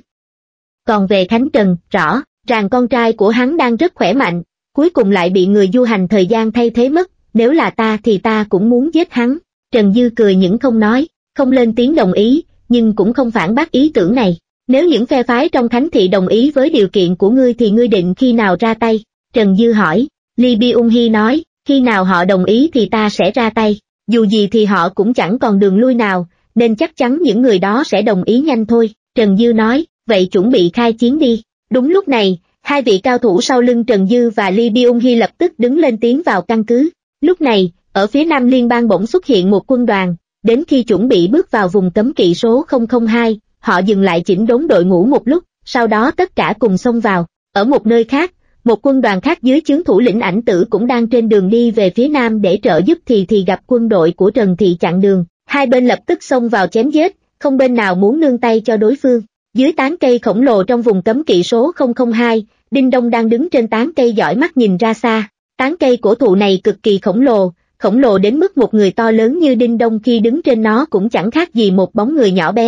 Còn về Khánh Trần, rõ ràng con trai của hắn đang rất khỏe mạnh, cuối cùng lại bị người du hành thời gian thay thế mất, nếu là ta thì ta cũng muốn giết hắn. Trần Dư cười những không nói, không lên tiếng đồng ý, nhưng cũng không phản bác ý tưởng này. Nếu những phe phái trong Khánh Thị đồng ý với điều kiện của ngươi thì ngươi định khi nào ra tay? Trần Dư hỏi. Lee Byung-hee nói, khi nào họ đồng ý thì ta sẽ ra tay, dù gì thì họ cũng chẳng còn đường lui nào, nên chắc chắn những người đó sẽ đồng ý nhanh thôi. Trần Dư nói, vậy chuẩn bị khai chiến đi. Đúng lúc này, hai vị cao thủ sau lưng Trần Dư và Lee Byung-hee lập tức đứng lên tiến vào căn cứ. Lúc này, ở phía nam liên bang bỗng xuất hiện một quân đoàn, đến khi chuẩn bị bước vào vùng cấm kỵ số không không hai, họ dừng lại chỉnh đốn đội ngũ một lúc, sau đó tất cả cùng xông vào. Ở một nơi khác, một quân đoàn khác dưới chướng thủ lĩnh Ảnh Tử cũng đang trên đường đi về phía nam để trợ giúp thì thì gặp quân đội của Trần Thị chặn đường, hai bên lập tức xông vào chém giết, không bên nào muốn nương tay cho đối phương. Dưới tán cây khổng lồ trong vùng cấm kỵ số không không hai, Đinh Đông đang đứng trên tán cây dõi mắt nhìn ra xa. Tán cây cổ thụ này cực kỳ khổng lồ, khổng lồ đến mức một người to lớn như Đinh Đông khi đứng trên nó cũng chẳng khác gì một bóng người nhỏ bé.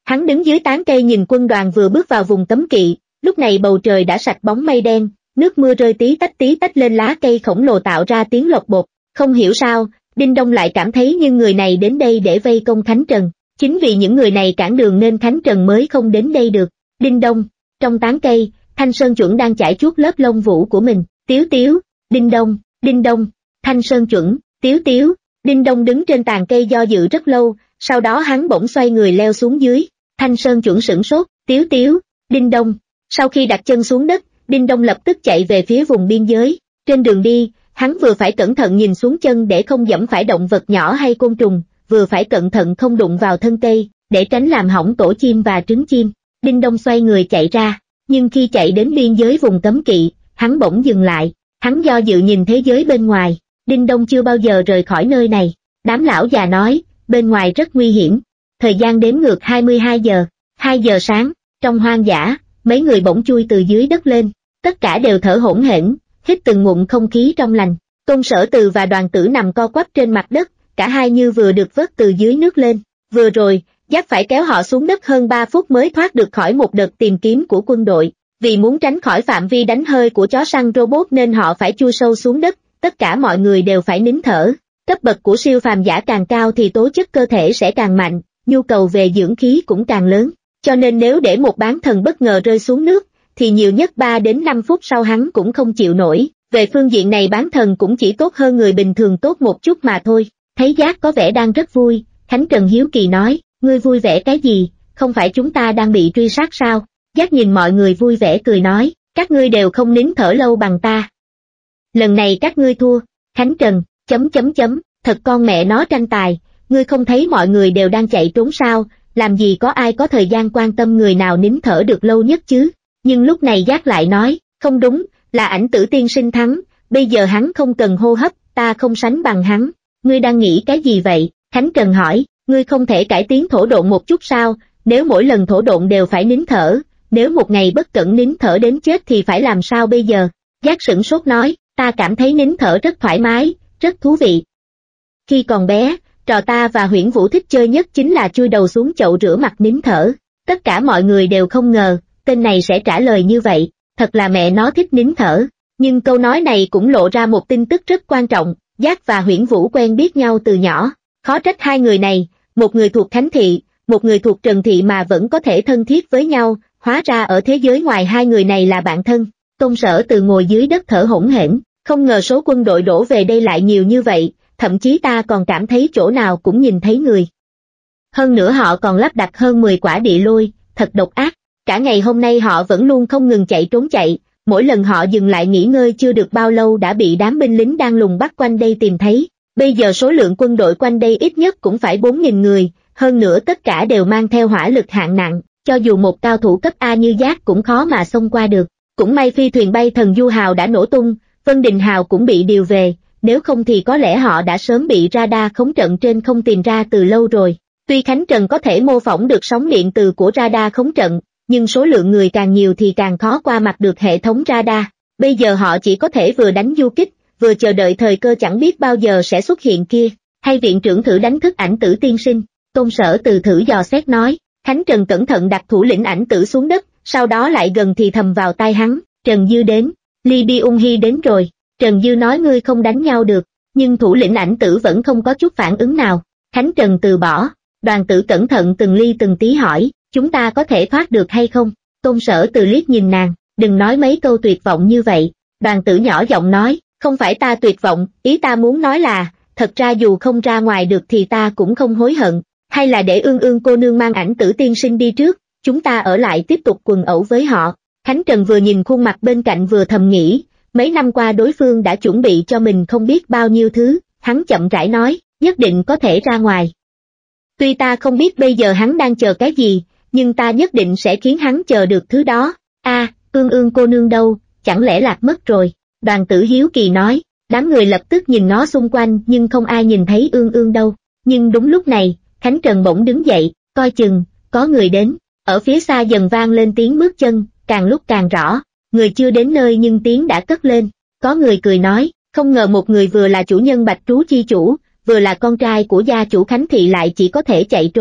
Hắn đứng dưới tán cây nhìn quân đoàn vừa bước vào vùng cấm kỵ, lúc này bầu trời đã sạch bóng mây đen, nước mưa rơi tí tách tí tách lên lá cây khổng lồ tạo ra tiếng lột bột. Không hiểu sao, Đinh Đông lại cảm thấy như người này đến đây để vây công Khánh Trần. Chính vì những người này cản đường nên Khánh Trần mới không đến đây được. Đinh Đông, trong tán cây, Thanh Sơn Chuẩn đang chải chuốt lớp lông vũ của mình. Tiếu tiếu, Đinh Đông, Đinh Đông, Thanh Sơn Chuẩn, tiếu tiếu. Đinh Đông đứng trên tàn cây do dự rất lâu, sau đó hắn bỗng xoay người leo xuống dưới. Thanh Sơn Chuẩn sửng sốt, tiếu tiếu, Đinh Đông. Sau khi đặt chân xuống đất, Đinh Đông lập tức chạy về phía vùng biên giới. Trên đường đi, hắn vừa phải cẩn thận nhìn xuống chân để không dẫm phải động vật nhỏ hay côn trùng, vừa phải cẩn thận không đụng vào thân cây, để tránh làm hỏng tổ chim và trứng chim. Đinh Đông xoay người chạy ra, nhưng khi chạy đến biên giới vùng cấm kỵ, hắn bỗng dừng lại, hắn do dự nhìn thế giới bên ngoài. Đinh Đông chưa bao giờ rời khỏi nơi này. Đám lão già nói, bên ngoài rất nguy hiểm. Thời gian đếm ngược hai mươi hai giờ, hai giờ sáng, trong hoang dã, mấy người bỗng chui từ dưới đất lên, tất cả đều thở hổn hển, hít từng ngụm không khí trong lành. Tôn Sở Từ và Đoàn Tử nằm co quắp trên mặt đất, cả hai như vừa được vớt từ dưới nước lên. Vừa rồi, Giáp phải kéo họ xuống đất hơn ba phút mới thoát được khỏi một đợt tìm kiếm của quân đội. Vì muốn tránh khỏi phạm vi đánh hơi của chó săn robot nên họ phải chui sâu xuống đất, tất cả mọi người đều phải nín thở. Cấp bậc của siêu phàm giả càng cao thì tố chất cơ thể sẽ càng mạnh, nhu cầu về dưỡng khí cũng càng lớn. Cho nên nếu để một bán thần bất ngờ rơi xuống nước, thì nhiều nhất ba đến năm phút sau hắn cũng không chịu nổi. Về phương diện này bán thần cũng chỉ tốt hơn người bình thường tốt một chút mà thôi. Thấy Giác có vẻ đang rất vui, Khánh Trần hiếu kỳ nói, ngươi vui vẻ cái gì, không phải chúng ta đang bị truy sát sao? Giác nhìn mọi người vui vẻ cười nói, các ngươi đều không nín thở lâu bằng ta. Lần này các ngươi thua. Khánh Trần, chấm chấm chấm, thật con mẹ nó tranh tài, ngươi không thấy mọi người đều đang chạy trốn sao, làm gì có ai có thời gian quan tâm người nào nín thở được lâu nhất chứ? Nhưng lúc này Giác lại nói, không đúng, là Ảnh Tử tiên sinh thắng, bây giờ hắn không cần hô hấp, ta không sánh bằng hắn. Ngươi đang nghĩ cái gì vậy? Khánh Trần hỏi, ngươi không thể cải tiến thổ độn một chút sao? Nếu mỗi lần thổ độn đều phải nín thở, nếu một ngày bất cẩn nín thở đến chết thì phải làm sao bây giờ? Giác sửng sốt nói, ta cảm thấy nín thở rất thoải mái, rất thú vị. Khi còn bé, trò ta và Huyễn Vũ thích chơi nhất chính là chui đầu xuống chậu rửa mặt nín thở. Tất cả mọi người đều không ngờ, tên này sẽ trả lời như vậy, thật là mẹ nó thích nín thở. Nhưng câu nói này cũng lộ ra một tin tức rất quan trọng, Giác và Huyễn Vũ quen biết nhau từ nhỏ. Khó trách hai người này, một người thuộc Khánh Thị, một người thuộc Trần Thị mà vẫn có thể thân thiết với nhau, hóa ra ở thế giới ngoài hai người này là bạn thân. Tôn Sở Từ ngồi dưới đất thở hổn hển, không ngờ số quân đội đổ về đây lại nhiều như vậy, thậm chí ta còn cảm thấy chỗ nào cũng nhìn thấy người. Hơn nữa họ còn lắp đặt hơn mười quả địa lôi, thật độc ác. Cả ngày hôm nay họ vẫn luôn không ngừng chạy trốn chạy, mỗi lần họ dừng lại nghỉ ngơi chưa được bao lâu đã bị đám binh lính đang lùng bắt quanh đây tìm thấy. Bây giờ số lượng quân đội quanh đây ít nhất cũng phải bốn nghìn người, hơn nữa tất cả đều mang theo hỏa lực hạng nặng, cho dù một cao thủ cấp A như Giác cũng khó mà xông qua được. Cũng may phi thuyền bay thần du hào đã nổ tung, Vân Đình hào cũng bị điều về, nếu không thì có lẽ họ đã sớm bị radar khống trận trên không tìm ra từ lâu rồi. Tuy Khánh Trần có thể mô phỏng được sóng điện từ của radar khống trận, nhưng số lượng người càng nhiều thì càng khó qua mặt được hệ thống radar. Bây giờ họ chỉ có thể vừa đánh du kích, vừa chờ đợi thời cơ chẳng biết bao giờ sẽ xuất hiện kia. Hay viện trưởng thử đánh thức Ảnh Tử tiên sinh? Tôn Sở Từ thử dò xét nói. Khánh Trần cẩn thận đặt thủ lĩnh Ảnh Tử xuống đất, sau đó lại gần thì thầm vào tai hắn, Trần Dư đến, Ly Bi Ung Hy đến rồi. Trần Dư nói ngươi không đánh nhau được, nhưng thủ lĩnh Ảnh Tử vẫn không có chút phản ứng nào. Khánh Trần từ bỏ. Đoàn Tử cẩn thận từng ly từng tí hỏi, chúng ta có thể thoát được hay không? Tôn Sở Từ liếc nhìn nàng, đừng nói mấy câu tuyệt vọng như vậy. Đoàn Tử nhỏ giọng nói, không phải ta tuyệt vọng, ý ta muốn nói là, thật ra dù không ra ngoài được thì ta cũng không hối hận, hay là để Ương Ương cô nương mang Ảnh Tử tiên sinh đi trước, chúng ta ở lại tiếp tục quần ẩu với họ. Khánh Trần vừa nhìn khuôn mặt bên cạnh vừa thầm nghĩ, mấy năm qua đối phương đã chuẩn bị cho mình không biết bao nhiêu thứ, hắn chậm rãi nói, nhất định có thể ra ngoài. Tuy ta không biết bây giờ hắn đang chờ cái gì, nhưng ta nhất định sẽ khiến hắn chờ được thứ đó. A, à, Ương Ương cô nương đâu, chẳng lẽ lạc mất rồi? Đoàn Tử hiếu kỳ nói, đám người lập tức nhìn ngó xung quanh nhưng không ai nhìn thấy Ương Ương đâu. Nhưng đúng lúc này, Khánh Trần bỗng đứng dậy, coi chừng, có người đến. Ở phía xa dần vang lên tiếng bước chân, càng lúc càng rõ, người chưa đến nơi nhưng tiếng đã cất lên. Có người cười nói, không ngờ một người vừa là chủ nhân Bạch Trú chi chủ, vừa là con trai của gia chủ Khánh Thị lại chỉ có thể chạy trốn,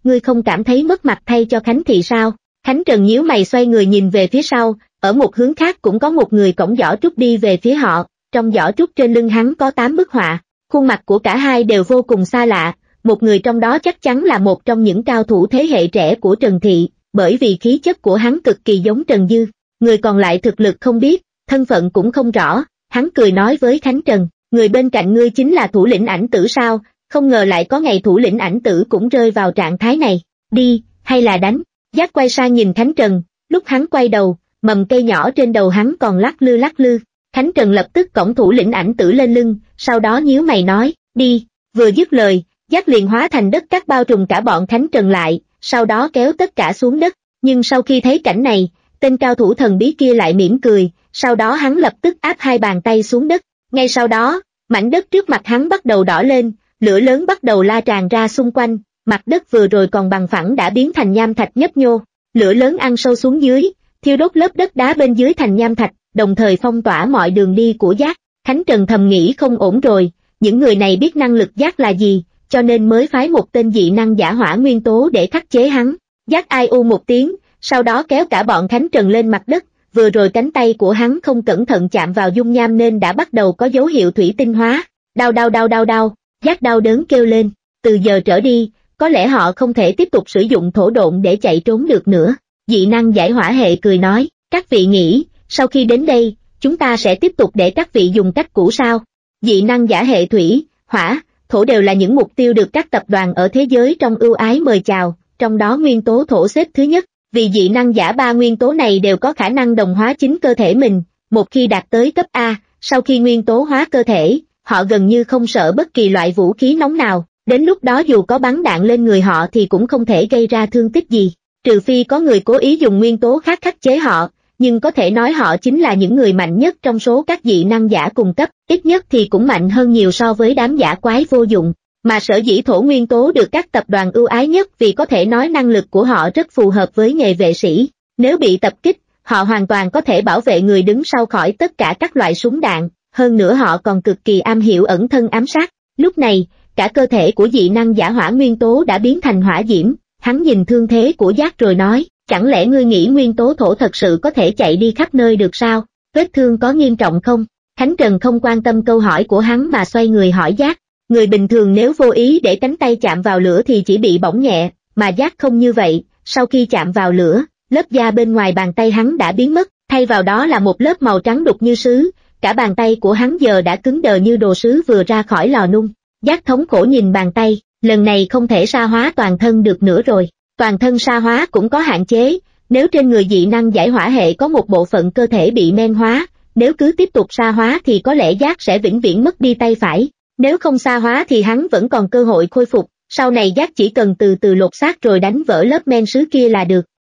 ngươi không cảm thấy mất mặt thay cho Khánh Thị sao? Khánh Trần nhíu mày xoay người nhìn về phía sau, ở một hướng khác cũng có một người cõng giỏ trúc đi về phía họ, trong giỏ trúc trên lưng hắn có tám bức họa, khuôn mặt của cả hai đều vô cùng xa lạ, một người trong đó chắc chắn là một trong những cao thủ thế hệ trẻ của Trần Thị, bởi vì khí chất của hắn cực kỳ giống Trần Dư, người còn lại thực lực không biết, thân phận cũng không rõ, hắn cười nói với Khánh Trần, người bên cạnh ngươi chính là thủ lĩnh Ảnh Tử sao, không ngờ lại có ngày thủ lĩnh Ảnh Tử cũng rơi vào trạng thái này, đi, hay là đánh, Giác quay sang nhìn Khánh Trần, lúc hắn quay đầu, mầm cây nhỏ trên đầu hắn còn lắc lư lắc lư, Khánh Trần lập tức cõng thủ lĩnh Ảnh Tử lên lưng, sau đó nhíu mày nói, đi, vừa dứt lời, Giác liền hóa thành đất cát bao trùm cả bọn Khánh Trần lại, sau đó kéo tất cả xuống đất, nhưng sau khi thấy cảnh này, tên cao thủ thần bí kia lại mỉm cười, sau đó hắn lập tức áp hai bàn tay xuống đất, ngay sau đó, mảnh đất trước mặt hắn bắt đầu đỏ lên, lửa lớn bắt đầu la tràn ra xung quanh, mặt đất vừa rồi còn bằng phẳng đã biến thành nham thạch nhấp nhô, lửa lớn ăn sâu xuống dưới, thiêu đốt lớp đất đá bên dưới thành nham thạch, đồng thời phong tỏa mọi đường đi của Giác. Khánh Trần thầm nghĩ không ổn rồi, những người này biết năng lực Giác là gì, cho nên mới phái một tên dị năng giả hỏa nguyên tố để khắc chế hắn. Giác ai u một tiếng, sau đó kéo cả bọn Khánh Trần lên mặt đất, vừa rồi cánh tay của hắn không cẩn thận chạm vào dung nham nên đã bắt đầu có dấu hiệu thủy tinh hóa. Đau đau đau đau đau, Giác đau đớn kêu lên, từ giờ trở đi, có lẽ họ không thể tiếp tục sử dụng thổ độn để chạy trốn được nữa. Dị năng giải hỏa hệ cười nói, các vị nghĩ, sau khi đến đây, chúng ta sẽ tiếp tục để các vị dùng cách cũ sao? Dị năng giả hệ thủy, hỏa, thổ đều là những mục tiêu được các tập đoàn ở thế giới trong ưu ái mời chào, trong đó nguyên tố thổ xếp thứ nhất, vì dị năng giả ba nguyên tố này đều có khả năng đồng hóa chính cơ thể mình, một khi đạt tới cấp A, sau khi nguyên tố hóa cơ thể, họ gần như không sợ bất kỳ loại vũ khí nóng nào, đến lúc đó dù có bắn đạn lên người họ thì cũng không thể gây ra thương tích gì, trừ phi có người cố ý dùng nguyên tố khác khắc chế họ, nhưng có thể nói họ chính là những người mạnh nhất trong số các dị năng giả cùng cấp, ít nhất thì cũng mạnh hơn nhiều so với đám giả quái vô dụng, mà sở dĩ thổ nguyên tố được các tập đoàn ưu ái nhất vì có thể nói năng lực của họ rất phù hợp với nghề vệ sĩ, nếu bị tập kích, họ hoàn toàn có thể bảo vệ người đứng sau khỏi tất cả các loại súng đạn, hơn nữa họ còn cực kỳ am hiểu ẩn thân ám sát. Lúc này, cả cơ thể của dị năng giả hỏa nguyên tố đã biến thành hỏa diễm, hắn nhìn thương thế của Giác rồi nói, chẳng lẽ ngươi nghĩ nguyên tố thổ thật sự có thể chạy đi khắp nơi được sao, vết thương có nghiêm trọng không? Khánh Trần không quan tâm câu hỏi của hắn mà xoay người hỏi Giác, người bình thường nếu vô ý để cánh tay chạm vào lửa thì chỉ bị bỏng nhẹ, mà Giác không như vậy, sau khi chạm vào lửa, lớp da bên ngoài bàn tay hắn đã biến mất, thay vào đó là một lớp màu trắng đục như sứ, cả bàn tay của hắn giờ đã cứng đờ như đồ sứ vừa ra khỏi lò nung. Giác thống khổ nhìn bàn tay, lần này không thể sa hóa toàn thân được nữa rồi, toàn thân sa hóa cũng có hạn chế, nếu trên người dị năng giải hỏa hệ có một bộ phận cơ thể bị men hóa, nếu cứ tiếp tục sa hóa thì có lẽ Giác sẽ vĩnh viễn mất đi tay phải, nếu không sa hóa thì hắn vẫn còn cơ hội khôi phục, sau này Giác chỉ cần từ từ lột xác rồi đánh vỡ lớp men sứ kia là được.